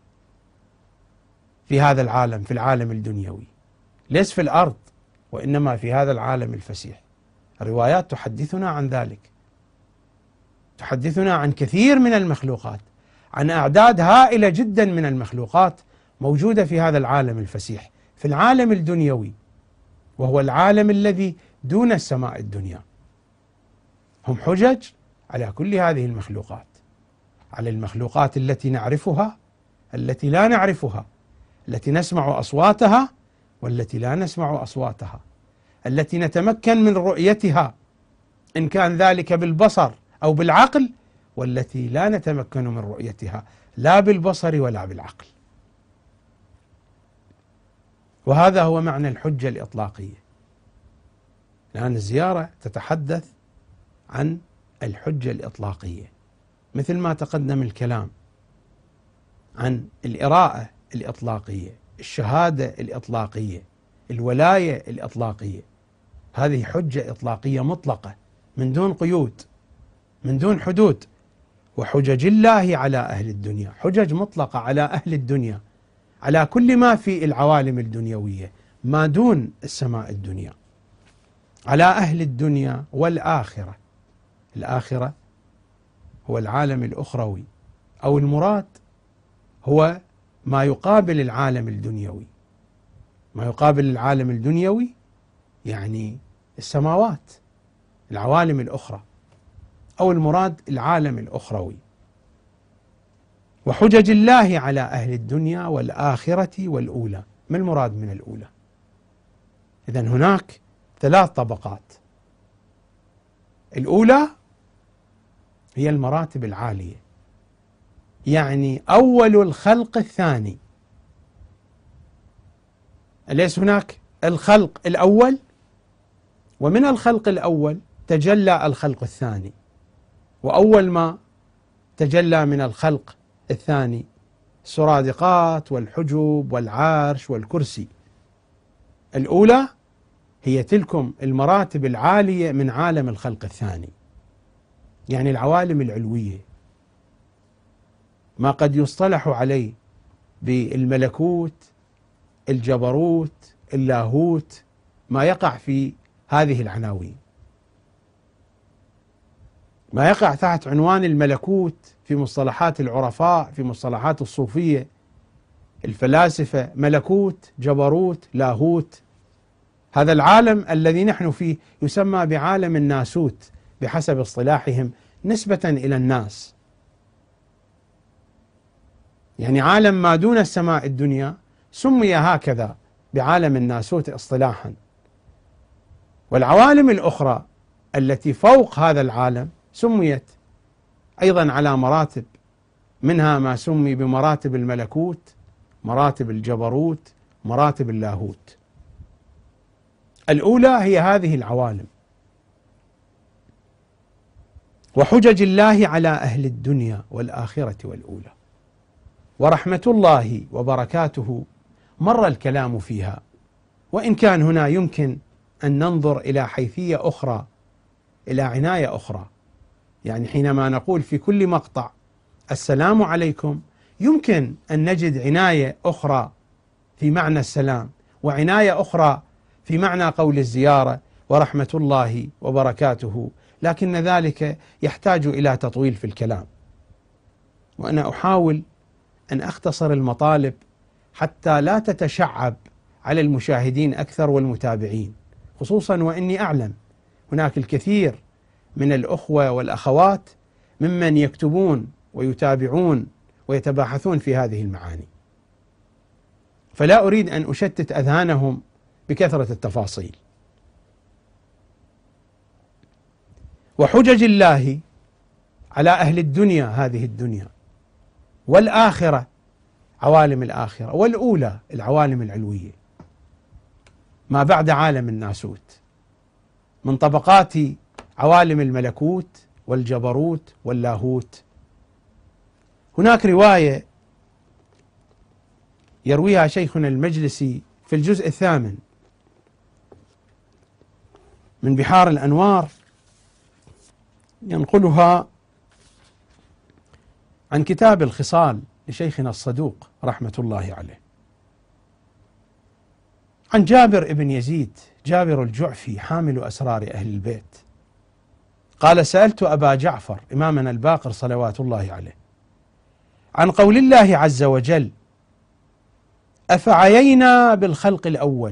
في هذا العالم، في العالم الدنيوي، ليس في الأرض وإنما في هذا العالم الفسيح. الروايات تحدثنا عن ذلك، تحدثنا عن كثير من المخلوقات، عن أعداد هائلة جدا من المخلوقات موجودة في هذا العالم الفسيح، في العالم الدنيوي، وهو العالم الذي دون السماء الدنيا. هم حجج على كل هذه المخلوقات، على المخلوقات التي نعرفها، التي لا نعرفها، التي نسمع أصواتها والتي لا نسمع أصواتها، التي نتمكن من رؤيتها إن كان ذلك بالبصر أو بالعقل، والتي لا نتمكن من رؤيتها لا بالبصر ولا بالعقل. وهذا هو معنى الحجة الإطلاقية. الآن الزيارة تتحدث عن الحجة الإطلاقية، مثل ما تقدم الكلام عن الإراءة الإطلاقية، الشهادة الإطلاقية، الولاية الإطلاقية. هذه حجة إطلاقية مطلقة من دون قيود، من دون حدود. وحجج الله على أهل الدنيا، حجج مطلقة على أهل الدنيا، على كل ما في العوالم الدنيوية ما دون السماء الدنيا، على أهل الدنيا والآخرة. الآخرة هو العالم الأخروي، أو المراد هو ما يقابل العالم الدنيوي. ما يقابل العالم الدنيوي يعني السماوات، العوالم الأخرى، أو المراد العالم الأخروي. وحجج الله على أهل الدنيا والآخرة والأولى. ما المراد من الأولى؟ إذن هناك 3 طبقات. الأولى هي المراتب العالية، يعني أول الخلق الثاني. أليس هناك الخلق الأول، ومن الخلق الأول تجلى الخلق الثاني، وأول ما تجلى من الخلق الثاني السرادقات والحجب والعرش والكرسي. الأولى هي تلكم المراتب العالية من عالم الخلق الثاني، يعني العوالم العلوية، ما قد يصطلح عليه بالملكوت، الجبروت، اللاهوت، ما يقع في هذه العناوين، ما يقع تحت عنوان الملكوت في مصطلحات العرفاء، في مصطلحات الصوفية الفلاسفة، ملكوت، جبروت، لاهوت. هذا العالم الذي نحن فيه يسمى بعالم الناسوت بحسب اصطلاحهم نسبة إلى الناس، يعني عالم ما دون السماء الدنيا سمي هكذا بعالم الناسوت اصطلاحا. والعوالم الأخرى التي فوق هذا العالم سميت أيضا على مراتب، منها ما سمي بمراتب الملكوت، مراتب الجبروت، مراتب اللاهوت. الأولى هي هذه العوالم، وحجج الله على أهل الدنيا والآخرة والأولى، ورحمة الله وبركاته مر الكلام فيها، وإن كان هنا يمكن أن ننظر إلى حيثية أخرى، إلى عناية أخرى. يعني حينما نقول في كل مقطع السلام عليكم، يمكن أن نجد عناية أخرى في معنى السلام، وعناية أخرى في معنى قول الزيارة ورحمة الله وبركاته، لكن ذلك يحتاج إلى تطويل في الكلام، وأنا أحاول أن أختصر المطالب حتى لا تتشعب على المشاهدين أكثر والمتابعين، خصوصا وإني أعلم هناك الكثير من الأخوة والأخوات ممن يكتبون ويتابعون ويتباحثون في هذه المعاني، فلا أريد أن أشتت أذهانهم بكثرة التفاصيل. وحجج الله على أهل الدنيا، هذه الدنيا، والآخرة، عوالم الآخرة، والأولى، العوالم العلوية، ما بعد عالم الناسوت، من طبقات عوالم الملكوت والجبروت واللاهوت. هناك رواية يرويها شيخنا المجلسي في الجزء 8 من بحار الأنوار، ينقلها عن كتاب الخصال لشيخنا الصدوق رحمة الله عليه، عن جابر بن يزيد، جابر الجعفي حامل أسرار أهل البيت، قال: سألت أبا جعفر إمامنا الباقر صلوات الله عليه عن قول الله عز وجل: أفعيينا بالخلق الأول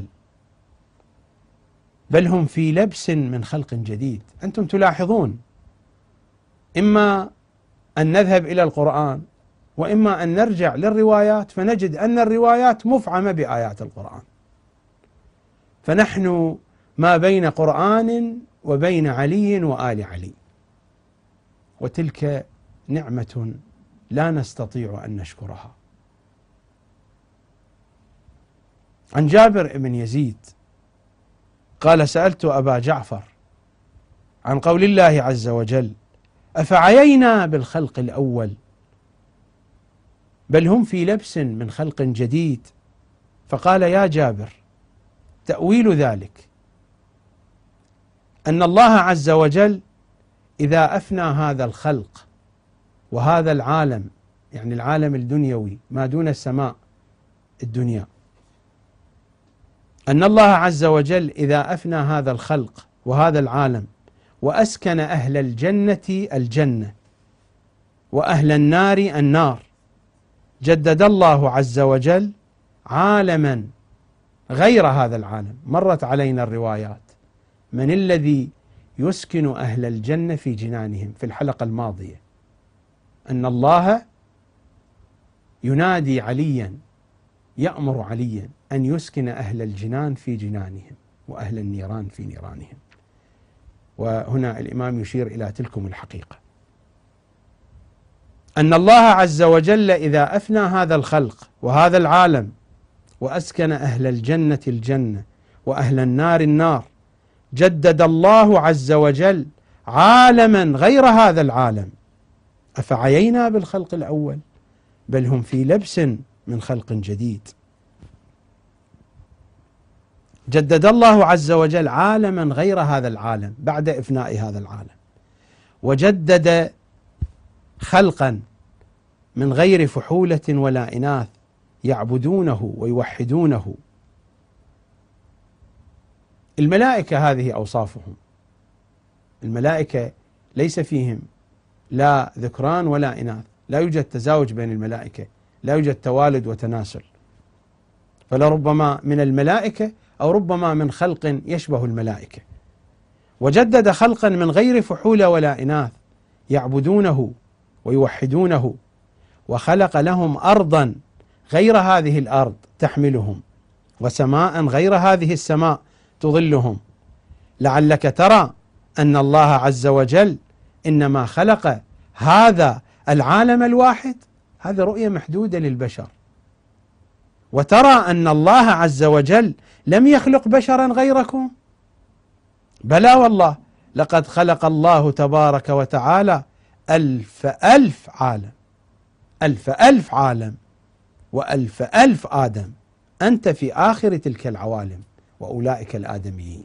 بل هم في لبس من خلق جديد. أنتم تلاحظون إما أن نذهب إلى القرآن وإما أن نرجع للروايات، فنجد أن الروايات مفعمة بآيات القرآن، فنحن ما بين قرآن وبين علي وآل علي، وتلك نعمة لا نستطيع أن نشكرها. عن جابر بن يزيد قال: سألت أبا جعفر عن قول الله عز وجل: أفعيينا بالخلق الأول بل هم في لبس من خلق جديد. فقال: يا جابر، تأويل ذلك أن الله عز وجل إذا أفنى هذا الخلق وهذا العالم، يعني العالم الدنيوي ما دون السماء الدنيا، أن الله عز وجل إذا أفنى هذا الخلق وهذا العالم وأسكن أهل الجنة الجنة وأهل النار النار، جدد الله عز وجل عالما غير هذا العالم. مرت علينا الروايات من الذي يسكن أهل الجنة في جنانهم في الحلقة الماضية، أن الله ينادي عليا، يأمر عليا أن يسكن أهل الجنان في جنانهم وأهل النيران في نيرانهم. وهنا الإمام يشير إلى تلكم الحقيقة، أن الله عز وجل إذا أفنى هذا الخلق وهذا العالم وأسكن أهل الجنة الجنة وأهل النار النار، جدد الله عز وجل عالما غير هذا العالم. أفعيينا بالخلق الأول بل هم في لبس من خلق جديد. جدد الله عز وجل عالما غير هذا العالم بعد إفناء هذا العالم، وجدد خلقا من غير فحولة ولا إناث يعبدونه ويوحدونه. الملائكة هذه أوصافهم، الملائكة ليس فيهم لا ذكران ولا إناث، لا يوجد تزاوج بين الملائكة، لا يوجد توالد وتناسل، فلربما من الملائكة أو ربما من خلق يشبه الملائكة. وجدد خلقا من غير فحولة ولا إناث يعبدونه ويوحدونه، وخلق لهم أرضا غير هذه الأرض تحملهم، وسماء غير هذه السماء تظلهم، لعلك ترى أن الله عز وجل إنما خلق هذا العالم الواحد. هذه رؤية محدودة للبشر، وترى أن الله عز وجل لم يخلق بشرا غيركم، بلى والله، لقد خلق الله تبارك وتعالى 1000 عالم، 1000 عالم و1000 آدم، أنت في آخر تلك العوالم وأولئك الآدميين.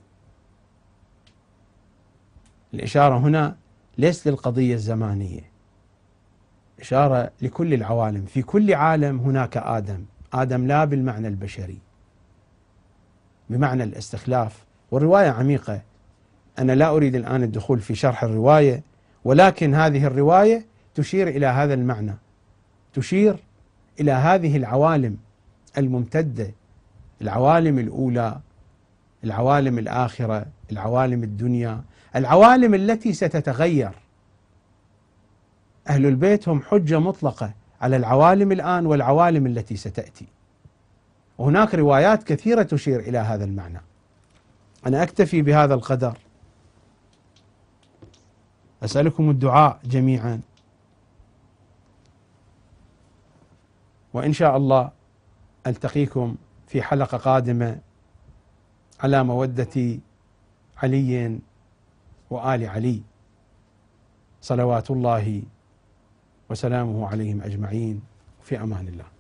الإشارة هنا ليس للقضية الزمانية، إشارة لكل العوالم، في كل عالم هناك آدم، آدم لا بالمعنى البشري، بمعنى الاستخلاف. والرواية عميقة، أنا لا أريد الآن الدخول في شرح الرواية، ولكن هذه الرواية تشير إلى هذا المعنى، تشير إلى هذه العوالم الممتدة، العوالم الأولى، العوالم الآخرة، العوالم الدنيا، العوالم التي ستتغير. أهل البيت هم حجة مطلقة على العوالم الآن والعوالم التي ستأتي، وهناك روايات كثيرة تشير إلى هذا المعنى. أنا أكتفي بهذا القدر، أسألكم الدعاء جميعا، وإن شاء الله ألتقيكم في حلقة قادمة على مودة علي وآل علي، صلوات الله وسلامه عليهم أجمعين، في أمان الله.